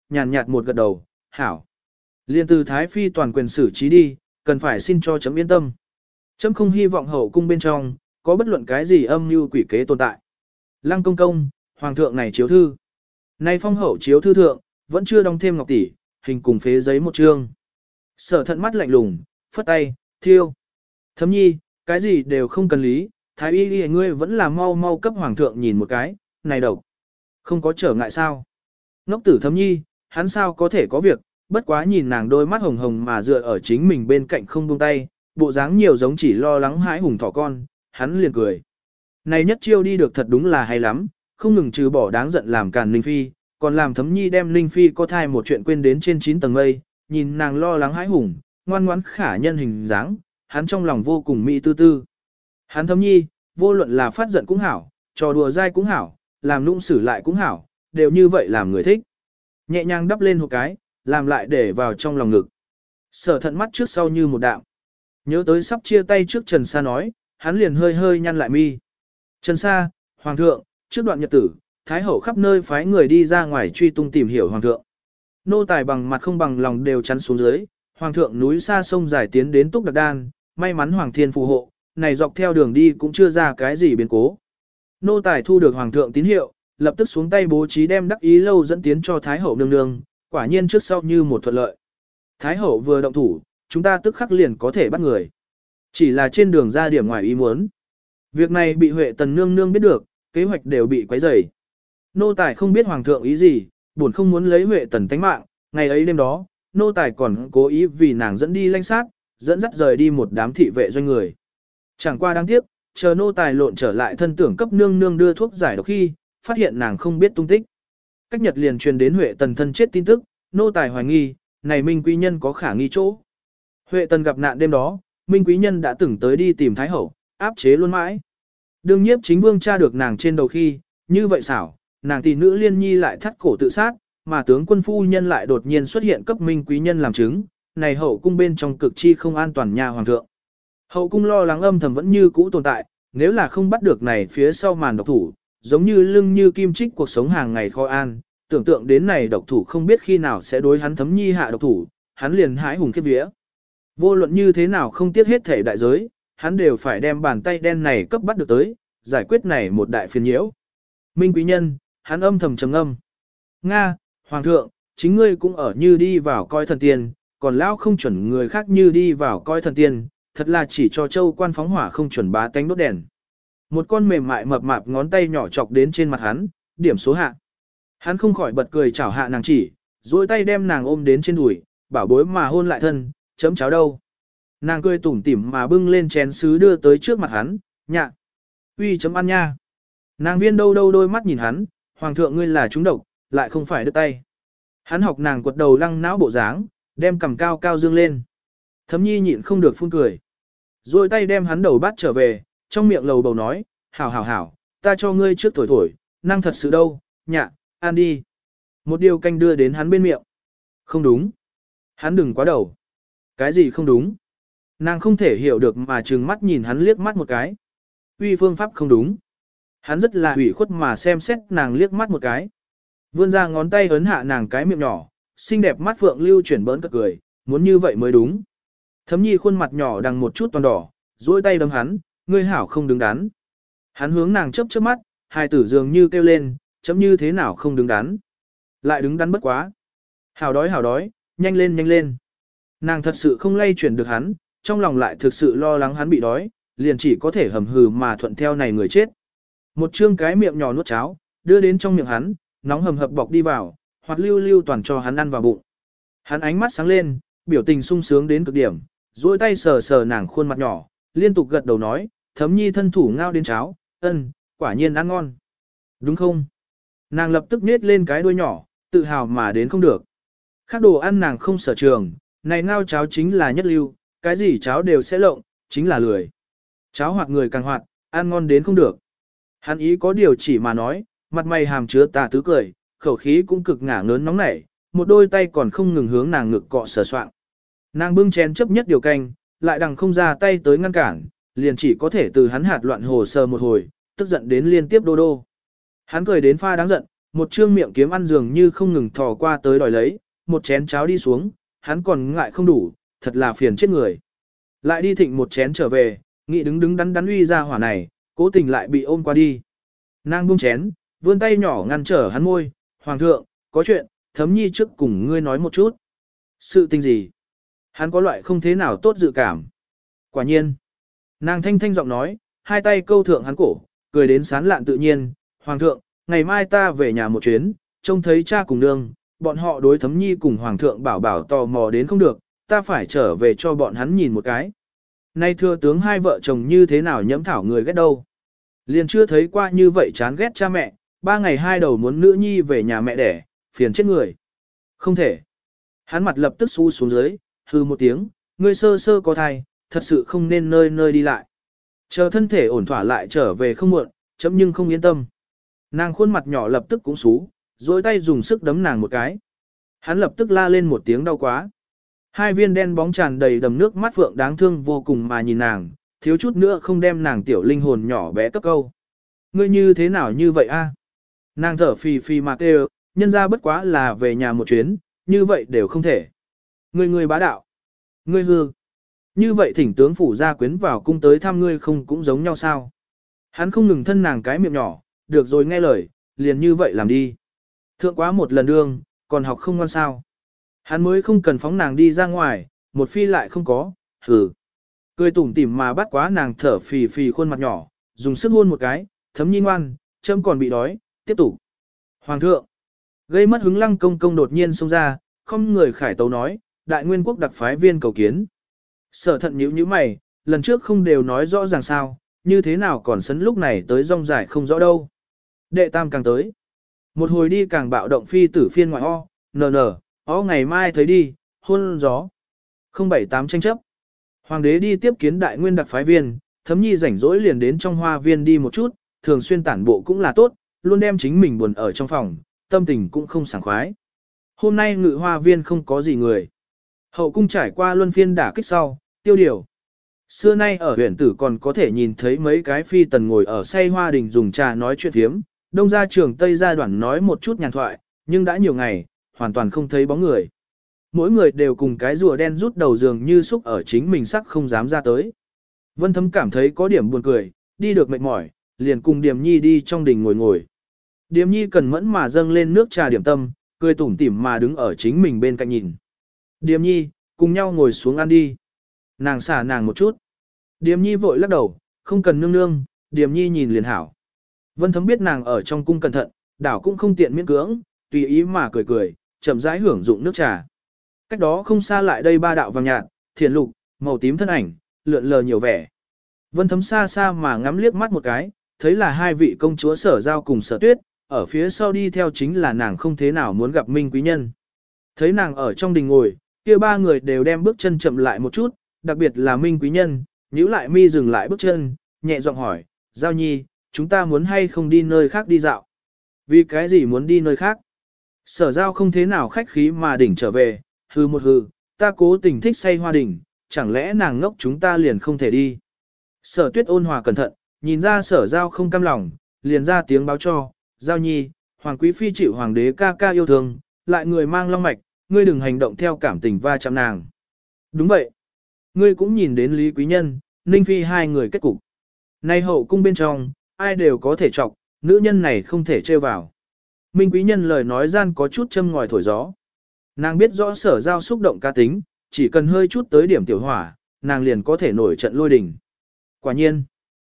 [SPEAKER 1] nhàn nhạt một gật đầu, hảo. Liên từ Thái Phi toàn quyền xử trí đi, cần phải xin cho chấm yên tâm. Chấm không hy vọng hậu cung bên trong, có bất luận cái gì âm mưu quỷ kế tồn tại. Lăng công công, hoàng thượng này chiếu thư. Nay phong hậu chiếu thư thượng, vẫn chưa đóng thêm ngọc tỷ, hình cùng phế giấy một chương. Sở thận mắt lạnh lùng, phất tay, thiêu. Thấm nhi, cái gì đều không cần lý, thái y đi ngươi vẫn là mau mau cấp hoàng thượng nhìn một cái, này độc. Không có trở ngại sao. Ngốc tử thấm nhi, hắn sao có thể có việc, bất quá nhìn nàng đôi mắt hồng hồng mà dựa ở chính mình bên cạnh không buông tay, bộ dáng nhiều giống chỉ lo lắng hãi hùng thỏ con, hắn liền cười. Này nhất chiêu đi được thật đúng là hay lắm, không ngừng trừ bỏ đáng giận làm càn Ninh Phi, còn làm thấm nhi đem Ninh Phi có thai một chuyện quên đến trên chín tầng mây, nhìn nàng lo lắng hãi hùng, ngoan ngoãn khả nhân hình dáng, hắn trong lòng vô cùng mỹ tư tư. Hắn thấm nhi, vô luận là phát giận cũng hảo, trò đùa dai cũng hảo, làm nũng xử lại cũng hảo, đều như vậy làm người thích. Nhẹ nhàng đắp lên một cái, làm lại để vào trong lòng ngực. Sở thận mắt trước sau như một đạo. Nhớ tới sắp chia tay trước Trần Sa nói, hắn liền hơi hơi nhăn lại mi. Trần Sa, Hoàng thượng, trước đoạn nhật tử, Thái hậu khắp nơi phái người đi ra ngoài truy tung tìm hiểu Hoàng thượng. Nô tài bằng mặt không bằng lòng đều chắn xuống dưới, Hoàng thượng núi xa sông dài tiến đến Túc Đặc Đan, may mắn Hoàng thiên phù hộ, này dọc theo đường đi cũng chưa ra cái gì biến cố. Nô tài thu được Hoàng thượng tín hiệu, lập tức xuống tay bố trí đem đắc ý lâu dẫn tiến cho Thái hậu nương nương, quả nhiên trước sau như một thuận lợi. Thái hậu vừa động thủ, chúng ta tức khắc liền có thể bắt người. Chỉ là trên đường ra điểm ngoài ý muốn. Việc này bị Huệ Tần nương nương biết được, kế hoạch đều bị quấy rầy. Nô tài không biết Hoàng thượng ý gì, buồn không muốn lấy Huệ Tần tánh mạng, ngày ấy đêm đó, nô tài còn cố ý vì nàng dẫn đi lanh sát, dẫn dắt rời đi một đám thị vệ doanh người. Chẳng qua đáng tiếc, chờ nô tài lộn trở lại thân tưởng cấp nương nương đưa thuốc giải độc khi, phát hiện nàng không biết tung tích. Cách nhật liền truyền đến Huệ Tần thân chết tin tức, nô tài hoài nghi, này Minh Quý Nhân có khả nghi chỗ. Huệ Tần gặp nạn đêm đó, Minh Quý Nhân đã từng tới đi tìm Thái hậu, áp chế luôn mãi. Đương nhiếp chính vương tra được nàng trên đầu khi, như vậy xảo, nàng tỷ nữ Liên Nhi lại thắt cổ tự sát, mà tướng quân phu nhân lại đột nhiên xuất hiện cấp Minh Quý Nhân làm chứng, này hậu cung bên trong cực chi không an toàn nhà hoàng thượng. Hậu cung lo lắng âm thầm vẫn như cũ tồn tại, nếu là không bắt được này phía sau màn độc thủ, giống như lưng như kim trích cuộc sống hàng ngày khó an, tưởng tượng đến này độc thủ không biết khi nào sẽ đối hắn thấm nhi hạ độc thủ, hắn liền hãi hùng khiếp vía. Vô luận như thế nào không tiếc hết thể đại giới, hắn đều phải đem bàn tay đen này cấp bắt được tới, giải quyết này một đại phiền nhiễu. Minh Quý Nhân, hắn âm thầm trầm ngâm. Nga, Hoàng thượng, chính ngươi cũng ở như đi vào coi thần tiên, còn lão không chuẩn người khác như đi vào coi thần tiên, thật là chỉ cho châu quan phóng hỏa không chuẩn bá tánh đốt đèn. Một con mềm mại mập mạp ngón tay nhỏ chọc đến trên mặt hắn, điểm số hạ. Hắn không khỏi bật cười chảo hạ nàng chỉ, duỗi tay đem nàng ôm đến trên đùi, bảo bối mà hôn lại thân, chấm cháo đâu. Nàng cười tủm tỉm mà bưng lên chén sứ đưa tới trước mặt hắn, nhạ. Uy chấm ăn nha. Nàng viên đâu đâu đôi mắt nhìn hắn, Hoàng thượng ngươi là trúng độc, lại không phải đứt tay. Hắn học nàng quật đầu lăng não bộ dáng, đem cầm cao cao dương lên. Thấm nhi nhịn không được phun cười. Rồi tay đem hắn đầu bắt trở về, trong miệng lầu bầu nói, hảo hảo hảo, ta cho ngươi trước thổi thổi, năng thật sự đâu, nhạ, ăn đi. Một điều canh đưa đến hắn bên miệng. Không đúng. Hắn đừng quá đầu. Cái gì không đúng? Nàng không thể hiểu được mà trừng mắt nhìn hắn liếc mắt một cái. Uy phương pháp không đúng. Hắn rất là ủy khuất mà xem xét nàng liếc mắt một cái. Vươn ra ngón tay ấn hạ nàng cái miệng nhỏ, xinh đẹp mắt phượng lưu chuyển bỡn cợt cười, muốn như vậy mới đúng. Thấm nhi khuôn mặt nhỏ đằng một chút toàn đỏ, duỗi tay đấm hắn, ngươi hảo không đứng đắn. Hắn hướng nàng chớp chớp mắt, hai tử dường như kêu lên, chấm như thế nào không đứng đắn. Lại đứng đắn bất quá. Hảo đói hảo đói, nhanh lên nhanh lên. Nàng thật sự không lay chuyển được hắn, trong lòng lại thực sự lo lắng hắn bị đói, liền chỉ có thể hầm hừ mà thuận theo này người chết. Một trương cái miệng nhỏ nuốt cháo, đưa đến trong miệng hắn, nóng hầm hập bọc đi vào, hoặc lưu lưu toàn cho hắn ăn vào bụng. Hắn ánh mắt sáng lên, biểu tình sung sướng đến cực điểm, duỗi tay sờ sờ nàng khuôn mặt nhỏ, liên tục gật đầu nói, thấm nhi thân thủ ngao đến cháo, ân, quả nhiên ăn ngon. Đúng không? Nàng lập tức nết lên cái đuôi nhỏ, tự hào mà đến không được. Khác đồ ăn nàng không sở trường, này ngao cháo chính là nhất lưu, cái gì cháo đều sẽ lộng, chính là lười. Cháo hoạt người càng hoạt, ăn ngon đến không được. Hắn ý có điều chỉ mà nói, mặt mày hàm chứa tà tứ cười, khẩu khí cũng cực ngả ngớn nóng nảy, một đôi tay còn không ngừng hướng nàng ngực cọ sờ soạng. Nàng bưng chén chấp nhất điều canh, lại đằng không ra tay tới ngăn cản, liền chỉ có thể từ hắn hạt loạn hồ sờ một hồi, tức giận đến liên tiếp đô đô. Hắn cười đến pha đáng giận, một trương miệng kiếm ăn dường như không ngừng thò qua tới đòi lấy, một chén cháo đi xuống, hắn còn ngại không đủ, thật là phiền chết người. Lại đi thịnh một chén trở về, nghĩ đứng đứng đắn đắn uy ra hỏa này, cố tình lại bị ôm qua đi. Nàng buông chén, vươn tay nhỏ ngăn trở hắn môi, hoàng thượng, có chuyện, thấm nhi trước cùng ngươi nói một chút. Sự tình gì? Hắn có loại không thế nào tốt dự cảm. Quả nhiên. Nàng thanh thanh giọng nói, hai tay câu thượng hắn cổ, cười đến sán lạn tự nhiên. Hoàng thượng, ngày mai ta về nhà một chuyến, trông thấy cha cùng nương, bọn họ đối thấm nhi cùng hoàng thượng bảo bảo tò mò đến không được, ta phải trở về cho bọn hắn nhìn một cái. Nay thưa tướng hai vợ chồng như thế nào nhẫm thảo người ghét đâu. Liền chưa thấy qua như vậy chán ghét cha mẹ, ba ngày hai đầu muốn nữ nhi về nhà mẹ đẻ, phiền chết người. Không thể. Hắn mặt lập tức xu xuống dưới, hư một tiếng, ngươi sơ sơ có thai, thật sự không nên nơi nơi đi lại. Chờ thân thể ổn thỏa lại trở về không muộn, chấm nhưng không yên tâm. Nàng khuôn mặt nhỏ lập tức cũng xú, dối tay dùng sức đấm nàng một cái. Hắn lập tức la lên một tiếng đau quá. Hai viên đen bóng tràn đầy đầm nước mắt phượng đáng thương vô cùng mà nhìn nàng, thiếu chút nữa không đem nàng tiểu linh hồn nhỏ bé cấp câu. Ngươi như thế nào như vậy a? Nàng thở phì phì mà kêu, nhân ra bất quá là về nhà một chuyến, như vậy đều không thể. Ngươi ngươi bá đạo. Ngươi hư. Như vậy thỉnh tướng phủ gia quyến vào cung tới thăm ngươi không cũng giống nhau sao? Hắn không ngừng thân nàng cái miệng nhỏ, được rồi nghe lời, liền như vậy làm đi. Thượng quá một lần đương, còn học không ngoan sao. Hắn mới không cần phóng nàng đi ra ngoài, một phi lại không có, hừ. Cười tủm tỉm mà bắt quá nàng thở phì phì khuôn mặt nhỏ, dùng sức hôn một cái, thấm nhi ngoan, châm còn bị đói, tiếp tục. Hoàng thượng, gây mất hứng lăng công công đột nhiên xông ra, không người khải tấu nói, đại nguyên quốc đặc phái viên cầu kiến. Sở thận nhíu nhíu mày, lần trước không đều nói rõ ràng sao, như thế nào còn sấn lúc này tới rong dài không rõ đâu. Đệ tam càng tới. Một hồi đi càng bạo động phi tử phiên ngoại o, nờ nờ, o ngày mai thấy đi, hôn gió. không bảy tám tranh chấp. Hoàng đế đi tiếp kiến đại nguyên đặc phái viên, thấm nhi rảnh rỗi liền đến trong hoa viên đi một chút, thường xuyên tản bộ cũng là tốt, luôn đem chính mình buồn ở trong phòng, tâm tình cũng không sảng khoái. Hôm nay ngự hoa viên không có gì người. Hậu cung trải qua luân phiên đả kích sau, tiêu điều. Xưa nay ở huyện tử còn có thể nhìn thấy mấy cái phi tần ngồi ở say hoa đình dùng trà nói chuyện thiếm, đông ra trường tây ra đoạn nói một chút nhàn thoại, nhưng đã nhiều ngày, hoàn toàn không thấy bóng người. Mỗi người đều cùng cái rùa đen rút đầu giường như xúc ở chính mình sắc không dám ra tới. Vân Thấm cảm thấy có điểm buồn cười, đi được mệt mỏi, liền cùng Điềm Nhi đi trong đình ngồi ngồi. Điềm Nhi cần mẫn mà dâng lên nước trà điểm tâm, cười tủm tỉm mà đứng ở chính mình bên cạnh nhìn. Điềm Nhi, cùng nhau ngồi xuống ăn đi. Nàng xả nàng một chút. Điềm Nhi vội lắc đầu, không cần nương nương, Điềm Nhi nhìn liền hảo. Vân Thấm biết nàng ở trong cung cẩn thận, đảo cũng không tiện miễn cưỡng, tùy ý mà cười cười, chậm rãi hưởng dụng nước trà. Cách đó không xa lại đây ba đạo vàng nhạt, thiền lục, màu tím thân ảnh, lượn lờ nhiều vẻ. Vân Thấm xa xa mà ngắm liếc mắt một cái, thấy là hai vị công chúa Sở Giao cùng Sở Tuyết, ở phía sau đi theo chính là nàng không thế nào muốn gặp Minh quý nhân. Thấy nàng ở trong đình ngồi, kia ba người đều đem bước chân chậm lại một chút, đặc biệt là Minh quý nhân, nhíu lại mi dừng lại bước chân, nhẹ giọng hỏi, Giao Nhi, chúng ta muốn hay không đi nơi khác đi dạo? Vì cái gì muốn đi nơi khác? Sở Giao không thế nào khách khí mà đỉnh trở về, hư một hư, ta cố tình thích say hoa đỉnh, chẳng lẽ nàng ngốc chúng ta liền không thể đi? Sở Tuyết ôn hòa cẩn thận, nhìn ra Sở Giao không cam lòng, liền ra tiếng báo cho, Giao Nhi, Hoàng Quý Phi chịu Hoàng đế ca ca yêu thương, lại người mang long mạch, ngươi đừng hành động theo cảm tình va chạm nàng. Đúng vậy. Ngươi cũng nhìn đến Lý Quý Nhân, Ninh Phi hai người kết cục. Nay hậu cung bên trong, ai đều có thể chọc, nữ nhân này không thể trêu vào. Minh Quý Nhân lời nói gian có chút châm ngòi thổi gió. Nàng biết rõ Sở Giao xúc động ca tính, chỉ cần hơi chút tới điểm tiểu hỏa, nàng liền có thể nổi trận lôi đình. Quả nhiên,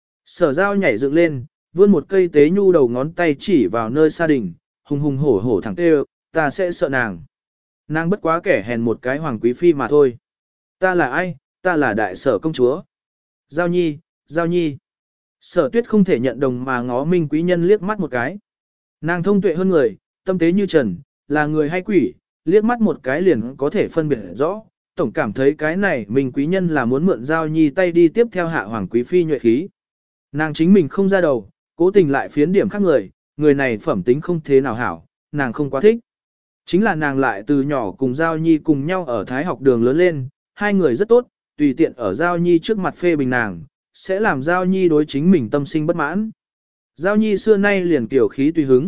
[SPEAKER 1] Sở Giao nhảy dựng lên, vươn một cây tế nhu đầu ngón tay chỉ vào nơi xa đình, hùng hùng hổ hổ thẳng tê, ta sẽ sợ nàng. Nàng bất quá kẻ hèn một cái hoàng quý phi mà thôi. Ta là ai, ta là đại sở công chúa. Giao Nhi, Giao Nhi. Sở Tuyết không thể nhận đồng mà ngó Minh quý nhân liếc mắt một cái. Nàng thông tuệ hơn người, tâm tế như trần, là người hay quỷ, liếc mắt một cái liền có thể phân biệt rõ. Tổng cảm thấy cái này Minh quý nhân là muốn mượn Giao Nhi tay đi tiếp theo hạ hoàng quý phi nhuệ khí. Nàng chính mình không ra đầu, cố tình lại phiến điểm khác người, người này phẩm tính không thế nào hảo, nàng không quá thích. Chính là nàng lại từ nhỏ cùng Giao Nhi cùng nhau ở Thái học đường lớn lên, hai người rất tốt, tùy tiện ở Giao Nhi trước mặt phê bình nàng, sẽ làm Giao Nhi đối chính mình tâm sinh bất mãn. Giao Nhi xưa nay liền kiểu khí tùy hứng,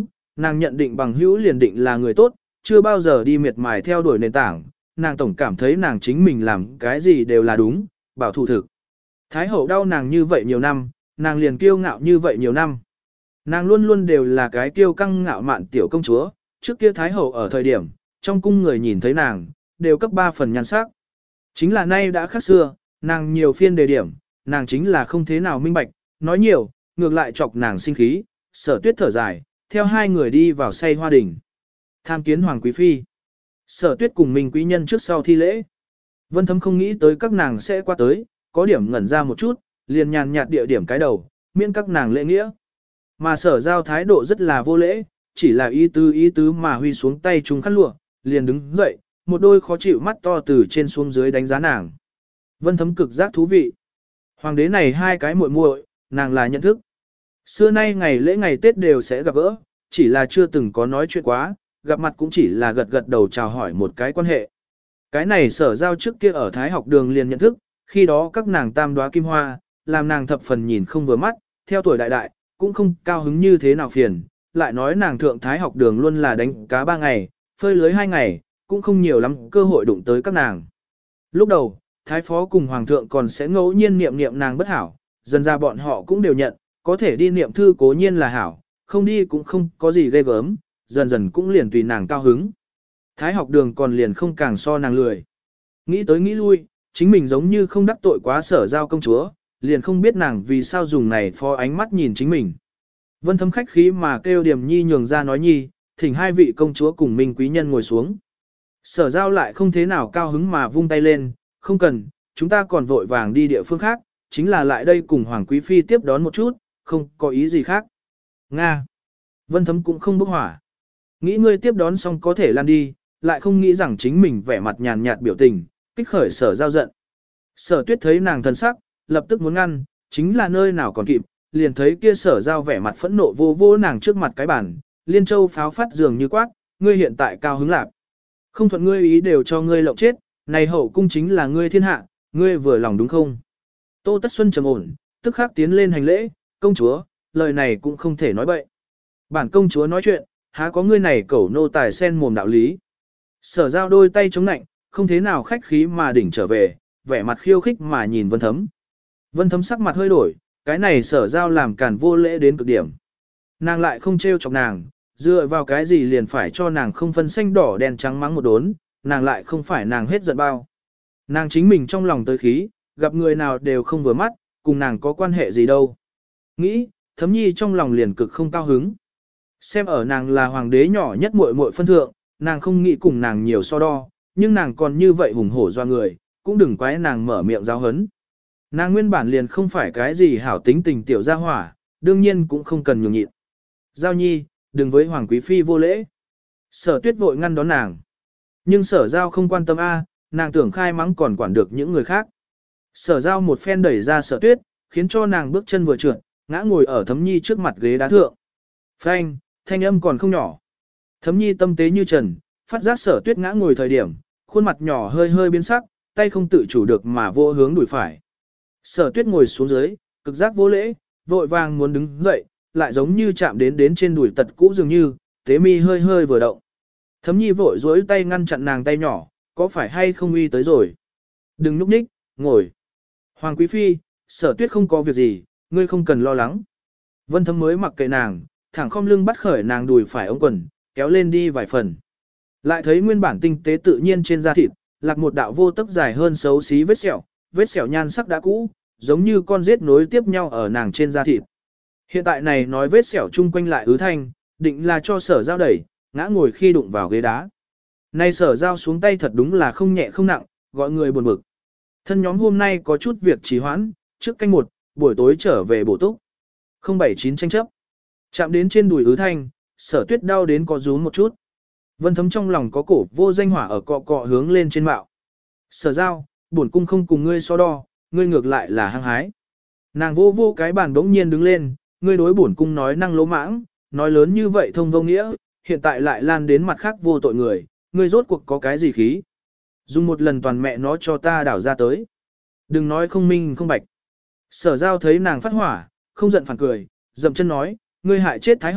[SPEAKER 1] nàng nhận định bằng hữu liền định là người tốt, chưa bao giờ đi miệt mài theo đuổi nền tảng, nàng tổng cảm thấy nàng chính mình làm cái gì đều là đúng, bảo thủ thực. Thái hậu đau nàng như vậy nhiều năm, nàng liền kiêu ngạo như vậy nhiều năm. Nàng luôn luôn đều là cái kiêu căng ngạo mạn tiểu công chúa, trước kia Thái hậu ở thời điểm, trong cung người nhìn thấy nàng, đều cấp ba phần nhan sắc. Chính là nay đã khác xưa, nàng nhiều phiên đề điểm, nàng chính là không thế nào minh bạch, nói nhiều, ngược lại chọc nàng sinh khí, Sở Tuyết thở dài, theo hai người đi vào say hoa đình. Tham kiến Hoàng Quý Phi. Sở Tuyết cùng Minh Quý Nhân trước sau thi lễ. Vân Thấm không nghĩ tới các nàng sẽ qua tới, có điểm ngẩn ra một chút, liền nhàn nhạt địa điểm cái đầu, miễn các nàng lễ nghĩa. Mà Sở Giao thái độ rất là vô lễ, chỉ là ý tứ ý tứ mà huy xuống tay trùng khăn lụa, liền đứng dậy, một đôi khó chịu mắt to từ trên xuống dưới đánh giá nàng. Vân Thấm cực giác thú vị. Hoàng đế này hai cái muội muội, nàng là nhận thức. Xưa nay ngày lễ ngày Tết đều sẽ gặp gỡ, chỉ là chưa từng có nói chuyện quá, gặp mặt cũng chỉ là gật gật đầu chào hỏi một cái quan hệ. Cái này Sở Giao trước kia ở Thái học đường liền nhận thức, khi đó các nàng tam đóa kim hoa, làm nàng thập phần nhìn không vừa mắt, theo tuổi đại đại, cũng không cao hứng như thế nào phiền, lại nói nàng thượng Thái học đường luôn là đánh cá ba ngày, phơi lưới hai ngày, cũng không nhiều lắm cơ hội đụng tới các nàng. Lúc đầu, Thái phó cùng Hoàng thượng còn sẽ ngẫu nhiên niệm niệm nàng bất hảo, dần ra bọn họ cũng đều nhận, có thể đi niệm thư cố nhiên là hảo, không đi cũng không có gì ghê gớm, dần dần cũng liền tùy nàng cao hứng. Thái học đường còn liền không càng so nàng lười. Nghĩ tới nghĩ lui, chính mình giống như không đắc tội quá Sở Giao công chúa, liền không biết nàng vì sao dùng này phó ánh mắt nhìn chính mình. Vân Thấm khách khí mà kêu Điềm Nhi nhường ra nói nhi, thỉnh hai vị công chúa cùng Minh Quý Nhân ngồi xuống. Sở Giao lại không thế nào cao hứng mà vung tay lên, không cần, chúng ta còn vội vàng đi địa phương khác, chính là lại đây cùng Hoàng Quý Phi tiếp đón một chút, không có ý gì khác. Nga. Vân Thấm cũng không bốc hỏa. Nghĩ ngươi tiếp đón xong có thể lan đi, lại không nghĩ rằng chính mình vẻ mặt nhàn nhạt biểu tình, kích khởi Sở Giao giận. Sở Tuyết thấy nàng thân sắc, lập tức muốn ngăn, chính là nơi nào còn kịp, liền thấy kia Sở Giao vẻ mặt phẫn nộ vô vô nàng trước mặt cái bàn, liên châu pháo phát dường như quát, ngươi hiện tại cao hứng lạc. Không thuận ngươi ý đều cho ngươi lộng chết, này hậu cung chính là ngươi thiên hạ, ngươi vừa lòng đúng không? Tô Tất Xuân trầm ổn, tức khắc tiến lên hành lễ, công chúa, lời này cũng không thể nói bậy. Bản công chúa nói chuyện, há có ngươi này cẩu nô tài sen mồm đạo lý. Sở Giao đôi tay chống nạnh, không thế nào khách khí mà đỉnh trở về, vẻ mặt khiêu khích mà nhìn Vân Thấm. Vân Thấm sắc mặt hơi đổi, cái này Sở Giao làm cản vô lễ đến cực điểm. Nàng lại không trêu chọc nàng, dựa vào cái gì liền phải cho nàng không phân xanh đỏ đen trắng mắng một đốn, nàng lại không phải nàng hết giận bao. Nàng chính mình trong lòng tới khí, gặp người nào đều không vừa mắt, cùng nàng có quan hệ gì đâu. Nghĩ, Thấm Nhi trong lòng liền cực không cao hứng. Xem ở nàng là hoàng đế nhỏ nhất muội muội phân thượng, nàng không nghĩ cùng nàng nhiều so đo, nhưng nàng còn như vậy hùng hổ doa người, cũng đừng quái nàng mở miệng giáo hấn. Nàng nguyên bản liền không phải cái gì hảo tính tình tiểu gia hỏa, đương nhiên cũng không cần nhường nhịn. Giao Nhi, đừng với Hoàng Quý Phi vô lễ. Sở Tuyết vội ngăn đón nàng. Nhưng Sở Giao không quan tâm a, nàng tưởng khai mắng còn quản được những người khác. Sở Giao một phen đẩy ra Sở Tuyết, khiến cho nàng bước chân vừa trượt, ngã ngồi ở Thấm Nhi trước mặt ghế đá thượng. Phanh, thanh âm còn không nhỏ. Thấm Nhi tâm tế như trần, phát giác Sở Tuyết ngã ngồi thời điểm, khuôn mặt nhỏ hơi hơi biến sắc, tay không tự chủ được mà vô hướng đùi phải. Sở Tuyết ngồi xuống dưới, cực giác vô lễ, vội vàng muốn đứng dậy, lại giống như chạm đến đến trên đùi tật cũ dường như, tế mi hơi hơi vừa động. Thấm Nhi vội duỗi tay ngăn chặn nàng tay nhỏ, có phải hay không uy tới rồi? Đừng núp ních, ngồi. Hoàng Quý Phi, Sở Tuyết không có việc gì, ngươi không cần lo lắng. Vân Thấm mới mặc kệ nàng, thẳng khom lưng bắt khởi nàng đùi phải ống quần, kéo lên đi vài phần. Lại thấy nguyên bản tinh tế tự nhiên trên da thịt, lạc một đạo vô tấc dài hơn xấu xí vết sẹo, vết sẹo nhan sắc đã cũ, giống như con rết nối tiếp nhau ở nàng trên da thịt. Hiện tại này nói vết sẹo chung quanh lại ứ thanh, định là cho Sở Giao đẩy, ngã ngồi khi đụng vào ghế đá. Nay Sở Giao xuống tay thật đúng là không nhẹ không nặng, gọi người buồn bực. Thân nhóm hôm nay có chút việc trì hoãn, trước canh một, buổi tối trở về bổ túc. không bảy chín tranh chấp. Chạm đến trên đùi ứ thanh, Sở Tuyết đau đến có rúm một chút. Vân Thấm trong lòng có cổ vô danh hỏa ở cọ cọ hướng lên trên mạo. Sở Giao, bổn cung không cùng ngươi so đo, ngươi ngược lại là hăng hái. Nàng vô vô cái bàn bỗng nhiên đứng lên, ngươi đối bổn cung nói năng lỗ mãng, nói lớn như vậy thông vô nghĩa, hiện tại lại lan đến mặt khác vô tội người, ngươi rốt cuộc có cái gì khí. Dùng một lần toàn mẹ nó cho ta đảo ra tới. Đừng nói không minh không bạch. Sở Giao thấy nàng phát hỏa, không giận phản cười, dậm chân nói, ngươi hại chết Thái Hậu,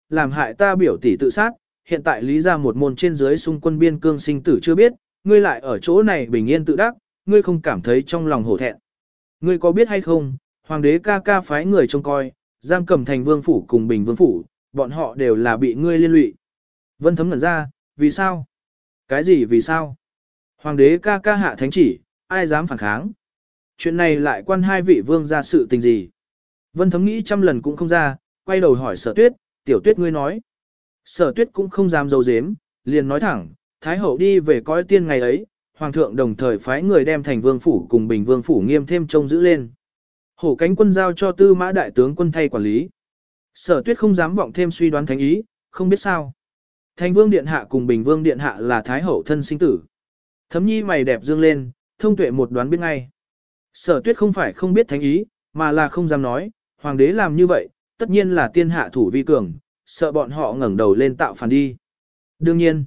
[SPEAKER 1] làm hại ta biểu tỷ tự sát, hiện tại lý ra một môn trên dưới xung quân biên cương sinh tử chưa biết, ngươi lại ở chỗ này bình yên tự đắc, ngươi không cảm thấy trong lòng hổ thẹn. Ngươi có biết hay không, hoàng đế ca ca phái người trông coi, giam cầm thành vương phủ cùng bình vương phủ, bọn họ đều là bị ngươi liên lụy. Vân Thấm ngẩn ra, vì sao? Cái gì vì sao? Hoàng đế ca ca hạ thánh chỉ, ai dám phản kháng? Chuyện này lại quan hai vị vương ra sự tình gì? Vân Thấm nghĩ trăm lần cũng không ra, quay đầu hỏi Sở Tuyết, tiểu Tuyết ngươi nói. Sở Tuyết cũng không dám giấu giếm, liền nói thẳng, Thái hậu đi về coi tiên ngày ấy, Hoàng thượng đồng thời phái người đem thành vương phủ cùng bình vương phủ nghiêm thêm trông giữ lên. Hổ cánh quân giao cho tư mã đại tướng quân thay quản lý. Sở Tuyết không dám vọng thêm suy đoán thánh ý, không biết sao. Thành vương điện hạ cùng bình vương điện hạ là Thái hậu thân sinh tử. Thấm nhi mày đẹp dương lên, thông tuệ một đoán biết ngay. Sở Tuyết không phải không biết thánh ý, mà là không dám nói, hoàng đế làm như vậy, tất nhiên là tiên hạ thủ vi cường, sợ bọn họ ngẩng đầu lên tạo phản đi. Đương nhiên,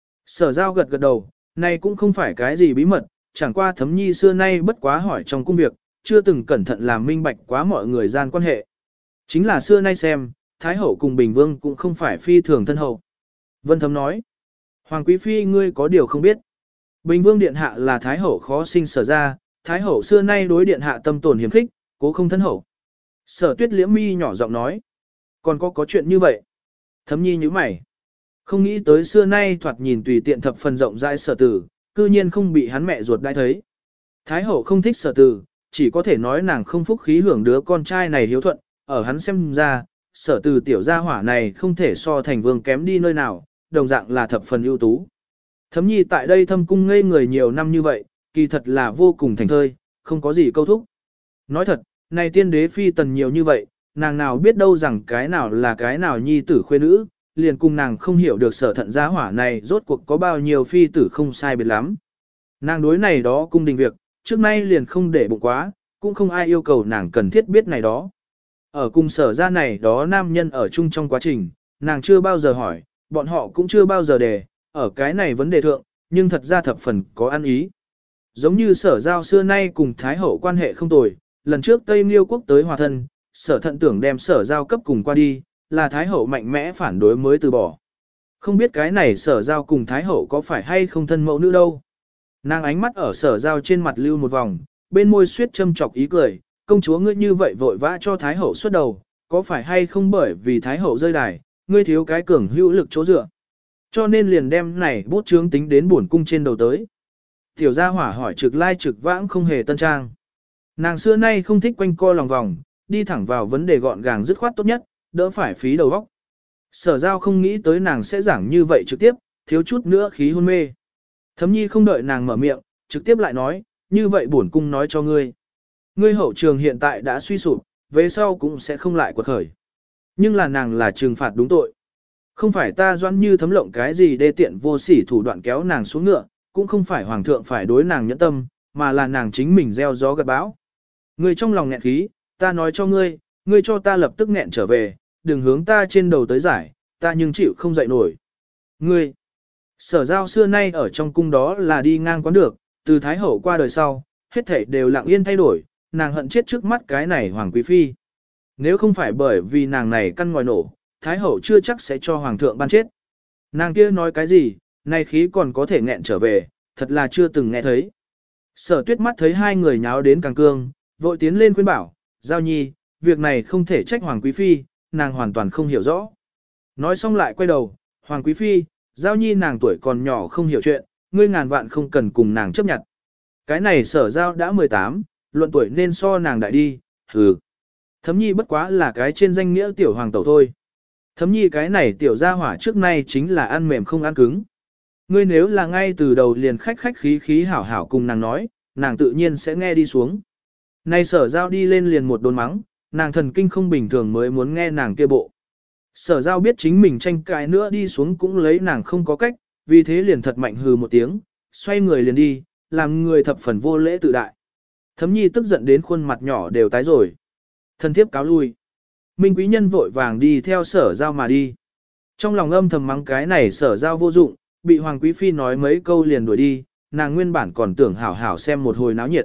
[SPEAKER 1] Sở Giao gật gật đầu, này cũng không phải cái gì bí mật, chẳng qua Thấm nhi xưa nay bất quá hỏi trong công việc, chưa từng cẩn thận làm minh bạch quá mọi người gian quan hệ. Chính là xưa nay xem, Thái hậu cùng Bình Vương cũng không phải phi thường thân hậu. Vân Thấm nói, Hoàng Quý Phi ngươi có điều không biết. Bình Vương Điện Hạ là Thái hậu khó sinh sở ra, Thái hậu xưa nay đối Điện Hạ tâm tồn hiểm khích, cố không thân hậu. Sở Tuyết liễm mi nhỏ giọng nói, còn có có chuyện như vậy. Thấm nhi như mày. Không nghĩ tới xưa nay thoạt nhìn tùy tiện thập phần rộng rãi sở tử, cư nhiên không bị hắn mẹ ruột đãi thấy. Thái hậu không thích sở tử, chỉ có thể nói nàng không phúc khí hưởng đứa con trai này hiếu thuận, ở hắn xem ra, sở tử tiểu gia hỏa này không thể so thành vương kém đi nơi nào, đồng dạng là thập phần ưu tú. Thấm nhi tại đây thâm cung ngây người nhiều năm như vậy, kỳ thật là vô cùng thành thơi, không có gì câu thúc. Nói thật, này tiên đế phi tần nhiều như vậy, nàng nào biết đâu rằng cái nào là cái nào nhi tử khuê nữ, liền cùng nàng không hiểu được sở thận gia hỏa này rốt cuộc có bao nhiêu phi tử không sai biệt lắm. Nàng đối này đó cung đình việc, trước nay liền không để bụng quá, cũng không ai yêu cầu nàng cần thiết biết này đó. Ở cung sở ra này đó nam nhân ở chung trong quá trình, nàng chưa bao giờ hỏi, bọn họ cũng chưa bao giờ đề, ở cái này vấn đề thượng, nhưng thật ra thập phần có ăn ý. Giống như sở giao xưa nay cùng Thái hậu quan hệ không tồi, lần trước Tây Nghiêu quốc tới hòa thân, sở thận tưởng đem sở giao cấp cùng qua đi, là Thái hậu mạnh mẽ phản đối mới từ bỏ. Không biết cái này sở giao cùng Thái hậu có phải hay không thân mẫu nữ đâu. Nàng ánh mắt ở sở giao trên mặt lưu một vòng, bên môi suyết châm chọc ý cười, công chúa ngươi như vậy vội vã cho Thái hậu xuất đầu, có phải hay không bởi vì Thái hậu rơi đài, ngươi thiếu cái cường hữu lực chỗ dựa. Cho nên liền đem này bút chướng tính đến bổn cung trên đầu tới. Tiểu gia hỏa hỏi trực lai trực vãng không hề tân trang. Nàng xưa nay không thích quanh co lòng vòng, đi thẳng vào vấn đề gọn gàng dứt khoát tốt nhất, đỡ phải phí đầu óc. Sở giao không nghĩ tới nàng sẽ giảng như vậy trực tiếp, thiếu chút nữa khí hôn mê. Thấm nhi không đợi nàng mở miệng, trực tiếp lại nói, như vậy bổn cung nói cho ngươi. Ngươi hậu trường hiện tại đã suy sụp, về sau cũng sẽ không lại quật khởi. Nhưng là nàng là trừng phạt đúng tội. Không phải ta doãn như thấm lộng cái gì đê tiện vô sỉ thủ đoạn kéo nàng xuống ngựa, cũng không phải hoàng thượng phải đối nàng nhẫn tâm, mà là nàng chính mình gieo gió gặt bão. Ngươi trong lòng nghẹn khí, ta nói cho ngươi, ngươi cho ta lập tức nghẹn trở về, đừng hướng ta trên đầu tới giải, ta nhưng chịu không dậy nổi. Ngươi, sở giao xưa nay ở trong cung đó là đi ngang quán được, từ Thái hậu qua đời sau, hết thảy đều lặng yên thay đổi, nàng hận chết trước mắt cái này hoàng quý phi. Nếu không phải bởi vì nàng này căn ngòi nổ, Thái hậu chưa chắc sẽ cho hoàng thượng ban chết. Nàng kia nói cái gì, nay khí còn có thể nghẹn trở về, thật là chưa từng nghe thấy. Sở Tuyết mắt thấy hai người nháo đến càng cương, vội tiến lên khuyên bảo, Giao nhi, việc này không thể trách hoàng quý phi, nàng hoàn toàn không hiểu rõ. Nói xong lại quay đầu, hoàng quý phi, Giao nhi nàng tuổi còn nhỏ không hiểu chuyện, ngươi ngàn vạn không cần cùng nàng chấp nhận. Cái này sở giao đã mười tám, luận tuổi nên so nàng đại đi, hừ. Thấm nhi bất quá là cái trên danh nghĩa tiểu hoàng tẩu thôi. Thấm nhi cái này tiểu gia hỏa trước nay chính là ăn mềm không ăn cứng. Ngươi nếu là ngay từ đầu liền khách khách khí khí hảo hảo cùng nàng nói, nàng tự nhiên sẽ nghe đi xuống. Nay sở giao đi lên liền một đồn mắng, nàng thần kinh không bình thường mới muốn nghe nàng kia bộ. Sở giao biết chính mình tranh cãi nữa đi xuống cũng lấy nàng không có cách, vì thế liền thật mạnh hừ một tiếng, xoay người liền đi, làm người thập phần vô lễ tự đại. Thấm nhi tức giận đến khuôn mặt nhỏ đều tái rồi. Thân thiếp cáo lui. Minh quý nhân vội vàng đi theo sở giao mà đi. Trong lòng âm thầm mắng cái này sở giao vô dụng, bị hoàng quý phi nói mấy câu liền đuổi đi, nàng nguyên bản còn tưởng hảo hảo xem một hồi náo nhiệt.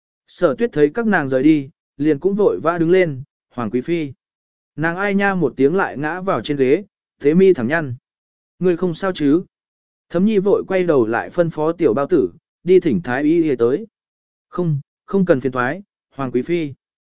[SPEAKER 1] Sở Tuyết thấy các nàng rời đi, liền cũng vội vã đứng lên, hoàng quý phi. Nàng ai nha một tiếng lại ngã vào trên ghế, Thế mi thẳng nhăn. Ngươi không sao chứ? Thấm nhi vội quay đầu lại phân phó tiểu bao tử, đi thỉnh thái y y tới. Không, không cần phiền thoái, Hoàng Quý Phi.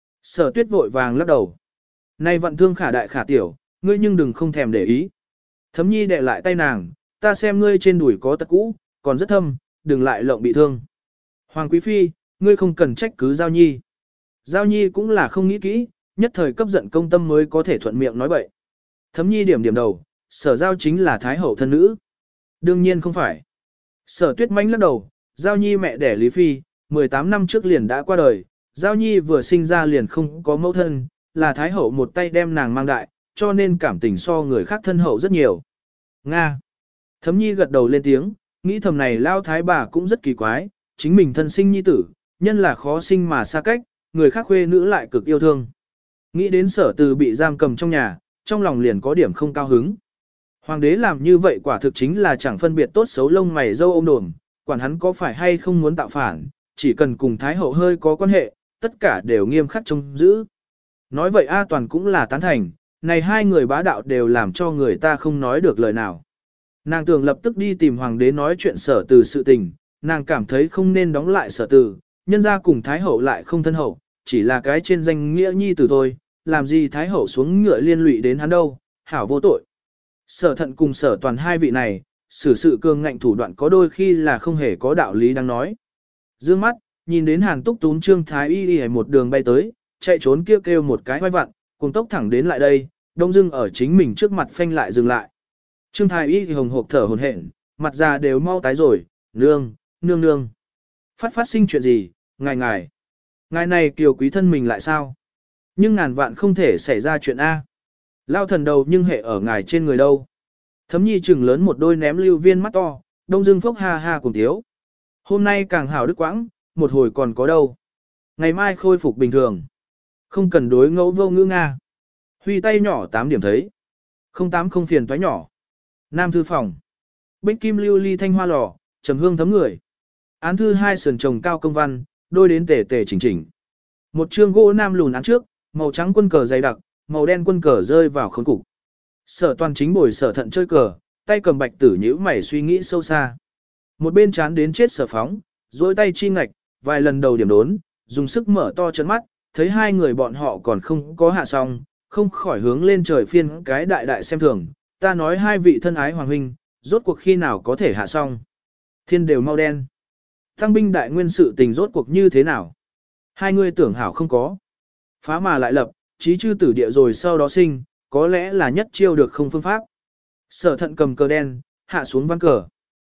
[SPEAKER 1] Sở tuyết vội vàng lắc đầu. Nay vận thương khả đại khả tiểu, ngươi nhưng đừng không thèm để ý. Thấm nhi đệ lại tay nàng, ta xem ngươi trên đùi có tật cũ, còn rất thâm, đừng lại lộng bị thương. Hoàng Quý Phi, ngươi không cần trách cứ Giao Nhi. Giao Nhi cũng là không nghĩ kỹ, nhất thời cấp giận công tâm mới có thể thuận miệng nói bậy. Thấm Nhi điểm điểm đầu, sở Giao chính là Thái Hậu thân nữ. Đương nhiên không phải. Sở Tuyết manh lắc đầu, Giao Nhi mẹ đẻ Lý Phi, mười tám năm trước liền đã qua đời, Giao Nhi vừa sinh ra liền không có mẫu thân, là Thái Hậu một tay đem nàng mang đại, cho nên cảm tình so người khác thân hậu rất nhiều. Nga. Thấm Nhi gật đầu lên tiếng, nghĩ thầm này lao thái bà cũng rất kỳ quái, chính mình thân sinh nhi tử, nhân là khó sinh mà xa cách, người khác khuê nữ lại cực yêu thương. Nghĩ đến sở từ bị giam cầm trong nhà, trong lòng liền có điểm không cao hứng. Hoàng đế làm như vậy quả thực chính là chẳng phân biệt tốt xấu lông mày dâu ôm đồm, quản hắn có phải hay không muốn tạo phản, chỉ cần cùng Thái Hậu hơi có quan hệ, tất cả đều nghiêm khắc trông giữ. Nói vậy A Toàn cũng là tán thành, này hai người bá đạo đều làm cho người ta không nói được lời nào. Nàng tưởng lập tức đi tìm Hoàng đế nói chuyện sở từ sự tình, nàng cảm thấy không nên đóng lại sở từ, nhân ra cùng Thái Hậu lại không thân hậu, chỉ là cái trên danh nghĩa nhi tử thôi, làm gì Thái Hậu xuống ngựa liên lụy đến hắn đâu, hảo vô tội. Sở thận cùng sở toàn hai vị này, xử sự cường ngạnh thủ đoạn có đôi khi là không hề có đạo lý đang nói. Dương mắt, nhìn đến Hàn Túc Tún Trương Thái Y Y một đường bay tới, chạy trốn kêu kêu một cái hoai vặn, cùng tốc thẳng đến lại đây, đông dưng ở chính mình trước mặt phanh lại dừng lại. Trương Thái Y thì hồng hộc thở hổn hển, mặt già đều mau tái rồi, nương, nương nương. Phát phát sinh chuyện gì, ngài ngài. Ngài này kiều quý thân mình lại sao? Nhưng ngàn vạn không thể xảy ra chuyện A. Lao thần đầu nhưng hệ ở ngài trên người đâu. Thấm nhi trừng lớn một đôi ném lưu viên mắt to, đông dưng phốc ha ha cùng thiếu. Hôm nay càng hảo đức quãng, một hồi còn có đâu. Ngày mai khôi phục bình thường. Không cần đối ngẫu vô ngữ Nga. Huy tay nhỏ tám điểm thấy. Không tám không phiền toái nhỏ. Nam thư phòng. Bích kim lưu ly thanh hoa lò, trầm hương thấm người. Án thư hai sườn trồng cao công văn, đôi đến tề tề chỉnh chỉnh. Một chương gỗ nam lùn án trước, màu trắng quân cờ dày đặc, màu đen quân cờ rơi vào khốn cục. Sở toàn chính bồi sở thận chơi cờ, tay cầm bạch tử nhíu mày suy nghĩ sâu xa. Một bên chán đến chết sở phóng, duỗi tay chi ngạch, vài lần đầu điểm đốn, dùng sức mở to chân mắt, thấy hai người bọn họ còn không có hạ xong, không khỏi hướng lên trời phiên cái đại đại xem thường. Ta nói hai vị thân ái hoàng huynh, rốt cuộc khi nào có thể hạ xong. Thiên đều mau đen. Tăng binh đại nguyên sự tình rốt cuộc như thế nào? Hai người tưởng hảo không có. Phá mà lại lập, trí chư tử địa rồi sau đó sinh, có lẽ là nhất chiêu được không phương pháp. Sở thận cầm cờ đen, hạ xuống văn cờ.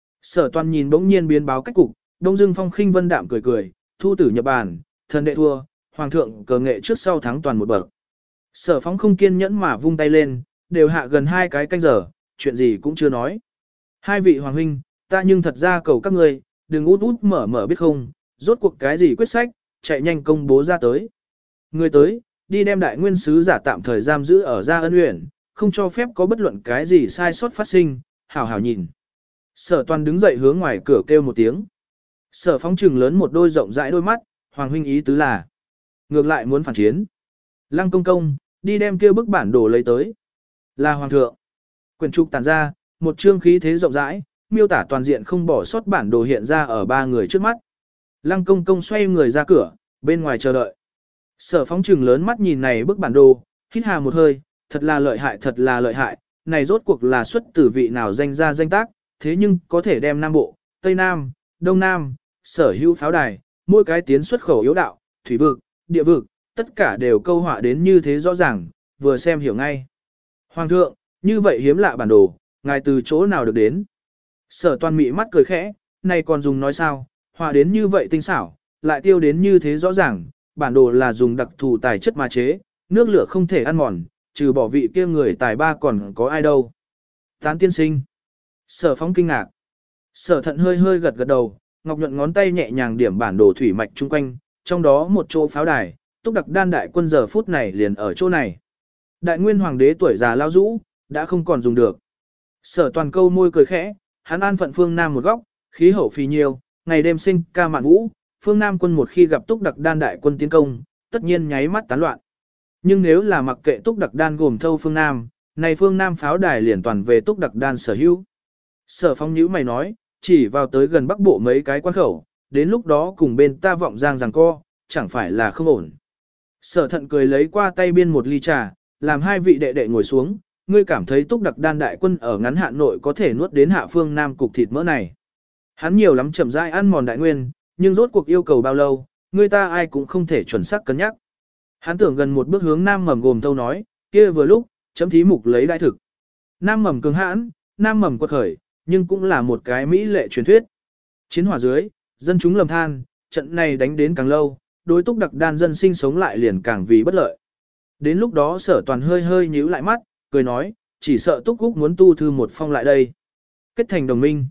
[SPEAKER 1] Sở toàn nhìn bỗng nhiên biến báo cách cục, đông dưng phong khinh vân đạm cười cười, thu tử nhập bàn, thần đệ thua, hoàng thượng cờ nghệ trước sau thắng toàn một bậc. Sở phóng không kiên nhẫn mà vung tay lên, đều hạ gần hai cái canh giờ, chuyện gì cũng chưa nói. Hai vị hoàng huynh, ta nhưng thật ra cầu các ngươi, đừng út út mở mở biết không, rốt cuộc cái gì quyết sách, chạy nhanh công bố ra tới. Người tới, đi đem đại nguyên sứ giả tạm thời giam giữ ở Gia Ân Uyển, không cho phép có bất luận cái gì sai sót phát sinh, hảo hảo nhìn. Sở toàn đứng dậy hướng ngoài cửa kêu một tiếng. Sở phóng trừng lớn một đôi rộng rãi đôi mắt, hoàng huynh ý tứ là ngược lại muốn phản chiến. Lăng công công, đi đem kêu bức bản đồ lấy tới. Là hoàng thượng. Quyển trục tản ra, một chương khí thế rộng rãi, miêu tả toàn diện không bỏ sót bản đồ hiện ra ở ba người trước mắt. Lăng công công xoay người ra cửa, bên ngoài chờ đợi. Sở phóng trừng lớn mắt nhìn này bức bản đồ, hít hà một hơi, thật là lợi hại thật là lợi hại, này rốt cuộc là xuất từ vị nào danh ra danh tác, thế nhưng có thể đem Nam Bộ, Tây Nam, Đông Nam, sở hữu pháo đài, mỗi cái tiến xuất khẩu yếu đạo, thủy vực, địa vực, tất cả đều câu họa đến như thế rõ ràng, vừa xem hiểu ngay. Hoàng thượng, như vậy hiếm lạ bản đồ, ngài từ chỗ nào được đến? Sở toàn mị mắt cười khẽ, này còn dùng nói sao, họa đến như vậy tinh xảo, lại tiêu đến như thế rõ ràng, bản đồ là dùng đặc thù tài chất mà chế, nước lửa không thể ăn mòn, trừ bỏ vị kia người tài ba còn có ai đâu. Tán tiên sinh. Sở phóng kinh ngạc. Sở thận hơi hơi gật gật đầu, ngọc nhuận ngón tay nhẹ nhàng điểm bản đồ thủy mạch chung quanh, trong đó một chỗ pháo đài, túc đặc đan đại quân giờ phút này liền ở chỗ này. Đại nguyên hoàng đế tuổi già lao rũ, đã không còn dùng được. Sở toàn câu môi cười khẽ, hắn an phận phương Nam một góc, khí hậu phì nhiêu, ngày đêm sinh ca mạn vũ, phương Nam quân một khi gặp túc đặc đan đại quân tiến công, tất nhiên nháy mắt tán loạn. Nhưng nếu là mặc kệ túc đặc đan gồm thâu phương Nam, Này phương Nam pháo đài liền toàn về Túc Đặc Đan sở hữu. Sở Phong nhíu mày nói, chỉ vào tới gần Bắc Bộ mấy cái quan khẩu, đến lúc đó cùng bên ta vọng giang giằng co, chẳng phải là không ổn. Sở Thận cười lấy qua tay biên một ly trà, làm hai vị đệ đệ ngồi xuống, ngươi cảm thấy Túc Đặc Đan đại quân ở ngắn hạn nội có thể nuốt đến hạ phương Nam cục thịt mỡ này. Hắn nhiều lắm chậm rãi ăn mòn đại nguyên, nhưng rốt cuộc yêu cầu bao lâu, người ta ai cũng không thể chuẩn xác cân nhắc. Hắn tưởng gần một bước hướng Nam Mầm gồm tâu nói, kia vừa lúc, chấm thí mục lấy đại thực. Nam Mầm cường hãn, Nam Mầm quật khởi, nhưng cũng là một cái mỹ lệ truyền thuyết. Chiến hỏa dưới, dân chúng lầm than, trận này đánh đến càng lâu, đối Túc Đặc Đan dân sinh sống lại liền càng vì bất lợi. Đến lúc đó Sở Toàn hơi hơi nhíu lại mắt, cười nói, chỉ sợ Túc Cúc muốn tu thư một phong lại đây. Kết thành đồng minh.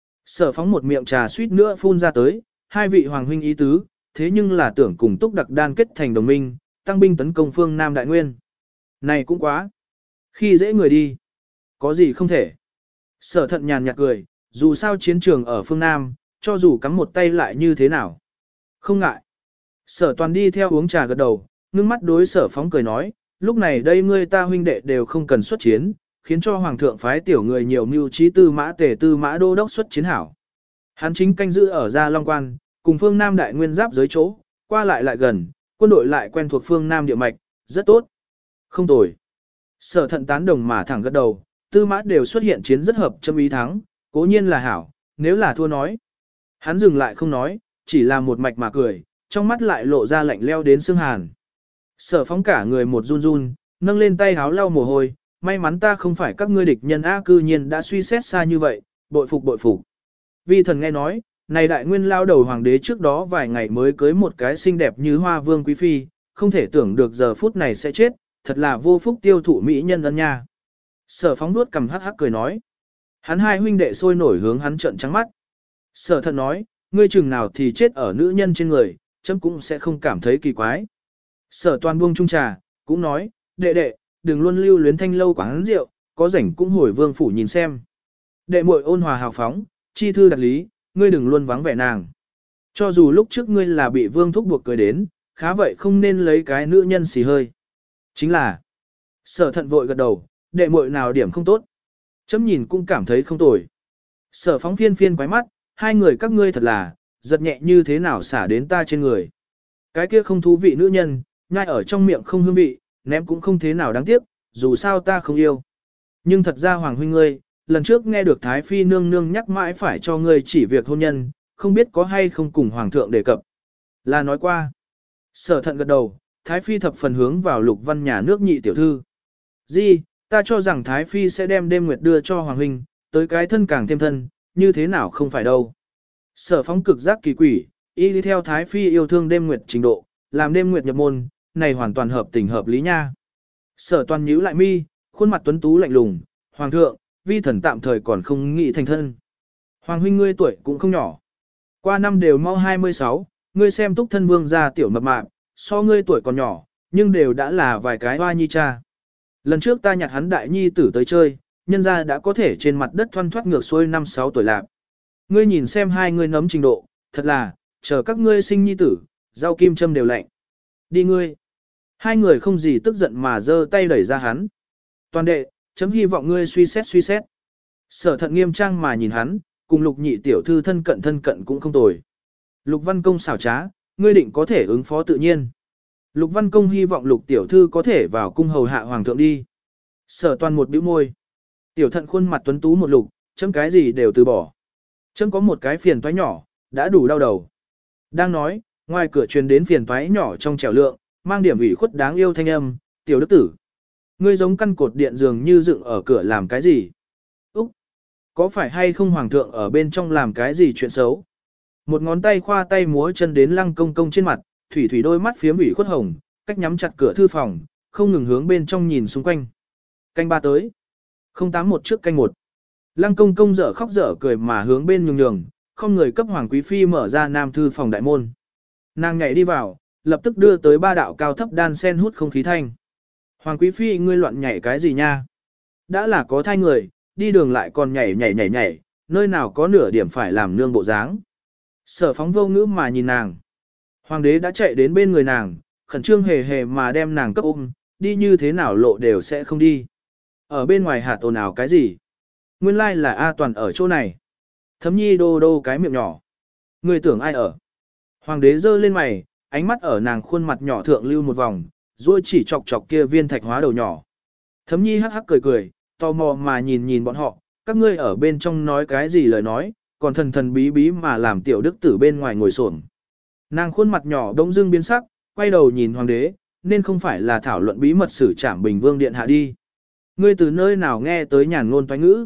[SPEAKER 1] Sở Phóng một miệng trà suýt nữa phun ra tới, hai vị hoàng huynh ý tứ, thế nhưng là tưởng cùng Túc Đặc Đan kết thành đồng minh, tăng binh tấn công phương Nam Đại Nguyên. Này cũng quá. Khi dễ người đi. Có gì không thể. Sở Thận nhàn nhạt cười, dù sao chiến trường ở phương Nam, cho dù cắm một tay lại như thế nào. Không ngại. Sở Toàn đi theo uống trà gật đầu, ngưng mắt đối Sở Phóng cười nói, lúc này đây ngươi ta huynh đệ đều không cần xuất chiến, khiến cho Hoàng thượng phái tiểu người nhiều mưu trí tư mã tề tư mã đô đốc xuất chiến hảo. Hắn chính canh giữ ở Gia Long Quan, cùng phương Nam Đại Nguyên giáp dưới chỗ, qua lại lại gần, quân đội lại quen thuộc phương Nam địa mạch, rất tốt. Không tồi. Sở Thận tán đồng mà thẳng gật đầu, tư mã đều xuất hiện chiến rất hợp châm ý thắng, cố nhiên là hảo, nếu là thua nói. Hắn dừng lại không nói, chỉ là một mạch mà cười, trong mắt lại lộ ra lạnh leo đến xương hàn. Sở Phóng cả người một run run, nâng lên tay háo lau mồ hôi, may mắn ta không phải các ngươi địch nhân A, cư nhiên đã suy xét xa như vậy, bội phục bội phục. Vi thần nghe nói, này đại nguyên lao đầu hoàng đế trước đó vài ngày mới cưới một cái xinh đẹp như hoa vương quý phi, không thể tưởng được giờ phút này sẽ chết, thật là vô phúc tiêu thụ mỹ nhân ân nha. Sở Phóng nuốt cầm hắc hắc cười nói. Hắn hai huynh đệ sôi nổi hướng hắn trợn trắng mắt. Sở Thận nói, ngươi chừng nào thì chết ở nữ nhân trên người, chấm cũng sẽ không cảm thấy kỳ quái. Sở Toàn buông chung trà, cũng nói, đệ đệ, đừng luôn lưu luyến thanh lâu quán rượu, có rảnh cũng hồi vương phủ nhìn xem. Đệ muội ôn hòa hào phóng, chi thư đặt lý, ngươi đừng luôn vắng vẻ nàng. Cho dù lúc trước ngươi là bị vương thúc buộc cười đến, khá vậy không nên lấy cái nữ nhân xì hơi. Chính là, Sở Thận vội gật đầu, đệ muội nào điểm không tốt. Chấm nhìn cũng cảm thấy không tồi. Sở Phóng phiên phiên quái mắt, hai người các ngươi thật là, giật nhẹ như thế nào xả đến ta trên người. Cái kia không thú vị nữ nhân, nhai ở trong miệng không hương vị, ném cũng không thế nào đáng tiếc, dù sao ta không yêu. Nhưng thật ra Hoàng huynh ngươi, lần trước nghe được Thái Phi nương nương nhắc mãi phải cho ngươi chỉ việc hôn nhân, không biết có hay không cùng Hoàng thượng đề cập. Là nói qua. Sở Thận gật đầu, Thái Phi thập phần hướng vào Lục Văn nhà nước nhị tiểu thư. Di, ta cho rằng Thái Phi sẽ đem đêm nguyệt đưa cho Hoàng huynh, tới cái thân càng thêm thân, như thế nào không phải đâu. Sở Phóng cực giác kỳ quỷ, y đi theo Thái Phi yêu thương đêm nguyệt trình độ, làm đêm nguyệt nhập môn, này hoàn toàn hợp tình hợp lý nha. Sở Toàn nhíu lại mi, khuôn mặt tuấn tú lạnh lùng, Hoàng thượng, vi thần tạm thời còn không nghĩ thành thân. Hoàng huynh ngươi tuổi cũng không nhỏ. Qua năm đều mau hai mươi sáu, ngươi xem túc thân vương gia tiểu mập mạp, so ngươi tuổi còn nhỏ, nhưng đều đã là vài cái hoa nhi cha. Lần trước ta nhặt hắn đại nhi tử tới chơi, nhân gia đã có thể trên mặt đất thoăn thoát ngược xuôi năm sáu tuổi lạc. Ngươi nhìn xem hai ngươi nấm trình độ, thật là, chờ các ngươi sinh nhi tử, rau kim châm đều lạnh. Đi ngươi. Hai người không gì tức giận mà giơ tay đẩy ra hắn. Toàn đệ, chấm hy vọng ngươi suy xét suy xét. Sở Thận nghiêm trang mà nhìn hắn, cùng Lục nhị tiểu thư thân cận thân cận cũng không tồi. Lục Văn Công xảo trá, ngươi định có thể ứng phó tự nhiên. Lục Văn Công hy vọng Lục tiểu thư có thể vào cung hầu hạ hoàng thượng đi. Sở Toàn một bĩu môi. Tiểu Thận khuôn mặt tuấn tú một lục, chấm cái gì đều từ bỏ. Chấm có một cái phiền toái nhỏ, đã đủ đau đầu. Đang nói, ngoài cửa truyền đến phiền toái nhỏ trong trẻo lượng, mang điểm ủy khuất đáng yêu thanh âm, tiểu đức tử. Ngươi giống căn cột điện dường như dựng ở cửa làm cái gì? Úc! Có phải hay không hoàng thượng ở bên trong làm cái gì chuyện xấu? Một ngón tay khoa tay múa chân đến lăng công công trên mặt, thủy thủy đôi mắt phiếm ủy khuất hồng, cách nhắm chặt cửa thư phòng, không ngừng hướng bên trong nhìn xung quanh. Canh ba tới. không tám một trước canh một. Lăng công công dở khóc dở cười mà hướng bên nhường nhường, không người cấp hoàng quý phi mở ra nam thư phòng đại môn. Nàng nhảy đi vào, lập tức đưa tới ba đạo cao thấp đan sen hút không khí thanh. Hoàng quý phi ngươi loạn nhảy cái gì nha? Đã là có thai người, đi đường lại còn nhảy nhảy nhảy nhảy, nơi nào có nửa điểm phải làm nương bộ dáng. Sở Phóng vô ngữ mà nhìn nàng. Hoàng đế đã chạy đến bên người nàng, khẩn trương hề hề mà đem nàng cấp ôm, đi như thế nào lộ đều sẽ không đi. Ở bên ngoài hạt ồn ào cái gì? Nguyên lai like là A Toàn ở chỗ này. Thấm nhi đô đô cái miệng nhỏ. Người tưởng ai ở? Hoàng đế giơ lên mày, ánh mắt ở nàng khuôn mặt nhỏ thượng lưu một vòng, rồi chỉ chọc chọc kia viên thạch hóa đầu nhỏ. Thấm nhi hắc hắc cười cười, tò mò mà nhìn nhìn bọn họ, các ngươi ở bên trong nói cái gì lời nói, còn thần thần bí bí mà làm tiểu đức tử bên ngoài ngồi xổm. Nàng khuôn mặt nhỏ đông dưng biến sắc, quay đầu nhìn hoàng đế, nên không phải là thảo luận bí mật xử trảm Bình Vương điện hạ đi. Ngươi từ nơi nào nghe tới nhàn ngôn toái ngữ?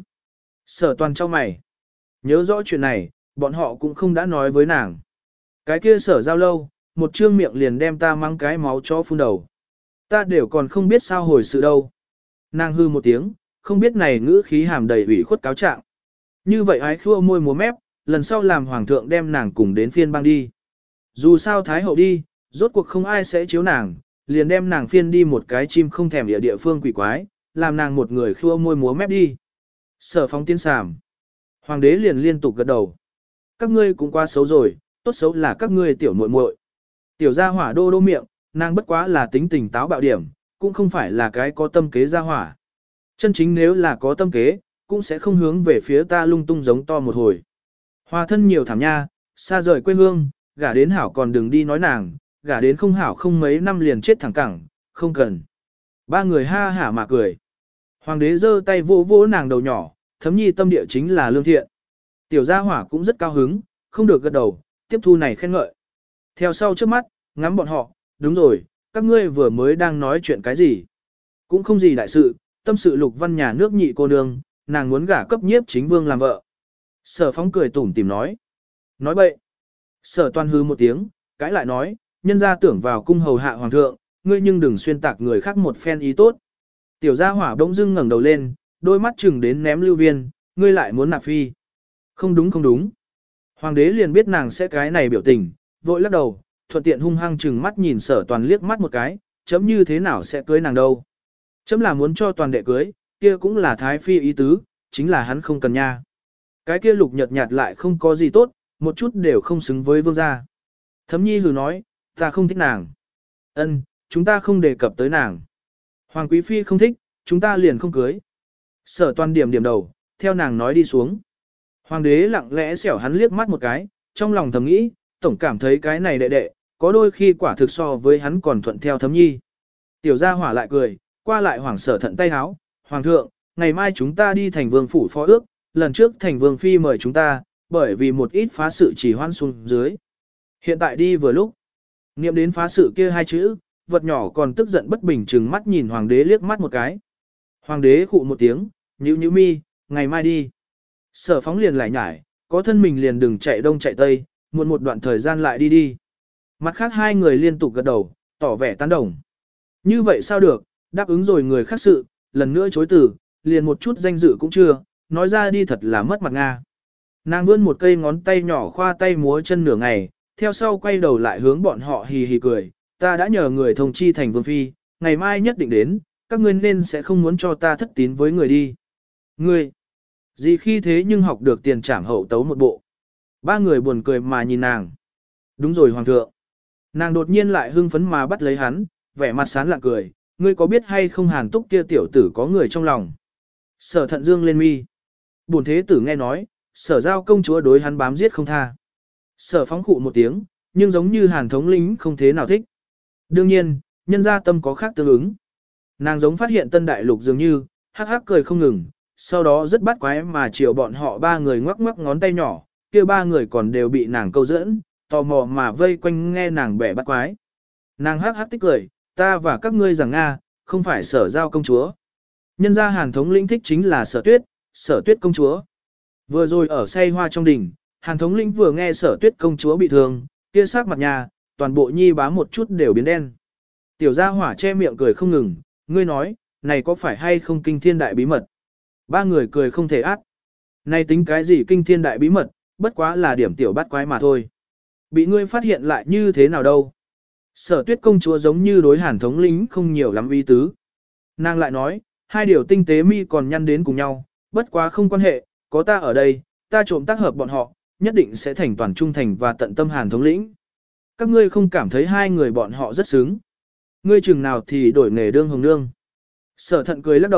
[SPEAKER 1] Sở Toàn trong mày. Nhớ rõ chuyện này, bọn họ cũng không đã nói với nàng. Cái kia Sở Giao lâu, một trương miệng liền đem ta mang cái máu cho phun đầu. Ta đều còn không biết sao hồi sự đâu. Nàng hư một tiếng, không biết này ngữ khí hàm đầy ủy khuất cáo trạng. Như vậy ái khua môi múa mép, lần sau làm hoàng thượng đem nàng cùng đến phiên bang đi. Dù sao Thái hậu đi, rốt cuộc không ai sẽ chiếu nàng, liền đem nàng phiên đi một cái chim không thèm địa địa phương quỷ quái, làm nàng một người khua môi múa mép đi. Sở Phóng tiên sàm. Hoàng đế liền liên tục gật đầu. Các ngươi cũng quá xấu rồi, tốt xấu là các ngươi tiểu muội muội. Tiểu gia hỏa đô đô miệng, nàng bất quá là tính tình táo bạo điểm, cũng không phải là cái có tâm kế gia hỏa. Chân chính nếu là có tâm kế, cũng sẽ không hướng về phía ta lung tung giống to một hồi. Hòa thân nhiều thảm nha, xa rời quê hương, gả đến hảo còn đừng đi nói nàng, gả đến không hảo không mấy năm liền chết thẳng cẳng, không cần. Ba người ha hả mà cười. Hoàng đế giơ tay vỗ vỗ nàng đầu nhỏ, Thấm nhi tâm địa chính là lương thiện. Tiểu gia hỏa cũng rất cao hứng, không được gật đầu, tiếp thu này khen ngợi. Theo sau trước mắt, ngắm bọn họ, đúng rồi, các ngươi vừa mới đang nói chuyện cái gì. Cũng không gì đại sự, tâm sự Lục Văn nhà nước nhị cô nương, nàng muốn gả cấp nhiếp chính vương làm vợ. Sở Phóng cười tủm tỉm nói. Nói bậy. Sở Toàn hư một tiếng, cãi lại nói, nhân gia tưởng vào cung hầu hạ hoàng thượng, ngươi nhưng đừng xuyên tạc người khác một phen ý tốt. Tiểu gia hỏa bỗng dưng ngẩng đầu lên, đôi mắt chừng đến ném lưu viên, ngươi lại muốn nạp phi. Không đúng không đúng. Hoàng đế liền biết nàng sẽ cái này biểu tình, vội lắc đầu, thuận tiện hung hăng chừng mắt nhìn Sở Toàn liếc mắt một cái, chấm như thế nào sẽ cưới nàng đâu. Chấm là muốn cho Toàn đệ cưới, kia cũng là thái phi ý tứ, chính là hắn không cần nha. Cái kia Lục nhợt nhạt lại không có gì tốt, một chút đều không xứng với vương gia. Thấm nhi hừ nói, ta không thích nàng. Ân, chúng ta không đề cập tới nàng. Hoàng quý phi không thích, chúng ta liền không cưới. Sở Toàn điểm điểm đầu, theo nàng nói đi xuống. Hoàng đế lặng lẽ xẻo hắn liếc mắt một cái, trong lòng thầm nghĩ, tổng cảm thấy cái này đệ đệ, có đôi khi quả thực so với hắn còn thuận theo Thấm nhi. Tiểu gia hỏa lại cười, qua lại hoàng sở thận tay háo, hoàng thượng, ngày mai chúng ta đi thành vương phủ phó ước, lần trước thành vương phi mời chúng ta, bởi vì một ít phá sự chỉ hoan xuống dưới. Hiện tại đi vừa lúc, niệm đến phá sự kia hai chữ, vật nhỏ còn tức giận bất bình trừng mắt nhìn hoàng đế liếc mắt một cái. Hoàng đế khụ một tiếng, nhíu nhíu mi, ngày mai đi. Sở Phóng liền lại nhải, có thân mình liền đừng chạy đông chạy tây, muộn một đoạn thời gian lại đi đi. Mặt khác hai người liên tục gật đầu, tỏ vẻ tán đồng. Như vậy sao được, đáp ứng rồi người khác sự, lần nữa chối từ, liền một chút danh dự cũng chưa, nói ra đi thật là mất mặt Nga. Nàng vươn một cây ngón tay nhỏ khoa tay múa chân nửa ngày, theo sau quay đầu lại hướng bọn họ hì hì cười, ta đã nhờ người thông chi thành vương phi, ngày mai nhất định đến, các ngươi nên sẽ không muốn cho ta thất tín với người đi. Ngươi, gì khi thế nhưng học được tiền trảm hậu tấu một bộ. Ba người buồn cười mà nhìn nàng. Đúng rồi hoàng thượng. Nàng đột nhiên lại hưng phấn mà bắt lấy hắn, vẻ mặt sán lạ cười, ngươi có biết hay không Hàn Túc kia tiểu tử có người trong lòng. Sở Thận dương lên mi. Bổn thế tử nghe nói, Sở Giao công chúa đối hắn bám giết không tha. Sở Phóng khụ một tiếng, nhưng giống như Hàn thống lĩnh không thế nào thích. Đương nhiên, nhân gia tâm có khác tương ứng. Nàng giống phát hiện tân đại lục dường như, hắc hắc cười không ngừng, sau đó rất bắt quái mà chiều bọn họ ba người ngoắc ngoắc ngón tay nhỏ, kia ba người còn đều bị nàng câu dẫn, tò mò mà vây quanh nghe nàng bẻ bắt quái. Nàng hắc hắc tích cười, ta và các ngươi rằng Nga, không phải Sở Giao công chúa. Nhân gia Hàn thống lĩnh thích chính là Sở Tuyết, Sở Tuyết công chúa. Vừa rồi ở say hoa trong đỉnh, Hàn thống lĩnh vừa nghe Sở Tuyết công chúa bị thương, kia sắc mặt nhà, toàn bộ nhi bá một chút đều biến đen. Tiểu gia hỏa che miệng cười không ngừng, ngươi nói, này có phải hay không kinh thiên đại bí mật? Ba người cười không thể át. Này tính cái gì kinh thiên đại bí mật, bất quá là điểm tiểu bắt quái mà thôi. Bị ngươi phát hiện lại như thế nào đâu? Sở Tuyết công chúa giống như đối Hàn thống lĩnh không nhiều lắm ý tứ. Nàng lại nói, hai điều tinh tế mi còn nhăn đến cùng nhau, bất quá không quan hệ, có ta ở đây, ta trộm tác hợp bọn họ, nhất định sẽ thành toàn trung thành và tận tâm Hàn thống lĩnh. Các ngươi không cảm thấy hai người bọn họ rất sướng. Ngươi chừng nào thì đổi nghề đương hồng nương. Sở Thận cười lắc đầu,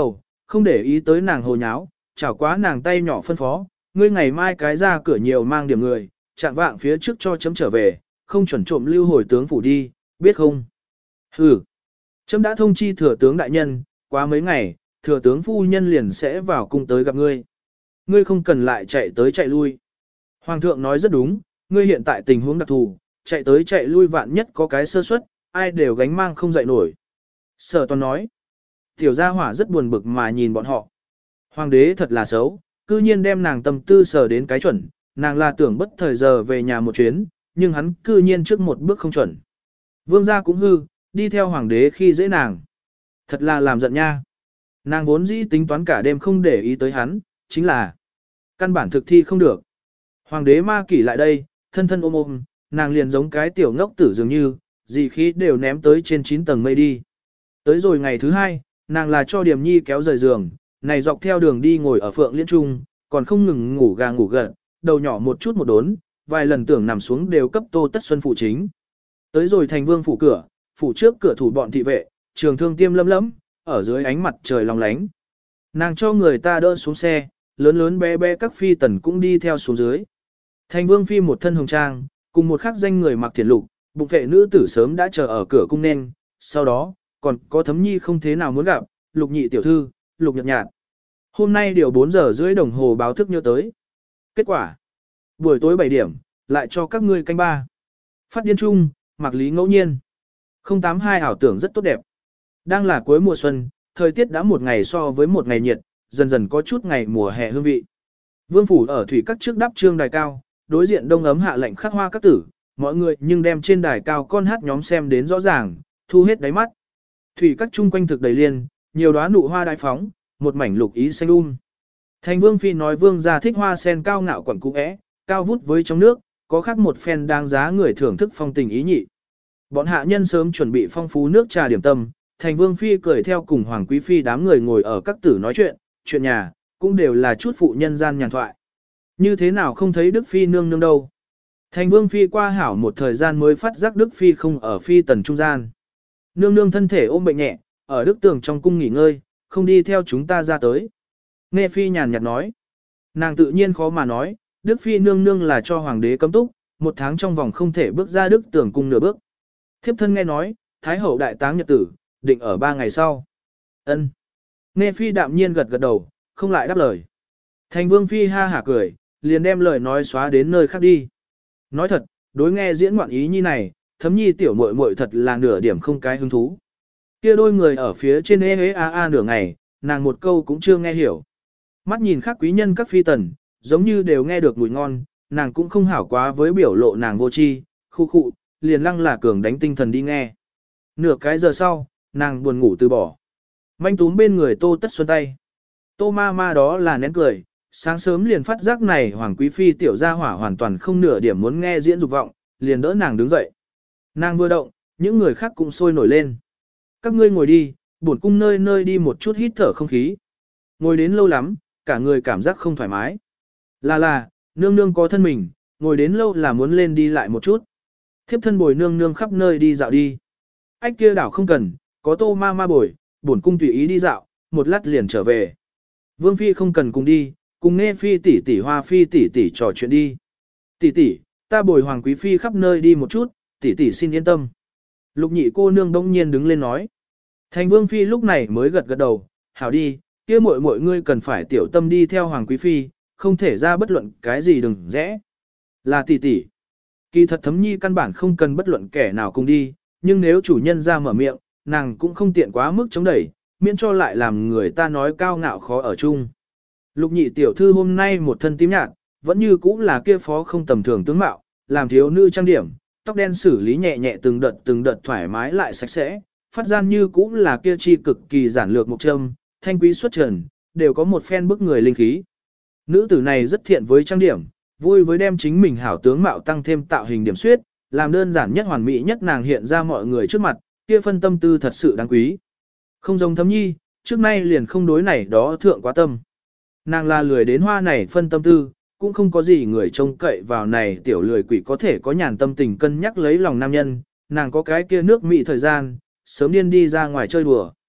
[SPEAKER 1] không để ý tới nàng hồ nháo, chảo quá nàng tay nhỏ phân phó, ngươi ngày mai cái ra cửa nhiều mang điểm người, chạm vạng phía trước cho chấm trở về, không chuẩn trộm lưu hồi tướng phủ đi, biết không? Hừ, chấm đã thông chi thừa tướng đại nhân, quá mấy ngày, thừa tướng phu nhân liền sẽ vào cung tới gặp ngươi. Ngươi không cần lại chạy tới chạy lui. Hoàng thượng nói rất đúng, ngươi hiện tại tình huống đặc thù, chạy tới chạy lui vạn nhất có cái sơ suất, ai đều gánh mang không dậy nổi. Sở Toàn nói, tiểu gia hỏa rất buồn bực mà nhìn bọn họ. Hoàng đế thật là xấu, cư nhiên đem nàng tâm tư sở đến cái chuẩn, nàng là tưởng bất thời giờ về nhà một chuyến, nhưng hắn cư nhiên trước một bước không chuẩn. Vương gia cũng hư, đi theo hoàng đế khi dễ nàng. Thật là làm giận nha. Nàng vốn dĩ tính toán cả đêm không để ý tới hắn, chính là căn bản thực thi không được. Hoàng đế ma kỷ lại đây, thân thân ôm ôm, nàng liền giống cái tiểu ngốc tử dường như, gì khí đều ném tới trên chín tầng mây đi. Tới rồi ngày thứ hai, nàng là cho Điềm Nhi kéo rời giường, này dọc theo đường đi ngồi ở phượng liên trung, còn không ngừng ngủ gà ngủ gật, đầu nhỏ một chút một đốn, vài lần tưởng nằm xuống đều cấp Tô Tất Xuân phụ chính. Tới rồi thành vương phủ cửa, phủ trước cửa thủ bọn thị vệ, trường thương tiêm lâm lẫm, ở dưới ánh mặt trời long lánh. Nàng cho người ta đỡ xuống xe, lớn lớn bé bé các phi tần cũng đi theo xuống dưới. Thành vương phi một thân hồng trang, cùng một khắc danh người mặc thiền lục, bụng vệ nữ tử sớm đã chờ ở cửa cung nên, sau đó, còn có Thấm Nhi không thế nào muốn gặp, Lục nhị tiểu thư, Lục nhật nhạt. Hôm nay điều bốn giờ rưỡi đồng hồ báo thức nhớ tới. Kết quả, buổi tối bảy điểm, lại cho các ngươi canh ba. Phát điên chung, mặc lý ngẫu nhiên. không tám hai ảo tưởng rất tốt đẹp. Đang là cuối mùa xuân, thời tiết đã một ngày so với một ngày nhiệt, dần dần có chút ngày mùa hè hương vị. Vương phủ ở thủy các trước đắp trương đài cao, đối diện đông ấm hạ lạnh khắc hoa các tử, mọi người nhưng đem trên đài cao con hát nhóm xem đến rõ ràng, thu hết đáy mắt. Thủy các chung quanh thực đầy liên, nhiều đóa nụ hoa đại phóng, một mảnh lục ý xanh um. Thành vương phi nói vương gia thích hoa sen cao ngạo quẩn cũ é, cao vút với trong nước, có khác một phen đáng giá người thưởng thức phong tình ý nhị. Bọn hạ nhân sớm chuẩn bị phong phú nước trà điểm tâm, thành vương phi cười theo cùng hoàng quý phi đám người ngồi ở các tử nói chuyện, chuyện nhà, cũng đều là chút phụ nhân gian nhàn thoại. Như thế nào không thấy Đức Phi nương nương đâu. Thành vương phi qua hảo một thời gian mới phát giác Đức Phi không ở phi tần trung gian. Nương nương thân thể ôm bệnh nhẹ, ở Đức Tường trong cung nghỉ ngơi, không đi theo chúng ta ra tới. Nghe phi nhàn nhạt nói. Nàng tự nhiên khó mà nói, Đức Phi nương nương là cho hoàng đế cấm túc, một tháng trong vòng không thể bước ra Đức Tường cung nửa bước. Thiếp thân nghe nói, Thái hậu đại táng nhật tử, định ở ba ngày sau. Ân. Nghe phi đạm nhiên gật gật đầu, không lại đáp lời. Thành vương phi ha hả cười, liền đem lời nói xóa đến nơi khác đi. Nói thật, đối nghe diễn ngoạn ý như này, Thấm Nhi tiểu muội muội thật là nửa điểm không cái hứng thú. Kia đôi người ở phía trên ê ê a a nửa ngày, nàng một câu cũng chưa nghe hiểu. Mắt nhìn khác quý nhân các phi tần, giống như đều nghe được mùi ngon, nàng cũng không hảo quá với biểu lộ nàng vô tri, khu khụ, liền lăng là cường đánh tinh thần đi nghe. Nửa cái giờ sau, nàng buồn ngủ từ bỏ. Manh túm bên người Tô Tất Xuân tay. Tô ma ma đó là nén cười, sáng sớm liền phát giác này hoàng quý phi tiểu gia hỏa hoàn toàn không nửa điểm muốn nghe diễn dục vọng, liền đỡ nàng đứng dậy. Nàng vừa động, những người khác cũng sôi nổi lên. Các ngươi ngồi đi, bổn cung nơi nơi đi một chút hít thở không khí. Ngồi đến lâu lắm, cả người cảm giác không thoải mái. Là là, nương nương có thân mình, ngồi đến lâu là muốn lên đi lại một chút. Thiếp thân bồi nương nương khắp nơi đi dạo đi. Ách kia đảo không cần, có Tô ma ma bồi, bổn cung tùy ý đi dạo, một lát liền trở về. Vương phi không cần cùng đi, cùng nghe phi tỷ tỷ hoa phi tỷ tỷ trò chuyện đi. Tỷ tỷ, ta bồi hoàng quý phi khắp nơi đi một chút, tỷ tỷ xin yên tâm. Lục nhị cô nương đông nhiên đứng lên nói. Thành vương phi lúc này mới gật gật đầu, hảo đi, kia muội muội ngươi cần phải tiểu tâm đi theo hoàng quý phi, không thể ra bất luận cái gì đừng rẽ. Là tỷ tỷ. Kỳ thật Thấm Nhi căn bản không cần bất luận kẻ nào cùng đi, nhưng nếu chủ nhân ra mở miệng, nàng cũng không tiện quá mức chống đẩy, miễn cho lại làm người ta nói cao ngạo khó ở chung. Lục nhị tiểu thư hôm nay một thân tím nhạt, vẫn như cũ là kia phó không tầm thường tướng mạo, làm thiếu nữ trang điểm, tóc đen xử lý nhẹ nhẹ từng đợt từng đợt thoải mái lại sạch sẽ, phát gian như cũ là kia chi cực kỳ giản lược mộc trâm, thanh quý xuất trần, đều có một phen bức người linh khí. Nữ tử này rất thiện với trang điểm, vui với đem chính mình hảo tướng mạo tăng thêm tạo hình điểm suyết, làm đơn giản nhất hoàn mỹ nhất nàng hiện ra mọi người trước mặt, kia phân tâm tư thật sự đáng quý. Không giống Thấm Nhi, trước nay liền không đối này đó thượng quá tâm. Nàng là lười đến hoa này phân tâm tư, cũng không có gì người trông cậy vào này tiểu lười quỷ có thể có nhàn tâm tình cân nhắc lấy lòng nam nhân, nàng có cái kia nước mị thời gian, sớm điên đi ra ngoài chơi đùa.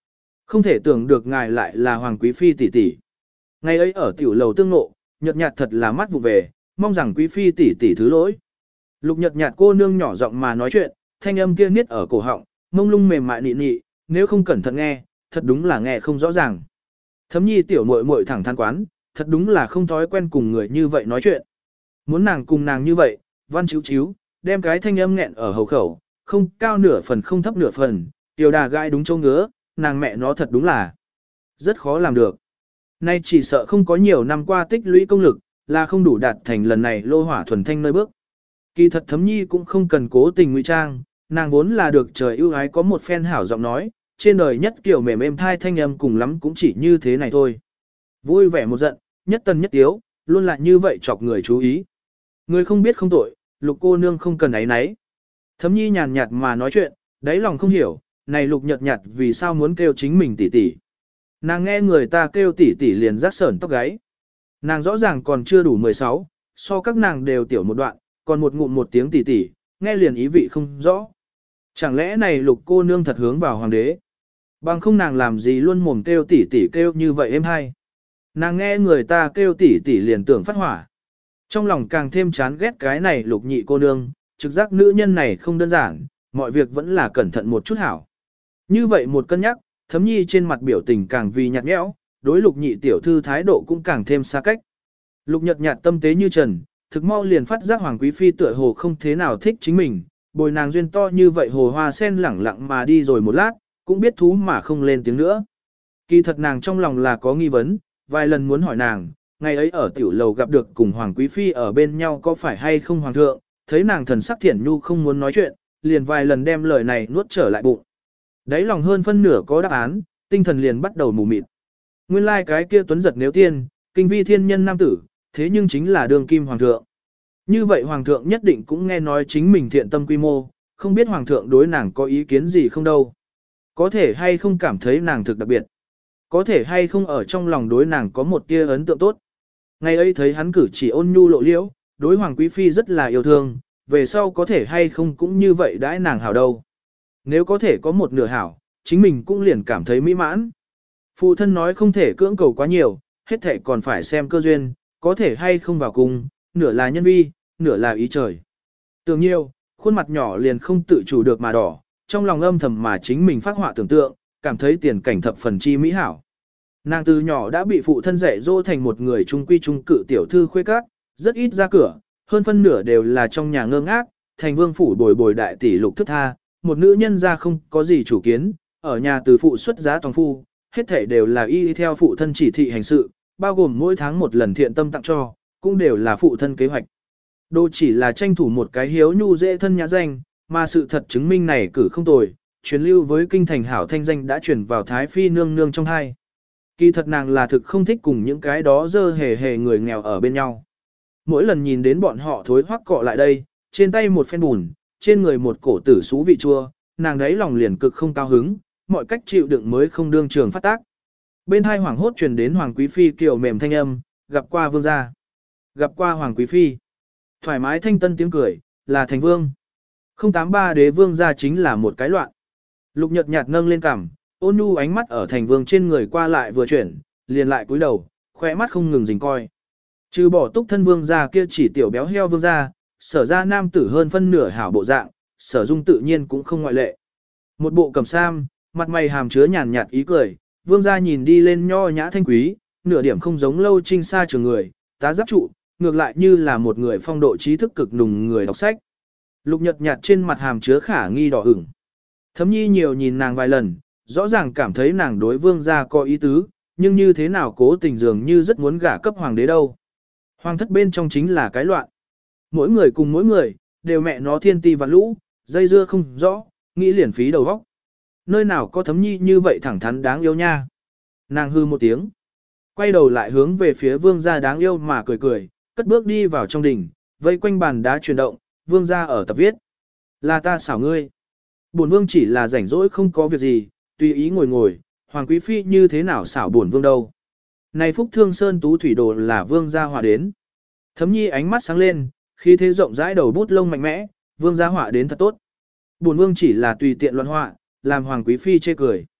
[SPEAKER 1] Không thể tưởng được ngài lại là Hoàng Quý Phi tỷ tỷ. Ngày ấy ở tiểu lầu tương ngộ, nhợt nhạt thật là mắt vụ về, mong rằng Quý Phi tỷ tỷ thứ lỗi. Lục nhợt nhạt cô nương nhỏ giọng mà nói chuyện, thanh âm kia niết ở cổ họng, mông lung mềm mại nị nị, nếu không cẩn thận nghe, thật đúng là nghe không rõ ràng. Thấm nhi tiểu muội muội thẳng thắn quán, thật đúng là không thói quen cùng người như vậy nói chuyện. Muốn nàng cùng nàng như vậy, văn chiếu chiếu, đem cái thanh âm nghẹn ở hầu khẩu, không cao nửa phần không thấp nửa phần, tiểu đà gai đúng châu ngứa, nàng mẹ nó thật đúng là rất khó làm được. Nay chỉ sợ không có nhiều năm qua tích lũy công lực, là không đủ đạt thành lần này lô hỏa thuần thanh nơi bước. Kỳ thật thấm nhi cũng không cần cố tình ngụy trang, nàng vốn là được trời ưu ái có một phen hảo giọng nói, trên đời nhất kiểu mềm êm thai thanh âm cùng lắm cũng chỉ như thế này thôi. Vui vẻ một giận, nhất tân nhất tiếu, luôn là như vậy chọc người chú ý. Người không biết không tội, lục cô nương không cần ấy nấy. Thấm nhi nhàn nhạt mà nói chuyện, đáy lòng không hiểu, này lục nhợt nhạt vì sao muốn kêu chính mình tỷ tỷ. Nàng nghe người ta kêu tỷ tỷ liền rát sởn tóc gáy. Nàng rõ ràng còn chưa đủ mười sáu, so các nàng đều tiểu một đoạn, còn một ngụm một tiếng tỷ tỷ, nghe liền ý vị không rõ. Chẳng lẽ này lục cô nương thật hướng vào hoàng đế? Bằng không nàng làm gì luôn mồm kêu tỷ tỷ kêu như vậy em hay. Nàng nghe người ta kêu tỷ tỷ liền tưởng phát hỏa. Trong lòng càng thêm chán ghét cái này lục nhị cô nương, trực giác nữ nhân này không đơn giản, mọi việc vẫn là cẩn thận một chút hảo. Như vậy một cân nhắc, thấm nhi trên mặt biểu tình càng vì nhạt nhẽo, đối lục nhị tiểu thư thái độ cũng càng thêm xa cách. Lục nhật nhạt tâm tế như trần, thực mau liền phát giác hoàng quý phi tựa hồ không thế nào thích chính mình, bồi nàng duyên to như vậy hồ hoa sen lẳng lặng mà đi rồi một lát, cũng biết thú mà không lên tiếng nữa. Kỳ thật nàng trong lòng là có nghi vấn, vài lần muốn hỏi nàng, ngày ấy ở tiểu lầu gặp được cùng hoàng quý phi ở bên nhau có phải hay không hoàng thượng, thấy nàng thần sắc thiện nhu không muốn nói chuyện, liền vài lần đem lời này nuốt trở lại bụng. Đấy lòng hơn phân nửa có đáp án, tinh thần liền bắt đầu mù mịt. Nguyên lai like cái kia tuấn giật nếu tiên, kinh vi thiên nhân nam tử, thế nhưng chính là đường kim hoàng thượng. Như vậy hoàng thượng nhất định cũng nghe nói chính mình thiện tâm quy mô, không biết hoàng thượng đối nàng có ý kiến gì không đâu. Có thể hay không cảm thấy nàng thực đặc biệt. Có thể hay không ở trong lòng đối nàng có một tia ấn tượng tốt. Ngày ấy thấy hắn cử chỉ ôn nhu lộ liễu, đối hoàng quý phi rất là yêu thương, về sau có thể hay không cũng như vậy đãi nàng hảo đâu. Nếu có thể có một nửa hảo, chính mình cũng liền cảm thấy mỹ mãn. Phụ thân nói không thể cưỡng cầu quá nhiều, hết thể còn phải xem cơ duyên, có thể hay không vào cùng, nửa là nhân vi, nửa là ý trời. Tưởng nhiều, khuôn mặt nhỏ liền không tự chủ được mà đỏ, trong lòng âm thầm mà chính mình phát họa tưởng tượng, cảm thấy tiền cảnh thập phần chi mỹ hảo. Nàng từ nhỏ đã bị phụ thân dạy dỗ thành một người trung quy trung cự tiểu thư khuê các, rất ít ra cửa, hơn phân nửa đều là trong nhà ngơ ngác, thành vương phủ bồi bồi đại tỷ lục thức tha, một nữ nhân ra không có gì chủ kiến, ở nhà từ phụ xuất giá toàn phu, hết thể đều là y theo phụ thân chỉ thị hành sự, bao gồm mỗi tháng một lần thiện tâm tặng cho, cũng đều là phụ thân kế hoạch. Đô chỉ là tranh thủ một cái hiếu nhu dễ thân nhã danh, mà sự thật chứng minh này cử không tồi, truyền lưu với kinh thành hảo thanh danh đã truyền vào thái phi nương nương trong hai. Kỳ thật nàng là thực không thích cùng những cái đó dơ hề hề người nghèo ở bên nhau. Mỗi lần nhìn đến bọn họ thối hoắc cọ lại đây, trên tay một phen bùn, trên người một cổ tử xú vị chua, nàng đấy lòng liền cực không cao hứng, mọi cách chịu đựng mới không đương trường phát tác. Bên hai hoàng hốt truyền đến hoàng quý phi kiều mềm thanh âm, gặp qua vương gia. Gặp qua hoàng quý phi. Thoải mái thanh tân tiếng cười, là thành vương. không tám ba đế vương gia chính là một cái loạn. Lục nhật nhạt nâng lên cằm, ôn nhu ánh mắt ở thành vương trên người qua lại vừa chuyển, liền lại cúi đầu, khỏe mắt không ngừng rình coi. Trừ bỏ túc thân vương gia kia chỉ tiểu béo heo vương gia, sở ra nam tử hơn phân nửa hảo bộ dạng, sở dung tự nhiên cũng không ngoại lệ. Một bộ cẩm sam, mặt mày hàm chứa nhàn nhạt ý cười, vương gia nhìn đi lên nho nhã thanh quý, nửa điểm không giống lâu trinh xa trường người, tá giáp trụ, ngược lại như là một người phong độ trí thức cực nùng người đọc sách. Lục nhật nhạt trên mặt hàm chứa khả nghi đỏ ửng. Thấm nhi nhiều nhìn nàng vài lần, rõ ràng cảm thấy nàng đối vương gia có ý tứ, nhưng như thế nào cố tình dường như rất muốn gả cấp hoàng đế đâu. Hoàng thất bên trong chính là cái loạn. Mỗi người cùng mỗi người, đều mẹ nó thiên ti và lũ, dây dưa không rõ, nghĩ liền phí đầu óc. Nơi nào có thấm nhi như vậy thẳng thắn đáng yêu nha. Nàng hư một tiếng. Quay đầu lại hướng về phía vương gia đáng yêu mà cười cười, cất bước đi vào trong đình, vây quanh bàn đá chuyển động, vương gia ở tập viết. Là ta xảo ngươi. Bổn vương chỉ là rảnh rỗi không có việc gì, tùy ý ngồi ngồi, hoàng quý phi như thế nào xảo bổn vương đâu. Này phúc thương sơn tú thủy đồ là vương gia họa đến. Thấm nhi ánh mắt sáng lên, khi thế rộng rãi đầu bút lông mạnh mẽ, vương gia họa đến thật tốt. Bổn vương chỉ là tùy tiện loạn họa, làm hoàng quý phi chê cười.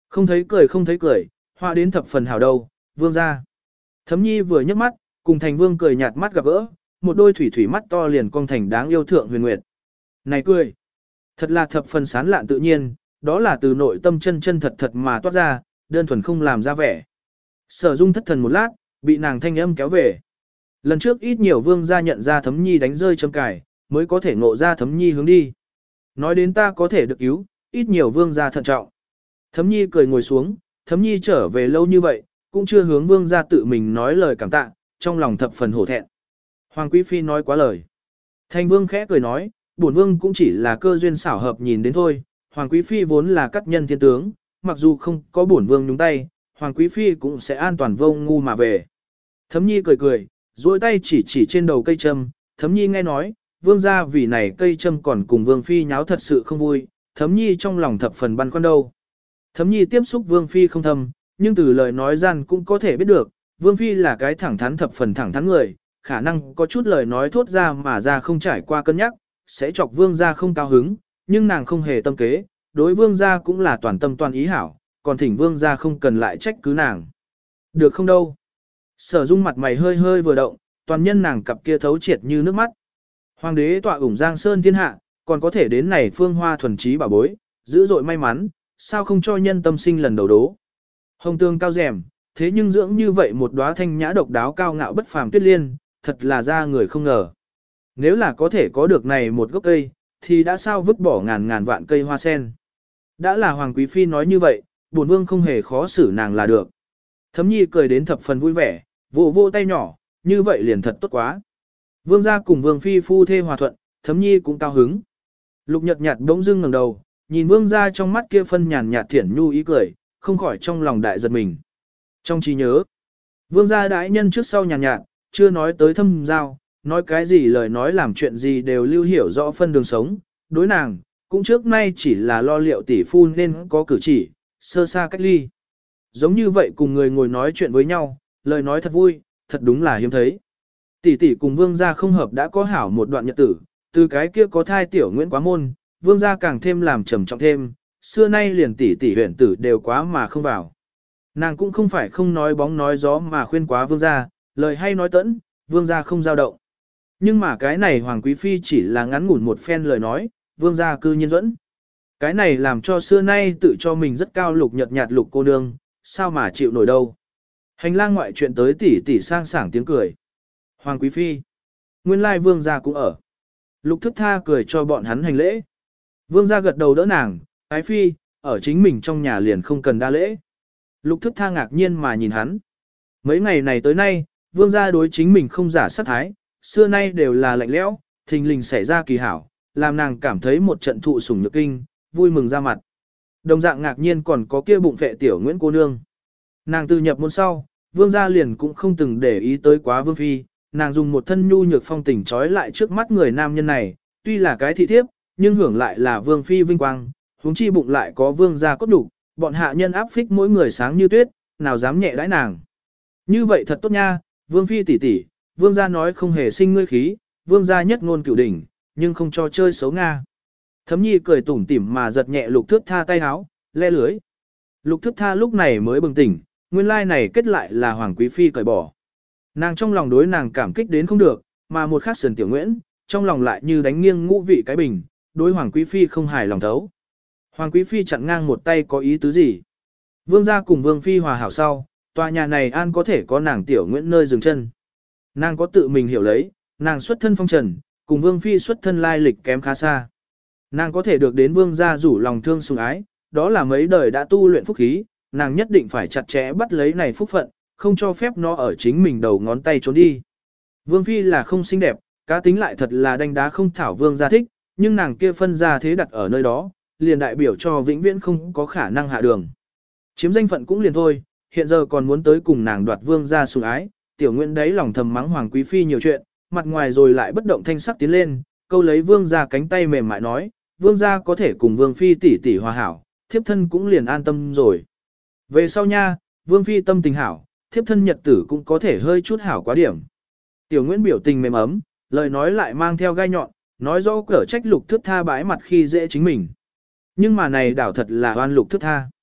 [SPEAKER 1] Không thấy cười không thấy cười, hoa đến thập phần hảo đâu, vương ra. Thấm nhi vừa nhấc mắt, cùng thành vương cười nhạt mắt gặp gỡ, một đôi thủy thủy mắt to liền cong thành đáng yêu thượng huyền nguyệt. Này cười, thật là thập phần sán lạn tự nhiên, đó là từ nội tâm chân chân thật thật mà toát ra, đơn thuần không làm ra vẻ. Sở Dung thất thần một lát, bị nàng thanh âm kéo về. Lần trước ít nhiều vương gia nhận ra Thấm nhi đánh rơi châm cài, mới có thể ngộ ra Thấm nhi hướng đi. Nói đến ta có thể được cứu, ít nhiều vương gia thận trọng. Thấm nhi cười ngồi xuống, Thấm nhi trở về lâu như vậy, cũng chưa hướng vương gia tự mình nói lời cảm tạ, trong lòng thập phần hổ thẹn. Hoàng Quý Phi nói quá lời. Thành vương khẽ cười nói, bổn vương cũng chỉ là cơ duyên xảo hợp nhìn đến thôi, Hoàng Quý Phi vốn là cắt nhân thiên tướng, mặc dù không có bổn vương nhúng tay, Hoàng Quý Phi cũng sẽ an toàn vô ngu mà về. Thấm nhi cười cười, duỗi tay chỉ chỉ trên đầu cây châm, Thấm nhi nghe nói, vương gia vì này cây châm còn cùng vương phi nháo thật sự không vui, Thấm nhi trong lòng thập phần băn khoăn đâu. Thấm nhi tiếp xúc vương phi không thâm, nhưng từ lời nói gian cũng có thể biết được, vương phi là cái thẳng thắn thập phần thẳng thắn người, khả năng có chút lời nói thốt ra mà ra không trải qua cân nhắc, sẽ chọc vương gia không cao hứng, nhưng nàng không hề tâm kế, đối vương gia cũng là toàn tâm toàn ý hảo, còn thỉnh vương gia không cần lại trách cứ nàng. Được không đâu. Sở Dung mặt mày hơi hơi vừa động, toàn nhân nàng cặp kia thấu triệt như nước mắt. Hoàng đế tọa ủng giang sơn thiên hạ, còn có thể đến này phương hoa thuần trí bảo bối, dữ dội may mắn, sao không cho nhân tâm sinh lần đầu đố. Hồng tương cao rèm, thế nhưng dưỡng như vậy một đóa thanh nhã độc đáo cao ngạo bất phàm tuyết liên, thật là ra người không ngờ. Nếu là có thể có được này một gốc cây, thì đã sao vứt bỏ ngàn ngàn vạn cây hoa sen. Đã là Hoàng Quý Phi nói như vậy, bổn vương không hề khó xử nàng là được. Thấm nhi cười đến thập phần vui vẻ, vỗ vỗ tay nhỏ, như vậy liền thật tốt quá. Vương gia cùng vương phi phu thê hòa thuận, Thấm nhi cũng cao hứng. Lục nhật nhạt bỗng dưng ngẩng đầu, nhìn vương gia trong mắt kia phân nhàn nhạt thiển nhu ý cười, không khỏi trong lòng đại giật mình. Trong trí nhớ, vương gia đãi nhân trước sau nhàn nhạt, chưa nói tới thâm giao, nói cái gì lời nói làm chuyện gì đều lưu hiểu rõ phân đường sống, đối nàng, cũng trước nay chỉ là lo liệu tỷ phu nên có cử chỉ, sơ xa cách ly. Giống như vậy cùng người ngồi nói chuyện với nhau, lời nói thật vui, thật đúng là hiếm thấy. Tỷ tỷ cùng vương gia không hợp đã có hảo một đoạn nhật tử, từ cái kia có thai tiểu Nguyễn Quá Môn, vương gia càng thêm làm trầm trọng thêm, xưa nay liền tỷ tỷ huyện tử đều quá mà không vào. Nàng cũng không phải không nói bóng nói gió mà khuyên quá vương gia, lời hay nói tẫn, vương gia không dao động. Nhưng mà cái này Hoàng Quý Phi chỉ là ngắn ngủn một phen lời nói, vương gia cư nhiên dẫn. Cái này làm cho xưa nay tự cho mình rất cao lục nhật nhạt lục cô nương, sao mà chịu nổi đâu. Hành lang ngoại chuyện tới tỉ tỉ sang sảng tiếng cười. Hoàng Quý Phi. Nguyên lai vương gia cũng ở. Lục thức tha cười cho bọn hắn hành lễ. Vương gia gật đầu đỡ nàng, ái phi, ở chính mình trong nhà liền không cần đa lễ. Lục thức tha ngạc nhiên mà nhìn hắn. Mấy ngày này tới nay, vương gia đối chính mình không giả sát thái, xưa nay đều là lạnh lẽo, thình lình xảy ra kỳ hảo, làm nàng cảm thấy một trận thụ sủng nhược kinh, vui mừng ra mặt. Đồng dạng ngạc nhiên còn có kia bụng vệ tiểu Nguyễn cô nương. Nàng từ nhập môn sau, vương gia liền cũng không từng để ý tới quá vương phi, nàng dùng một thân nhu nhược phong tình trói lại trước mắt người nam nhân này, tuy là cái thị thiếp, nhưng hưởng lại là vương phi vinh quang, huống chi bụng lại có vương gia cốt đủ, bọn hạ nhân áp phích mỗi người sáng như tuyết, nào dám nhẹ đãi nàng. Như vậy thật tốt nha, vương phi tỷ tỷ, vương gia nói không hề sinh ngươi khí, vương gia nhất ngôn cửu đỉnh, nhưng không cho chơi xấu Nga. Thấm nhi cười tủm tỉm mà giật nhẹ lục thước tha tay háo, le lưới. Lục thước tha lúc này mới bừng tỉnh, nguyên lai này kết lại là Hoàng Quý Phi cởi bỏ. Nàng trong lòng đối nàng cảm kích đến không được, mà một khắc sườn tiểu Nguyễn, trong lòng lại như đánh nghiêng ngũ vị cái bình, đối Hoàng Quý Phi không hài lòng thấu. Hoàng Quý Phi chặn ngang một tay có ý tứ gì? Vương gia cùng Vương Phi hòa hảo sau, tòa nhà này an có thể có nàng tiểu Nguyễn nơi dừng chân. Nàng có tự mình hiểu lấy, nàng xuất thân phong trần, cùng Vương Phi xuất thân lai lịch kém khá xa. Nàng có thể được đến Vương gia rủ lòng thương sủng ái, đó là mấy đời đã tu luyện phúc khí, nàng nhất định phải chặt chẽ bắt lấy này phúc phận, không cho phép nó ở chính mình đầu ngón tay trốn đi. Vương Phi là không xinh đẹp, cá tính lại thật là đánh đá không thảo Vương gia thích, nhưng nàng kia phân gia thế đặt ở nơi đó, liền đại biểu cho vĩnh viễn không có khả năng hạ đường. Chiếm danh phận cũng liền thôi, hiện giờ còn muốn tới cùng nàng đoạt Vương gia sủng ái, tiểu Nguyễn đấy lòng thầm mắng Hoàng Quý Phi nhiều chuyện, mặt ngoài rồi lại bất động thanh sắc tiến lên, câu lấy Vương gia cánh tay mềm mại nói, Vương gia có thể cùng Vương Phi tỷ tỷ hòa hảo, thiếp thân cũng liền an tâm rồi. Về sau nha, Vương Phi tâm tình hảo, thiếp thân nhật tử cũng có thể hơi chút hảo quá điểm. Tiểu Nguyễn biểu tình mềm ấm, lời nói lại mang theo gai nhọn, nói rõ cở trách lục thước tha bãi mặt khi dễ chính mình. Nhưng mà này đảo thật là oan lục thước tha.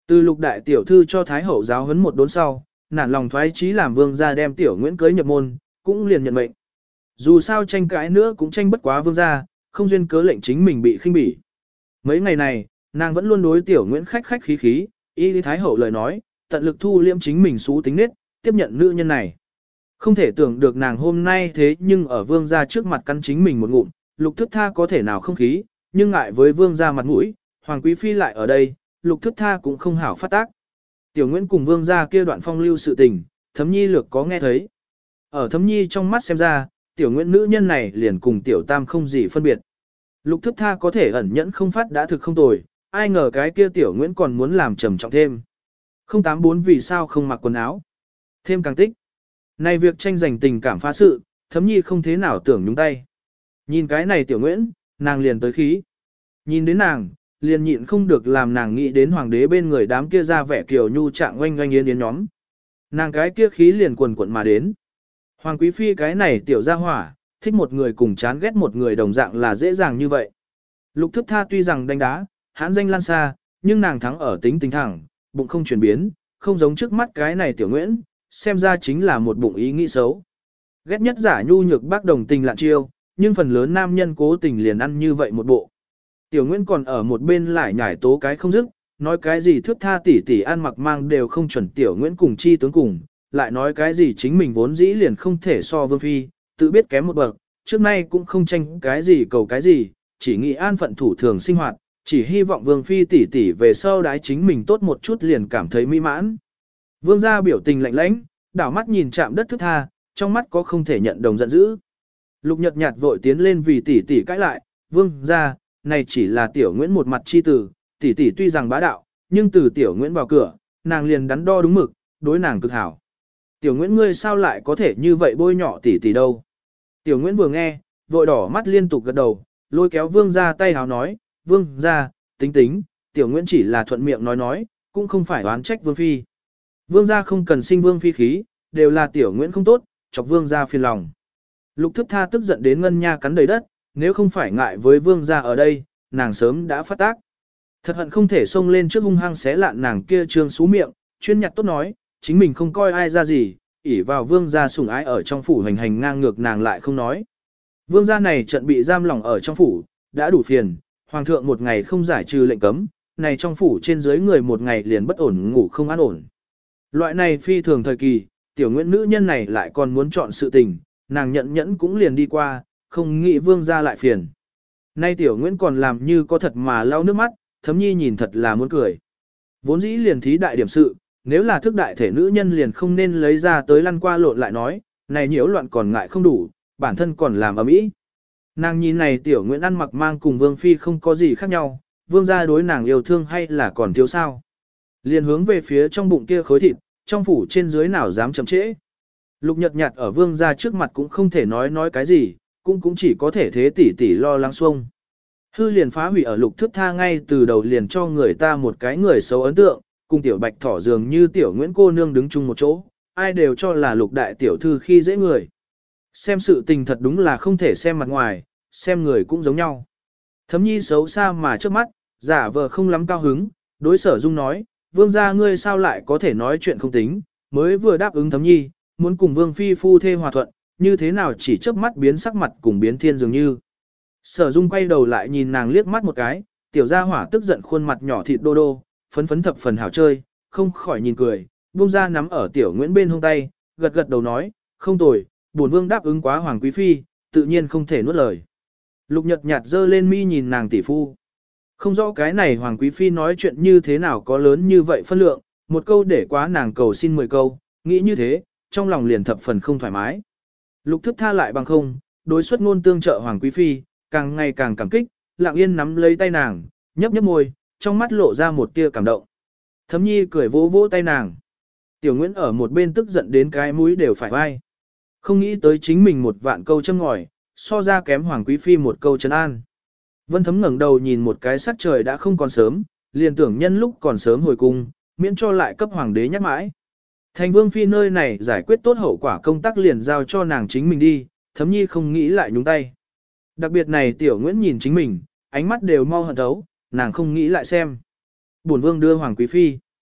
[SPEAKER 1] Từ Lục đại tiểu thư cho Thái hậu giáo huấn một đốn sau, nản lòng thoái chí làm vương gia đem tiểu Nguyễn cưới nhập môn, cũng liền nhận mệnh. Dù sao tranh cãi nữa cũng tranh bất quá vương gia, không duyên cớ lệnh chính mình bị khinh bỉ. Mấy ngày này, nàng vẫn luôn đối tiểu Nguyễn khách khách khí khí, y lý Thái hậu lời nói, tận lực thu liêm chính mình xú tính nết, tiếp nhận nữ nhân này. Không thể tưởng được nàng hôm nay thế nhưng ở vương gia trước mặt cắn chính mình một ngụm, Lục Thức Tha có thể nào không khí, nhưng ngại với vương gia mặt mũi, Hoàng Quý Phi lại ở đây, Lục Thức Tha cũng không hảo phát tác. Tiểu Nguyễn cùng vương gia kia đoạn phong lưu sự tình, Thấm Nhi lược có nghe thấy. Ở Thấm Nhi trong mắt xem ra, tiểu Nguyễn nữ nhân này liền cùng tiểu Tam không gì phân biệt. Lục Thức Tha có thể ẩn nhẫn không phát đã thực không tồi, ai ngờ cái kia tiểu Nguyễn còn muốn làm trầm trọng thêm. không tám bốn vì sao không mặc quần áo. Thêm càng tích. Này việc tranh giành tình cảm phá sự, Thấm Nhi không thế nào tưởng nhúng tay. Nhìn cái này tiểu Nguyễn, nàng liền tới khí. Nhìn đến nàng, liền nhịn không được làm nàng nghĩ đến hoàng đế bên người đám kia ra vẻ kiều nhu trạng oanh oanh yến yến nhóm. Nàng cái kia khí liền quần quận mà đến. Hoàng Quý Phi cái này tiểu gia hỏa, thích một người cùng chán ghét một người đồng dạng là dễ dàng như vậy. Lục Thức Tha tuy rằng đánh đá, hãn danh lan xa, nhưng nàng thắng ở tính tình thẳng, bụng không chuyển biến, không giống trước mắt cái này tiểu Nguyễn, xem ra chính là một bụng ý nghĩ xấu. Ghét nhất giả nhu nhược bác đồng tình lạn chiêu, nhưng phần lớn nam nhân cố tình liền ăn như vậy một bộ. Tiểu Nguyễn còn ở một bên lại nhải tố cái không dứt, nói cái gì Thước Tha tỷ tỷ ăn mặc mang đều không chuẩn tiểu Nguyễn cùng chi tướng cùng, lại nói cái gì chính mình vốn dĩ liền không thể so vương phi, tự biết kém một bậc, trước nay cũng không tranh cái gì cầu cái gì, chỉ nghĩ an phận thủ thường sinh hoạt, chỉ hy vọng vương phi tỷ tỷ về sau đái chính mình tốt một chút liền cảm thấy mỹ mãn. Vương gia biểu tình lạnh lãnh, đảo mắt nhìn chạm đất Thước Tha, trong mắt có không thể nhận đồng giận dữ. Lục Nhật Nhạt vội tiến lên vì tỷ tỷ cãi lại, vương gia, này chỉ là tiểu Nguyễn một mặt chi tử, tỷ tỷ tuy rằng bá đạo, nhưng từ tiểu Nguyễn vào cửa, nàng liền đắn đo đúng mực, đối nàng cực hảo. Tiểu Nguyễn ngươi sao lại có thể như vậy bôi nhọ tỷ tỷ đâu? Tiểu Nguyễn vừa nghe, vội đỏ mắt liên tục gật đầu, lôi kéo vương gia tay háo nói, vương gia, tính tính, tiểu Nguyễn chỉ là thuận miệng nói nói, cũng không phải oán trách vương phi. Vương gia không cần sinh vương phi khí, đều là tiểu Nguyễn không tốt, chọc vương gia phiền lòng. Lục Thức Tha tức giận đến ngân nha cắn đầy đất, nếu không phải ngại với vương gia ở đây, nàng sớm đã phát tác. Thật hận không thể xông lên trước hung hăng xé lạn nàng kia trương xú miệng, chuyên nhặt tốt nói, chính mình không coi ai ra gì, ỷ vào vương gia sủng ái ở trong phủ hành hành ngang ngược nàng lại không nói. Vương gia này trận bị giam lỏng ở trong phủ, đã đủ phiền, hoàng thượng một ngày không giải trừ lệnh cấm, này trong phủ trên dưới người một ngày liền bất ổn ngủ không an ổn. Loại này phi thường thời kỳ, tiểu Nguyễn nữ nhân này lại còn muốn chọn sự tình, nàng nhận nhẫn cũng liền đi qua, không nghĩ vương gia lại phiền. Nay tiểu Nguyễn còn làm như có thật mà lau nước mắt, Thấm Nhi nhìn thật là muốn cười. Vốn dĩ liền thí đại điểm sự, nếu là thức đại thể nữ nhân liền không nên lấy ra tới lăn qua lộn lại nói, này nhiễu loạn còn ngại không đủ, bản thân còn làm ầm ĩ. Nàng nhìn này tiểu Nguyễn ăn mặc mang cùng vương phi không có gì khác nhau, vương gia đối nàng yêu thương hay là còn thiếu sao. Liền hướng về phía trong bụng kia khối thịt, trong phủ trên dưới nào dám chậm trễ. Lục Nhật Nhạt ở vương gia trước mặt cũng không thể nói nói cái gì, cũng cũng chỉ có thể thế tỷ tỷ lo lắng xuông. Hư liền phá hủy ở Lục Thức Tha ngay từ đầu liền cho người ta một cái người xấu ấn tượng, cùng tiểu bạch thỏ dường như tiểu Nguyễn cô nương đứng chung một chỗ, ai đều cho là Lục đại tiểu thư khi dễ người. Xem sự tình thật đúng là không thể xem mặt ngoài, xem người cũng giống nhau. Thấm Nhi xấu xa mà trước mắt, giả vờ không lắm cao hứng, đối Sở Dung nói, vương gia ngươi sao lại có thể nói chuyện không tính, mới vừa đáp ứng Thấm Nhi, muốn cùng vương phi phu thê hòa thuận, như thế nào chỉ chớp mắt biến sắc mặt cùng biến thiên dường như. Sở Dung quay đầu lại nhìn nàng liếc mắt một cái, tiểu gia hỏa tức giận khuôn mặt nhỏ thịt đô đô, phấn phấn thập phần hảo chơi, không khỏi nhìn cười, buông ra nắm ở tiểu Nguyễn bên hông tay, gật gật đầu nói, không tồi, bổn vương đáp ứng quá hoàng quý phi, tự nhiên không thể nuốt lời. Lục Nhật Nhạt giơ lên mi nhìn nàng tỷ phu. Không rõ cái này hoàng quý phi nói chuyện như thế nào có lớn như vậy phân lượng, một câu để quá nàng cầu xin mười câu, nghĩ như thế, trong lòng liền thập phần không thoải mái. Lục Thức Tha lại bằng không, đối xuất ngôn tương trợ hoàng quý phi, càng ngày càng cảm kích, lặng yên nắm lấy tay nàng, nhấp nhấp môi, trong mắt lộ ra một tia cảm động. Thấm Nhi cười vỗ vỗ tay nàng. Tiểu Nguyễn ở một bên tức giận đến cái mũi đều phải vai. Không nghĩ tới chính mình một vạn câu châm ngòi, so ra kém hoàng quý phi một câu trấn an. Vân Thấm ngẩng đầu nhìn một cái sắc trời đã không còn sớm, liền tưởng nhân lúc còn sớm hồi cung, miễn cho lại cấp hoàng đế nhắc mãi. Thành vương phi nơi này giải quyết tốt hậu quả công tác liền giao cho nàng chính mình đi, Thấm Nhi không nghĩ lại nhúng tay. Đặc biệt này tiểu Nguyễn nhìn chính mình, ánh mắt đều mau hận thấu, nàng không nghĩ lại xem. Bổn vương đưa hoàng quý phi.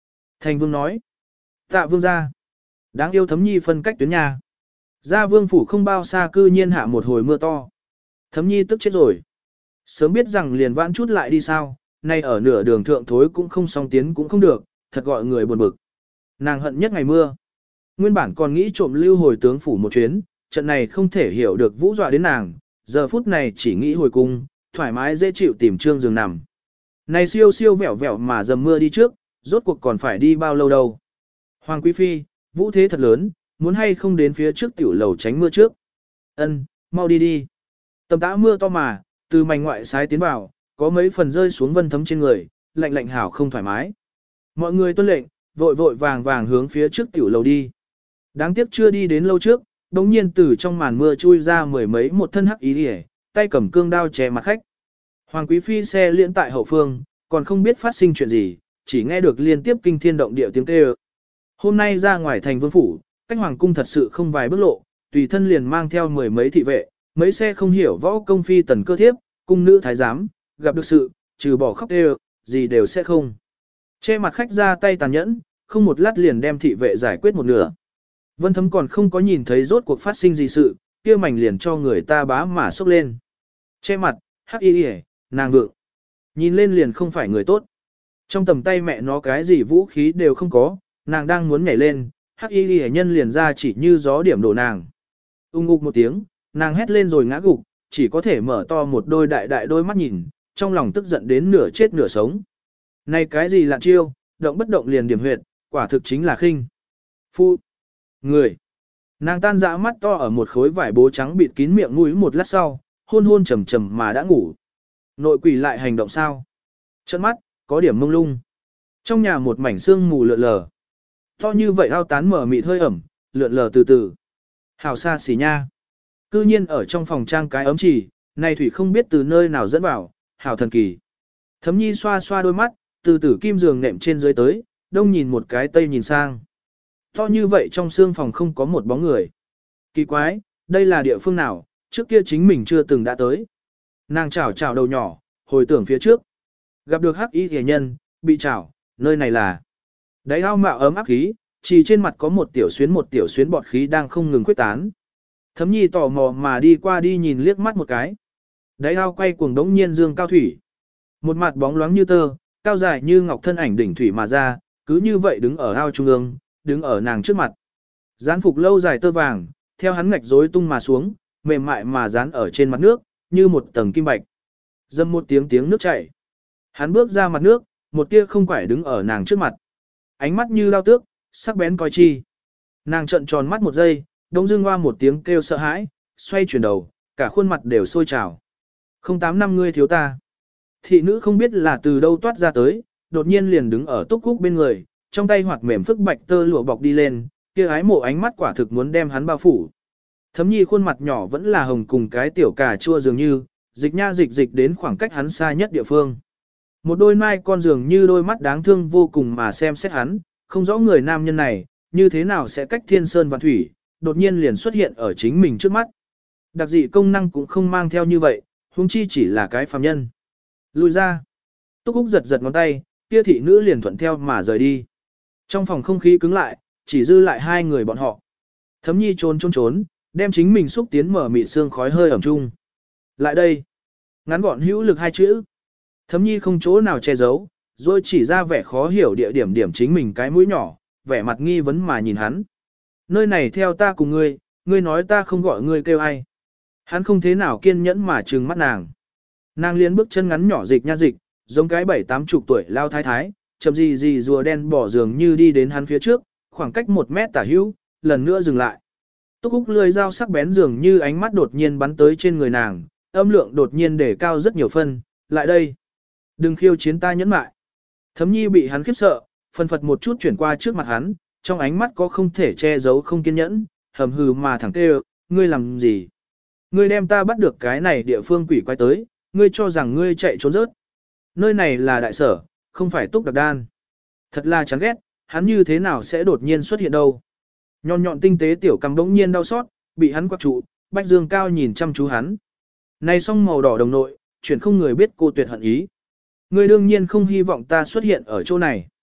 [SPEAKER 1] Thành vương nói. Tạ vương ra. Đáng yêu Thấm Nhi phân cách tuyến nhà. Ra vương phủ không bao xa cư nhiên hạ một hồi mưa to. Thấm Nhi tức chết rồi. Sớm biết rằng liền vãn chút lại đi sao, nay ở nửa đường thượng thối cũng không song tiến cũng không được, thật gọi người buồn bực. Nàng hận nhất ngày mưa. Nguyên bản còn nghĩ trộm lưu hồi tướng phủ một chuyến, trận này không thể hiểu được vũ dọa đến nàng, giờ phút này chỉ nghĩ hồi cung, thoải mái dễ chịu tìm trương giường nằm. Này siêu siêu vẹo vẹo mà dầm mưa đi trước, rốt cuộc còn phải đi bao lâu đâu. Hoàng Quý Phi, vũ thế thật lớn, muốn hay không đến phía trước tiểu lầu tránh mưa trước. Ân, mau đi đi. Tầm tã mưa to mà, từ mảnh ngoại sái tiến vào, có mấy phần rơi xuống Vân Thấm trên người, lạnh lạnh hảo không thoải mái. Mọi người tuân lệnh, vội vội vàng vàng hướng phía trước tiểu lầu đi. Đáng tiếc chưa đi đến lâu trước, đống nhiên từ trong màn mưa chui ra mười mấy một thân hắc ý hề, tay cầm cương đao chè mặt khách. Hoàng Quý Phi xe liễn tại hậu phương, còn không biết phát sinh chuyện gì, chỉ nghe được liên tiếp kinh thiên động địa tiếng kêu. Hôm nay ra ngoài thành vương phủ, cách hoàng cung thật sự không vài bước lộ, tùy thân liền mang theo mười mấy thị vệ, mấy xe không hiểu võ công phi tần cơ thiếp, cung nữ thái giám, gặp được sự, trừ bỏ khóc đều, gì đều sẽ không. Che mặt khách ra tay tàn nhẫn, không một lát liền đem thị vệ giải quyết một nửa. Vân Thấm còn không có nhìn thấy rốt cuộc phát sinh gì sự, kia mảnh liền cho người ta bá mà sốc lên. Che mặt, hắc y y, nàng vượng. Nhìn lên liền không phải người tốt. Trong tầm tay mẹ nó cái gì vũ khí đều không có, nàng đang muốn nhảy lên, hắc y y nhân liền ra chỉ như gió điểm đổ nàng. Ung ục một tiếng, nàng hét lên rồi ngã gục, chỉ có thể mở to một đôi đại đại đôi mắt nhìn, trong lòng tức giận đến nửa chết nửa sống. Này cái gì lạ chiêu, động bất động liền điểm huyệt, quả thực chính là khinh. Phu. Người. Nàng tan dã mắt to ở một khối vải bố trắng bịt kín miệng mũi một lát sau, hôn hôn trầm trầm mà đã ngủ. Nội quỷ lại hành động sao? Chân mắt, có điểm mông lung. Trong nhà một mảnh sương mù lượn lờ. To như vậy ao tán mở mịt hơi ẩm, lượn lờ từ từ. Hào xa xỉ nha. Cư nhiên ở trong phòng trang cái ấm chỉ, này thủy không biết từ nơi nào dẫn vào, hào thần kỳ. Thấm Nhi xoa xoa đôi mắt, từ tử kim giường nệm trên dưới tới, đông nhìn một cái tây nhìn sang. To như vậy trong xương phòng không có một bóng người. Kỳ quái, đây là địa phương nào, trước kia chính mình chưa từng đã tới. Nàng chảo chảo đầu nhỏ, hồi tưởng phía trước. Gặp được hắc y thể nhân, bị chảo, nơi này là. Đáy ao mạo ấm áp khí, chỉ trên mặt có một tiểu xuyến một tiểu xuyến bọt khí đang không ngừng khuếch tán. Thấm Nhi tò mò mà đi qua đi nhìn liếc mắt một cái. Đáy ao quay cuồng đống nhiên dương cao thủy. Một mặt bóng loáng như tơ, cao dài như ngọc thân ảnh đỉnh thủy mà ra, cứ như vậy đứng ở ao trung ương, đứng ở nàng trước mặt. Dán phục lâu dài tơ vàng, theo hắn ngạch rối tung mà xuống, mềm mại mà dán ở trên mặt nước, như một tầng kim bạch. Dâm một tiếng tiếng nước chảy. Hắn bước ra mặt nước, một tia không quải đứng ở nàng trước mặt. Ánh mắt như lao tước, sắc bén coi chi. Nàng trợn tròn mắt một giây, đông dưng hoa một tiếng kêu sợ hãi, xoay chuyển đầu, cả khuôn mặt đều sôi trào. Không tám năm ngươi thiếu ta. Thị nữ không biết là từ đâu toát ra tới, đột nhiên liền đứng ở túc cúc bên người, trong tay hoạt mềm phức bạch tơ lụa bọc đi lên, kia ái mộ ánh mắt quả thực muốn đem hắn bao phủ. Thấm Nhi khuôn mặt nhỏ vẫn là hồng cùng cái tiểu cà chua dường như, dịch nha dịch dịch đến khoảng cách hắn xa nhất địa phương. Một đôi mai con dường như đôi mắt đáng thương vô cùng mà xem xét hắn, không rõ người nam nhân này, như thế nào sẽ cách thiên sơn và thủy, đột nhiên liền xuất hiện ở chính mình trước mắt. Đặc dị công năng cũng không mang theo như vậy, huống chi chỉ là cái phàm nhân. Lùi ra. Túc Úc giật giật ngón tay, kia thị nữ liền thuận theo mà rời đi. Trong phòng không khí cứng lại, chỉ dư lại hai người bọn họ. Thấm Nhi trốn trốn trốn, đem chính mình xúc tiến mở mịt xương khói hơi ẩm chung. Lại đây. Ngắn gọn hữu lực hai chữ. Thấm Nhi không chỗ nào che giấu, rồi chỉ ra vẻ khó hiểu địa điểm điểm chính mình cái mũi nhỏ, vẻ mặt nghi vấn mà nhìn hắn. Nơi này theo ta cùng ngươi, ngươi nói ta không gọi ngươi kêu ai. Hắn không thế nào kiên nhẫn mà trừng mắt nàng. Nàng liên bước chân ngắn nhỏ dịch nha dịch, giống cái bảy tám chục tuổi lao thái thái, chậm gì gì rùa đen bỏ giường như đi đến hắn phía trước, khoảng cách một mét tả hữu, lần nữa dừng lại. Túc Úc lười dao sắc bén dường như ánh mắt đột nhiên bắn tới trên người nàng, âm lượng đột nhiên để cao rất nhiều phân, lại đây. Đừng khiêu chiến ta nhẫn mại. Thấm Nhi bị hắn khiếp sợ, phân phật một chút chuyển qua trước mặt hắn, trong ánh mắt có không thể che giấu không kiên nhẫn, hầm hừ mà thẳng kêu, ngươi làm gì? Ngươi đem ta bắt được cái này địa phương quỷ quái tới, ngươi cho rằng ngươi chạy trốn rớt. Nơi này là đại sở, không phải Túc Đặc Đan. Thật là chán ghét, hắn như thế nào sẽ đột nhiên xuất hiện đâu. Nhọn nhọn tinh tế tiểu cầm đống nhiên đau xót, bị hắn quắc trụ, Bách Dương Cao nhìn chăm chú hắn. Này song màu đỏ đồng nội, chuyển không người biết cô tuyệt hận ý. Ngươi đương nhiên không hy vọng ta xuất hiện ở chỗ này.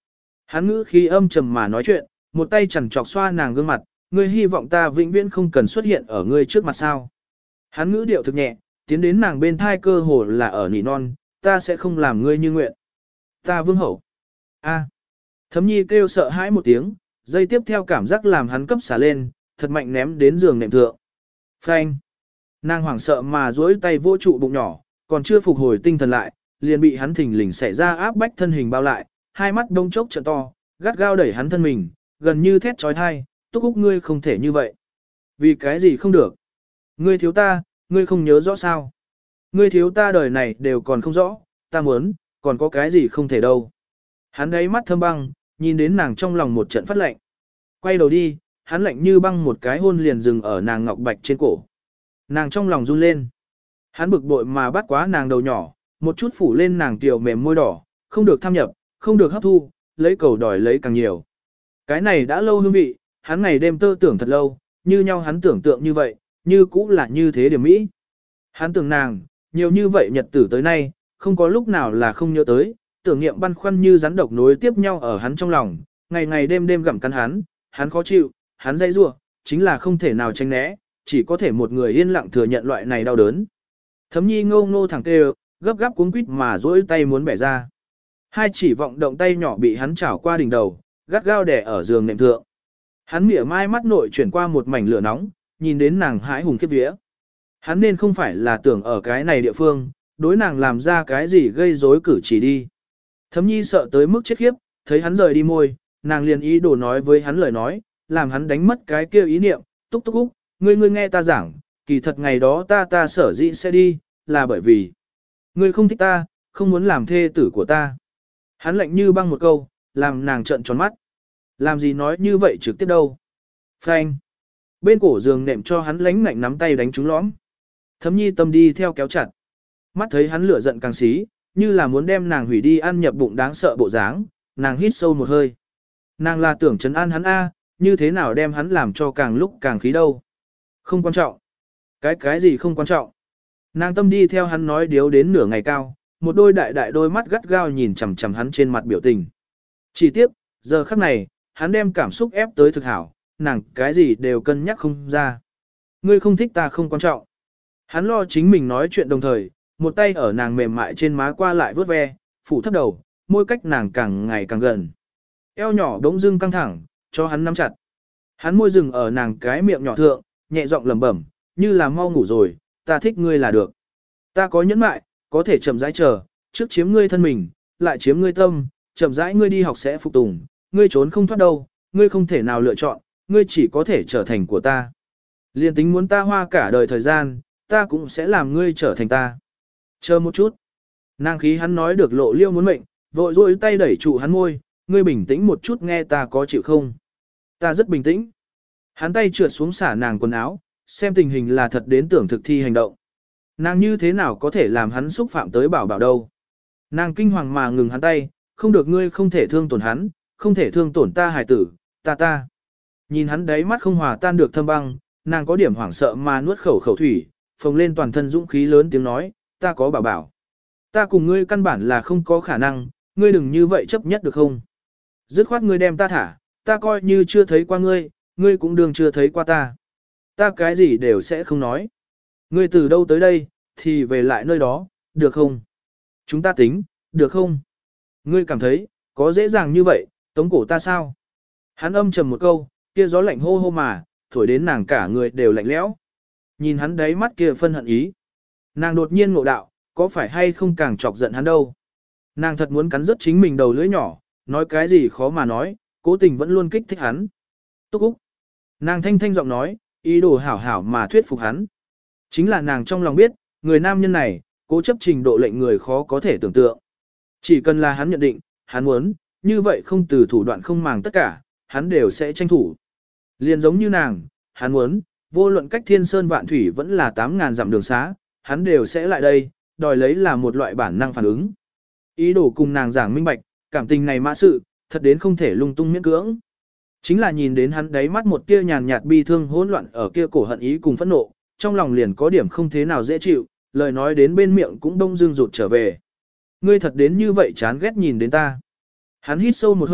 [SPEAKER 1] Hắn ngữ khí âm trầm mà nói chuyện, một tay chằn chọc xoa nàng gương mặt, ngươi hy vọng ta vĩnh viễn không cần xuất hiện ở ngươi trước mặt sao. Hắn ngữ điệu thực nhẹ, tiến đến nàng bên thai cơ hồ là ở nỉ non, ta sẽ không làm ngươi như nguyện. Ta vương hậu. A. Thấm nhi kêu sợ hãi một tiếng, dây tiếp theo cảm giác làm hắn cấp xả lên, thật mạnh ném đến giường nệm thượng. Phanh. Nàng hoảng sợ mà duỗi tay vô trụ bụng nhỏ, còn chưa phục hồi tinh thần lại, liền bị hắn thình lình xẻ ra áp bách thân hình bao lại, hai mắt đông chốc trợ to, gắt gao đẩy hắn thân mình, gần như thét trói thai, Túc Úc ngươi không thể như vậy. Vì cái gì không được? Ngươi thiếu ta, ngươi không nhớ rõ sao? Ngươi thiếu ta đời này đều còn không rõ, ta muốn, còn có cái gì không thể đâu. Hắn đáy mắt thâm băng, nhìn đến nàng trong lòng một trận phát lạnh. Quay đầu đi, hắn lạnh như băng một cái hôn liền dừng ở nàng ngọc bạch trên cổ. Nàng trong lòng run lên. Hắn bực bội mà bắt quá nàng đầu nhỏ, một chút phủ lên nàng tiểu mềm môi đỏ, không được tham nhập, không được hấp thu, lấy cầu đòi lấy càng nhiều. Cái này đã lâu hương vị, hắn ngày đêm tơ tưởng thật lâu, như nhau hắn tưởng tượng như vậy, như cũ là như thế điểm mỹ. Hắn tưởng nàng, nhiều như vậy nhật tử tới nay, không có lúc nào là không nhớ tới, tưởng niệm băn khoăn như rắn độc nối tiếp nhau ở hắn trong lòng, ngày ngày đêm đêm gặm cắn hắn, hắn khó chịu, hắn dây rủa, chính là không thể nào tránh né, chỉ có thể một người yên lặng thừa nhận loại này đau đớn. Thấm nhi ngô ngô thẳng tê, gấp gáp cuống quýt mà duỗi tay muốn bẻ ra. Hai chỉ vọng động tay nhỏ bị hắn chảo qua đỉnh đầu, gắt gao đè ở giường nệm thượng. Hắn mỉa mai mắt nội chuyển qua một mảnh lửa nóng, nhìn đến nàng hãi hùng khiếp vía. Hắn nên không phải là tưởng ở cái này địa phương, đối nàng làm ra cái gì gây rối cử chỉ đi. Thấm nhi sợ tới mức chết khiếp, thấy hắn rời đi môi, nàng liền ý đồ nói với hắn lời nói, làm hắn đánh mất cái kia ý niệm, túc túc úc, ngươi ngươi nghe ta giảng, kỳ thật ngày đó ta ta sở dĩ sẽ đi, là bởi vì ngươi không thích ta, không muốn làm thê tử của ta. Hắn lạnh như băng một câu, làm nàng trợn tròn mắt. Làm gì nói như vậy trực tiếp đâu. Phanh. Bên cổ giường nệm cho hắn lánh ngạnh nắm tay đánh trúng lõm. Thấm nhi tâm đi theo kéo chặt. Mắt thấy hắn lửa giận càng xí, như là muốn đem nàng hủy đi ăn nhập bụng đáng sợ bộ dáng, nàng hít sâu một hơi. Nàng là tưởng trấn an hắn A, như thế nào đem hắn làm cho càng lúc càng khí đâu. Không quan trọng. Cái cái gì không quan trọng. Nàng tâm đi theo hắn nói điếu đến nửa ngày cao, một đôi đại đại đôi mắt gắt gao nhìn chằm chằm hắn trên mặt biểu tình. Chỉ tiếc, giờ khắc này, hắn đem cảm xúc ép tới thực hảo, nàng cái gì đều cân nhắc không ra. Ngươi không thích ta không quan trọng. Hắn lo chính mình nói chuyện đồng thời, một tay ở nàng mềm mại trên má qua lại vớt ve, phủ thấp đầu, môi cách nàng càng ngày càng gần. Eo nhỏ đống dưng căng thẳng, cho hắn nắm chặt. Hắn môi dừng ở nàng cái miệng nhỏ thượng, nhẹ giọng lẩm bẩm, như là mau ngủ rồi, ta thích ngươi là được. Ta có nhẫn mại, có thể chậm rãi chờ, trước chiếm ngươi thân mình, lại chiếm ngươi tâm, chậm rãi ngươi đi học sẽ phục tùng, ngươi trốn không thoát đâu, ngươi không thể nào lựa chọn, ngươi chỉ có thể trở thành của ta. Liên tính muốn ta hoa cả đời thời gian, ta cũng sẽ làm ngươi trở thành ta. Chờ một chút. Nàng khí hắn nói được lộ liêu muốn mệnh, vội rôi tay đẩy trụ hắn môi, ngươi bình tĩnh một chút nghe ta có chịu không. Ta rất bình tĩnh. Hắn tay trượt xuống xả nàng quần áo, xem tình hình là thật đến tưởng thực thi hành động. Nàng như thế nào có thể làm hắn xúc phạm tới bảo bảo đâu. Nàng kinh hoàng mà ngừng hắn tay, không được ngươi không thể thương tổn hắn, không thể thương tổn ta hài tử, ta ta. Nhìn hắn đáy mắt không hòa tan được thâm băng, nàng có điểm hoảng sợ mà nuốt khẩu khẩu thủy, phồng lên toàn thân dũng khí lớn tiếng nói, ta có bảo bảo. Ta cùng ngươi căn bản là không có khả năng, ngươi đừng như vậy chấp nhất được không? Dứt khoát ngươi đem ta thả, ta coi như chưa thấy qua ngươi, ngươi cũng đừng chưa thấy qua ta. Ta cái gì đều sẽ không nói. Ngươi từ đâu tới đây, thì về lại nơi đó, được không? Chúng ta tính, được không? Ngươi cảm thấy, có dễ dàng như vậy, tống cổ ta sao? Hắn âm trầm một câu, kia gió lạnh hô hô mà, thổi đến nàng cả người đều lạnh lẽo. Nhìn hắn đáy mắt kia phân hận ý. Nàng đột nhiên ngộ đạo, có phải hay không càng chọc giận hắn đâu. Nàng thật muốn cắn rứt chính mình đầu lưỡi nhỏ, nói cái gì khó mà nói, cố tình vẫn luôn kích thích hắn. Túc Úc. Nàng thanh thanh giọng nói, ý đồ hảo hảo mà thuyết phục hắn. Chính là nàng trong lòng biết, người nam nhân này, cố chấp trình độ lệnh người khó có thể tưởng tượng. Chỉ cần là hắn nhận định, hắn muốn, như vậy không từ thủ đoạn không màng tất cả, hắn đều sẽ tranh thủ. Liền giống như nàng, hắn muốn, vô luận cách thiên sơn vạn thủy vẫn là tám ngàn dặm đường xá, hắn đều sẽ lại đây, đòi lấy là một loại bản năng phản ứng. Ý đồ cùng nàng giảng minh bạch, cảm tình này mã sự, thật đến không thể lung tung miễn cưỡng. Chính là nhìn đến hắn đáy mắt một tia nhàn nhạt bi thương hỗn loạn ở kia cổ hận ý cùng phẫn nộ, trong lòng liền có điểm không thế nào dễ chịu, lời nói đến bên miệng cũng đông dưng rụt trở về. Ngươi thật đến như vậy chán ghét nhìn đến ta. Hắn hít sâu một hơi,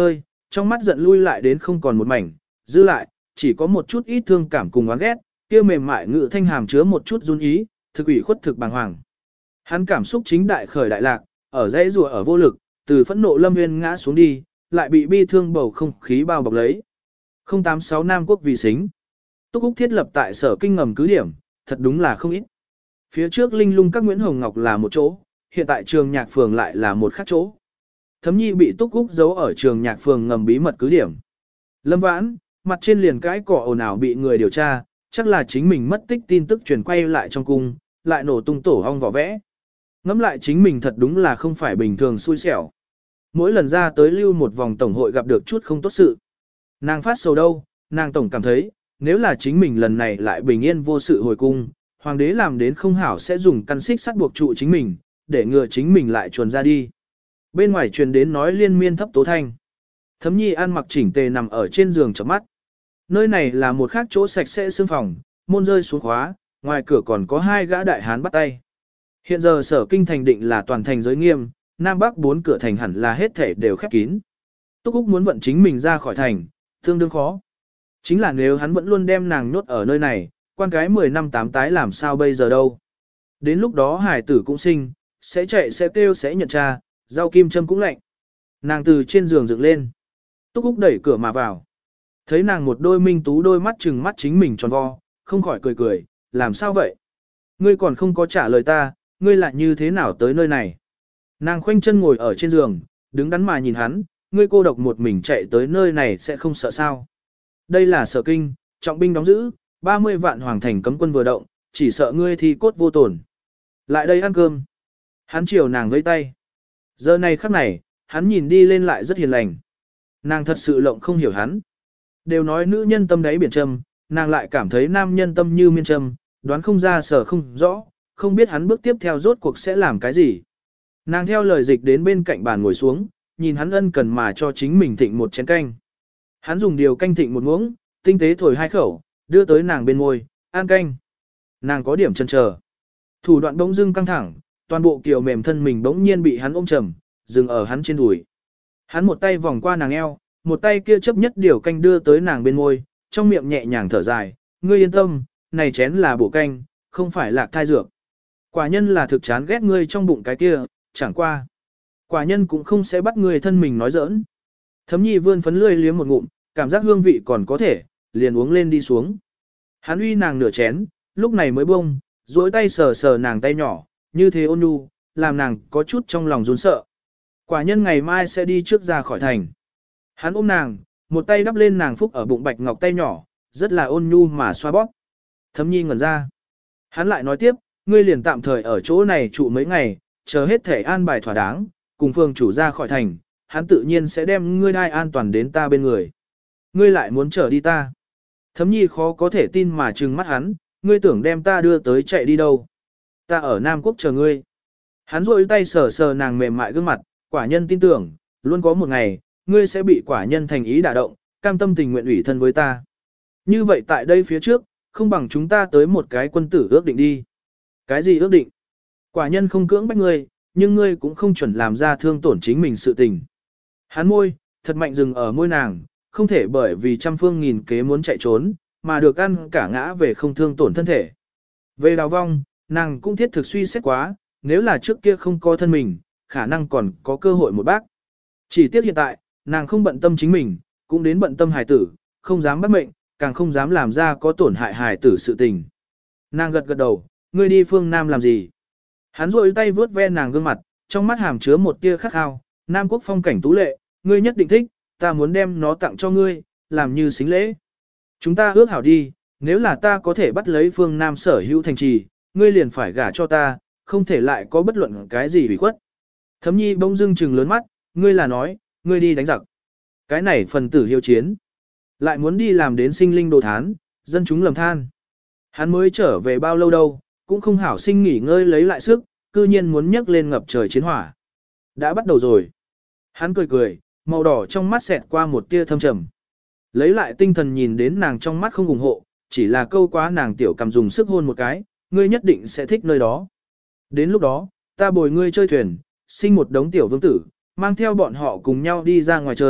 [SPEAKER 1] trong mắt giận lui lại đến không còn một mảnh, dư lại, chỉ có một chút ít thương cảm cùng oán ghét, kia mềm mại ngự thanh hàm chứa một chút run ý, thực ủy khuất thực bàng hoàng. Hắn cảm xúc chính đại khởi đại lạc, ở dãy rùa ở vô lực, từ phẫn nộ lâm nguyên ngã xuống đi, lại bị bi thương bầu không khí bao bọc lấy. không tám sáu Nam Quốc vì xính. Túc Úc thiết lập tại sở kinh ngầm cứ điểm, thật đúng là không ít. Phía trước linh lung các Nguyễn Hồng Ngọc là một chỗ, hiện tại trường nhạc phường lại là một khác chỗ. Thấm nhi bị Túc Úc giấu ở trường nhạc phường ngầm bí mật cứ điểm. Lâm Vãn, mặt trên liền cái cỏ ồn ào bị người điều tra, chắc là chính mình mất tích tin tức truyền quay lại trong cung, lại nổ tung tổ hong vỏ vẽ. Ngắm lại chính mình thật đúng là không phải bình thường xui xẻo. Mỗi lần ra tới lưu một vòng tổng hội gặp được chút không tốt sự. Nàng phát sầu đâu, nàng tổng cảm thấy, nếu là chính mình lần này lại bình yên vô sự hồi cung, hoàng đế làm đến không hảo sẽ dùng căn xích sắt buộc trụ chính mình, để ngừa chính mình lại chuồn ra đi. Bên ngoài truyền đến nói liên miên thấp tố thanh. Thấm nhi ăn mặc chỉnh tề nằm ở trên giường chợp mắt. Nơi này là một khác chỗ sạch sẽ xương phòng, môn rơi xuống khóa, ngoài cửa còn có hai gã đại hán bắt tay. Hiện giờ sở kinh thành định là toàn thành giới nghiêm, Nam Bắc bốn cửa thành hẳn là hết thể đều khép kín. Túc Úc muốn vận chính mình ra khỏi thành, tương đương khó. Chính là nếu hắn vẫn luôn đem nàng nhốt ở nơi này, quan cái mười năm tám tái làm sao bây giờ đâu. Đến lúc đó hải tử cũng sinh, sẽ chạy sẽ kêu sẽ nhận cha, rau kim châm cũng lạnh. Nàng từ trên giường dựng lên. Túc Úc đẩy cửa mà vào. Thấy nàng một đôi minh tú đôi mắt trừng mắt chính mình tròn vo, không khỏi cười cười, làm sao vậy? Ngươi còn không có trả lời ta, ngươi lại như thế nào tới nơi này? Nàng khoanh chân ngồi ở trên giường, đứng đắn mà nhìn hắn, ngươi cô độc một mình chạy tới nơi này sẽ không sợ sao? Đây là sở kinh, trọng binh đóng giữ, ba mươi vạn hoàng thành cấm quân vừa động, chỉ sợ ngươi thì cốt vô tổn. Lại đây ăn cơm. Hắn chiều nàng vẫy tay. Giờ này khắc này, hắn nhìn đi lên lại rất hiền lành. Nàng thật sự lộng không hiểu hắn. Đều nói nữ nhân tâm đáy biển châm, nàng lại cảm thấy nam nhân tâm như miên châm, đoán không ra sở không rõ, không biết hắn bước tiếp theo rốt cuộc sẽ làm cái gì. Nàng theo lời dịch đến bên cạnh bàn ngồi xuống, nhìn hắn ân cần mà cho chính mình thịnh một chén canh. Hắn dùng điều canh thịnh một muỗng, tinh tế thổi hai khẩu, đưa tới nàng bên môi, ăn canh. Nàng có điểm chần chờ. Thủ đoạn bỗng dưng căng thẳng, toàn bộ kiều mềm thân mình bỗng nhiên bị hắn ôm chầm, dừng ở hắn trên đùi. Hắn một tay vòng qua nàng eo, một tay kia chấp nhất điều canh đưa tới nàng bên môi, trong miệng nhẹ nhàng thở dài, ngươi yên tâm, này chén là bổ canh, không phải lạc thai dược. Quả nhân là thực chán ghét ngươi trong bụng cái kia, chẳng qua. Quả nhân cũng không sẽ bắt ngươi thân mình nói giỡn. Thấm nhi vươn phấn lươi liếm một ngụm, cảm giác hương vị còn có thể, liền uống lên đi xuống. Hắn uy nàng nửa chén, lúc này mới bông, duỗi tay sờ sờ nàng tay nhỏ, như thế ôn nhu, làm nàng có chút trong lòng run sợ. Quả nhân ngày mai sẽ đi trước ra khỏi thành. Hắn ôm nàng, một tay đắp lên nàng phúc ở bụng bạch ngọc tay nhỏ, rất là ôn nhu mà xoa bóp. Thấm nhi ngẩn ra. Hắn lại nói tiếp, ngươi liền tạm thời ở chỗ này trụ mấy ngày, chờ hết thể an bài thỏa đáng, cùng phương chủ ra khỏi thành, hắn tự nhiên sẽ đem ngươi đai an toàn đến ta bên người. Ngươi lại muốn trở đi ta. Thấm nhi khó có thể tin mà trừng mắt hắn, ngươi tưởng đem ta đưa tới chạy đi đâu. Ta ở Nam Quốc chờ ngươi. Hắn rôi tay sờ sờ nàng mềm mại gương mặt, quả nhân tin tưởng, luôn có một ngày, ngươi sẽ bị quả nhân thành ý đả động, cam tâm tình nguyện ủy thân với ta. Như vậy tại đây phía trước, không bằng chúng ta tới một cái quân tử ước định đi. Cái gì ước định? Quả nhân không cưỡng bách ngươi, nhưng ngươi cũng không chuẩn làm ra thương tổn chính mình sự tình. Hắn môi, thật mạnh dừng ở môi nàng, không thể bởi vì trăm phương nghìn kế muốn chạy trốn, mà được ăn cả ngã về không thương tổn thân thể. Về đào vong, nàng cũng thiết thực suy xét quá, nếu là trước kia không có thân mình, khả năng còn có cơ hội một bác. Chỉ tiếc hiện tại, nàng không bận tâm chính mình, cũng đến bận tâm hài tử, không dám bắt mệnh, càng không dám làm ra có tổn hại hài tử sự tình. Nàng gật gật đầu, ngươi đi phương Nam làm gì? Hắn rôi tay vướt ve nàng gương mặt, trong mắt hàm chứa một tia khát khao, Nam Quốc phong cảnh tú lệ, ngươi nhất định thích, ta muốn đem nó tặng cho ngươi, làm như xính lễ. Chúng ta ước hảo đi, nếu là ta có thể bắt lấy phương Nam sở hữu thành trì, ngươi liền phải gả cho ta, không thể lại có bất luận cái gì bị khuất. Thấm nhi bỗng dưng trừng lớn mắt, ngươi là nói, ngươi đi đánh giặc. Cái này phần tử hiếu chiến. Lại muốn đi làm đến sinh linh đồ thán, dân chúng lầm than. Hắn mới trở về bao lâu đâu, cũng không hảo sinh nghỉ ngơi lấy lại sức, cư nhiên muốn nhấc lên ngập trời chiến hỏa. Đã bắt đầu rồi. Hắn cười cười, màu đỏ trong mắt xẹt qua một tia thâm trầm. Lấy lại tinh thần nhìn đến nàng trong mắt không ủng hộ, chỉ là câu quá nàng tiểu cầm dùng sức hôn một cái, ngươi nhất định sẽ thích nơi đó. Đến lúc đó, ta bồi ngươi chơi thuyền, sinh một đống tiểu vương tử, mang theo bọn họ cùng nhau đi ra ngoài chơi,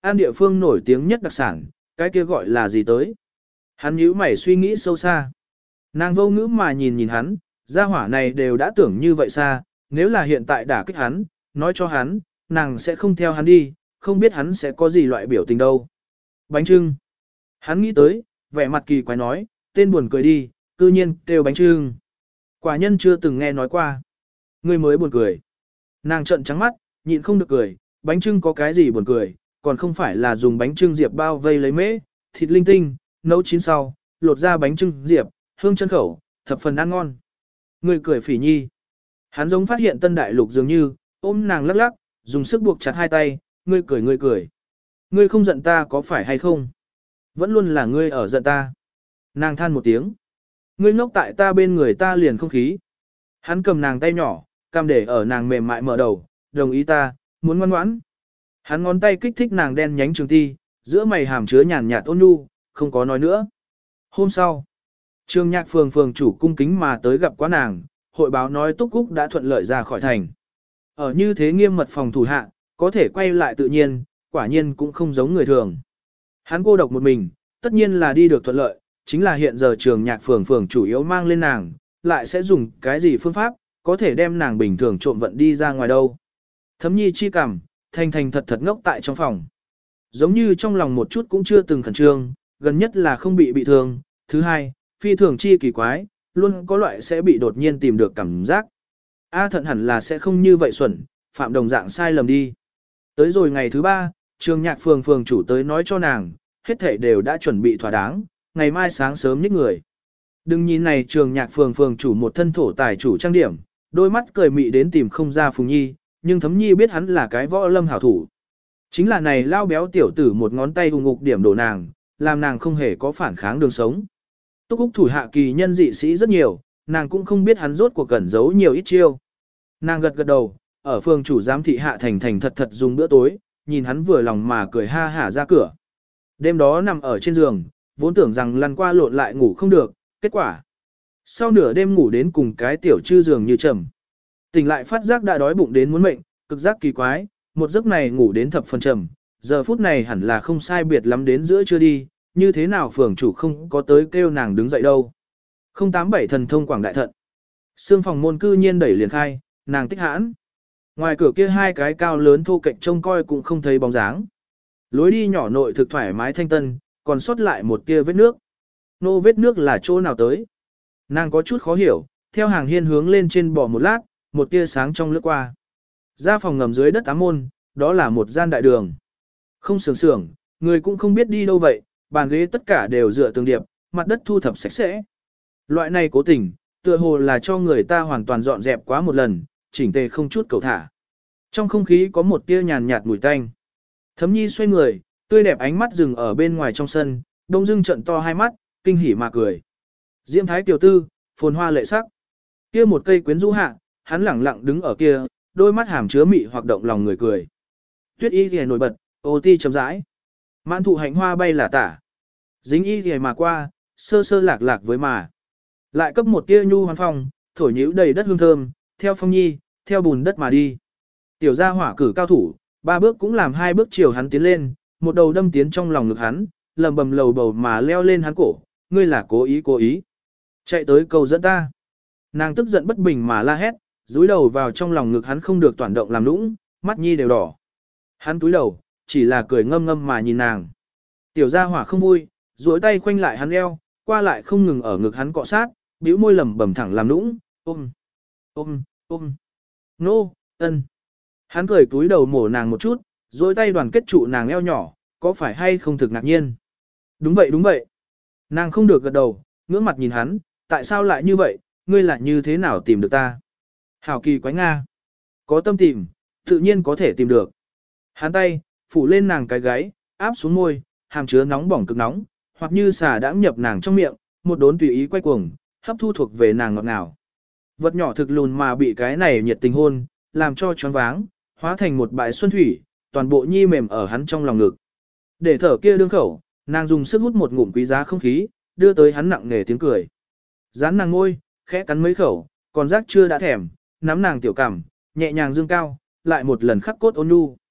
[SPEAKER 1] ăn địa phương nổi tiếng nhất đặc sản, cái kia gọi là gì tới. Hắn nhíu mày suy nghĩ sâu xa. Nàng vô ngữ mà nhìn nhìn hắn, gia hỏa này đều đã tưởng như vậy xa, nếu là hiện tại đả kích hắn, nói cho hắn, nàng sẽ không theo hắn đi, không biết hắn sẽ có gì loại biểu tình đâu. Bánh trưng. Hắn nghĩ tới, vẻ mặt kỳ quái nói, tên buồn cười đi, cư nhiên kêu bánh trưng. Quả nhân chưa từng nghe nói qua. Ngươi mới buồn cười. Nàng trợn trắng mắt, nhịn không được cười, bánh trưng có cái gì buồn cười, còn không phải là dùng bánh trưng diệp bao vây lấy mễ, thịt linh tinh, nấu chín sau, lột ra bánh trưng diệp, hương chân khẩu, thập phần ăn ngon. Ngươi cười phỉ nhi. Hắn giống phát hiện tân đại lục dường như, ôm nàng lắc lắc, dùng sức buộc chặt hai tay, ngươi cười ngươi cười. Ngươi không giận ta có phải hay không? Vẫn luôn là ngươi ở giận ta. Nàng than một tiếng. Ngươi ngốc tại ta bên người ta liền không khí. Hắn cầm nàng tay nhỏ, cam để ở nàng mềm mại mở đầu, đồng ý ta, muốn ngoan ngoãn. Hắn ngón tay kích thích nàng đen nhánh trường ti, giữa mày hàm chứa nhàn nhạt ôn nhu, không có nói nữa. Hôm sau, Trường Nhạc Phường phường chủ cung kính mà tới gặp quá nàng, hội báo nói Túc Cúc đã thuận lợi ra khỏi thành. Ở như thế nghiêm mật phòng thủ hạ, có thể quay lại tự nhiên, quả nhiên cũng không giống người thường. Hắn cô độc một mình, tất nhiên là đi được thuận lợi, chính là hiện giờ Trường Nhạc Phường phường chủ yếu mang lên nàng, lại sẽ dùng cái gì phương pháp, có thể đem nàng bình thường trộm vận đi ra ngoài đâu. Thấm Nhi chi cảm, thành thành thật thật ngốc tại trong phòng. Giống như trong lòng một chút cũng chưa từng khẩn trương, gần nhất là không bị bị thương, thứ hai, phi thường chi kỳ quái, luôn có loại sẽ bị đột nhiên tìm được cảm giác. A Thận hẳn là sẽ không như vậy xuẩn, phạm đồng dạng sai lầm đi. Tới rồi ngày thứ ba, Trường Nhạc Phường phường chủ tới nói cho nàng, hết thảy đều đã chuẩn bị thỏa đáng, ngày mai sáng sớm nhích người. Đừng nhìn này Trường Nhạc Phường phường chủ một thân thổ tài chủ trang điểm, đôi mắt cười mị đến tìm không ra Phùng Nhi, nhưng Thấm Nhi biết hắn là cái võ lâm hảo thủ. Chính là này lao béo tiểu tử một ngón tay hùng ngục điểm đổ nàng, làm nàng không hề có phản kháng đường sống. Túc Úc thủ hạ kỳ nhân dị sĩ rất nhiều, nàng cũng không biết hắn rốt cuộc cẩn giấu nhiều ít chiêu. Nàng gật gật đầu, ở phường chủ giám thị hạ thành thành thật thật dùng bữa tối, nhìn hắn vừa lòng mà cười ha hả ra cửa. Đêm đó nằm ở trên giường, vốn tưởng rằng lăn qua lộn lại ngủ không được, kết quả. Sau nửa đêm ngủ đến cùng cái tiểu chư giường như trầm. Tỉnh lại phát giác đã đói bụng đến muốn mệnh, cực giác kỳ quái, một giấc này ngủ đến thập phần trầm, giờ phút này hẳn là không sai biệt lắm đến giữa trưa đi, như thế nào phường chủ không có tới kêu nàng đứng dậy đâu. không tám bảy thần thông quảng đại thận. Sương phòng môn cư nhiên đẩy liền khai, nàng tích hãn. Ngoài cửa kia hai cái cao lớn thô cạnh trông coi cũng không thấy bóng dáng. Lối đi nhỏ nội thực thoải mái thanh tân, còn sót lại một tia vết nước. Nô vết nước là chỗ nào tới? Nàng có chút khó hiểu, theo hàng hiên hướng lên trên bò một lát, một tia sáng trong lướt qua. Ra phòng ngầm dưới đất ám môn, đó là một gian đại đường. Không sưởng sưởng, người cũng không biết đi đâu vậy, bàn ghế tất cả đều dựa tường điệp, mặt đất thu thập sạch sẽ. Loại này cố tình, tựa hồ là cho người ta hoàn toàn dọn dẹp quá một lần, chỉnh tề không chút cầu thả. Trong không khí có một tia nhàn nhạt mùi tanh. Thấm Nhi xoay người, tươi đẹp ánh mắt dừng ở bên ngoài trong sân, đông dưng trận to hai mắt, kinh hỉ mà cười. Diễm Thái tiểu tư, phồn hoa lệ sắc. Kia một cây quyến rũ hạ, hắn lẳng lặng đứng ở kia, đôi mắt hàm chứa mị hoặc động lòng người cười. Tuyết y thì nổi bật, ô ti chấm rãi. Mãn thụ hạnh hoa bay là tả. Dính y thì mà qua, sơ sơ lạc lạc với mà. Lại cấp một tia nhu hoán phong, thổi nhíu đầy đất hương thơm, theo phong nhi, theo bùn đất mà đi. Tiểu gia hỏa cử cao thủ, ba bước cũng làm hai bước chiều hắn tiến lên, một đầu đâm tiến trong lòng ngực hắn, lầm bầm lầu bầu mà leo lên hắn cổ, ngươi là cố ý cố ý. Chạy tới cầu dẫn ta. Nàng tức giận bất bình mà la hét, dúi đầu vào trong lòng ngực hắn không được toàn động làm nũng, mắt nhi đều đỏ. Hắn túi đầu, chỉ là cười ngâm ngâm mà nhìn nàng. Tiểu gia hỏa không vui, duỗi tay khoanh lại hắn eo, qua lại không ngừng ở ngực hắn cọ sát, bĩu môi lẩm bẩm thẳng làm nũng, ôm, ôm, ôm, nô, ân. Hắn cười túi đầu mổ nàng một chút, duỗi tay đoàn kết trụ nàng eo nhỏ, có phải hay không thực ngạc nhiên? Đúng vậy đúng vậy. Nàng không được gật đầu, ngưỡng mặt nhìn hắn, tại sao lại như vậy, ngươi lại như thế nào tìm được ta? Hảo kỳ quái Nga. Có tâm tìm, tự nhiên có thể tìm được. Hắn tay, phủ lên nàng cái gáy, áp xuống môi, hàm chứa nóng bỏng cực nóng, hoặc như xà đã nhập nàng trong miệng, một đốn tùy ý quay cuồng, hấp thu thuộc về nàng ngọt ngào. Vật nhỏ thực lùn mà bị cái này nhiệt tình hôn, làm cho choáng váng, hóa thành một bãi xuân thủy, toàn bộ nhi mềm ở hắn trong lòng ngực. Để thở kia đương khẩu, nàng dùng sức hút một ngụm quý giá không khí, đưa tới hắn nặng nề tiếng cười. Dán nàng ngôi, khẽ cắn mấy khẩu, còn giác chưa đã thèm, nắm nàng tiểu cằm, nhẹ nhàng dương cao, lại một lần khắc cốt ôn nhu.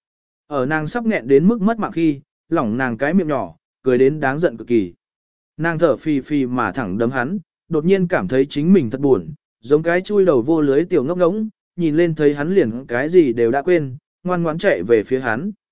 [SPEAKER 1] Ở nàng sắp nghẹn đến mức mất mạng khi, lỏng nàng cái miệng nhỏ, cười đến đáng giận cực kỳ. Nàng thở phì phì mà thẳng đấm hắn, đột nhiên cảm thấy chính mình thật buồn, giống cái chui đầu vô lưới tiểu ngốc ngỗng, nhìn lên thấy hắn liền cái gì đều đã quên, ngoan ngoãn chạy về phía hắn.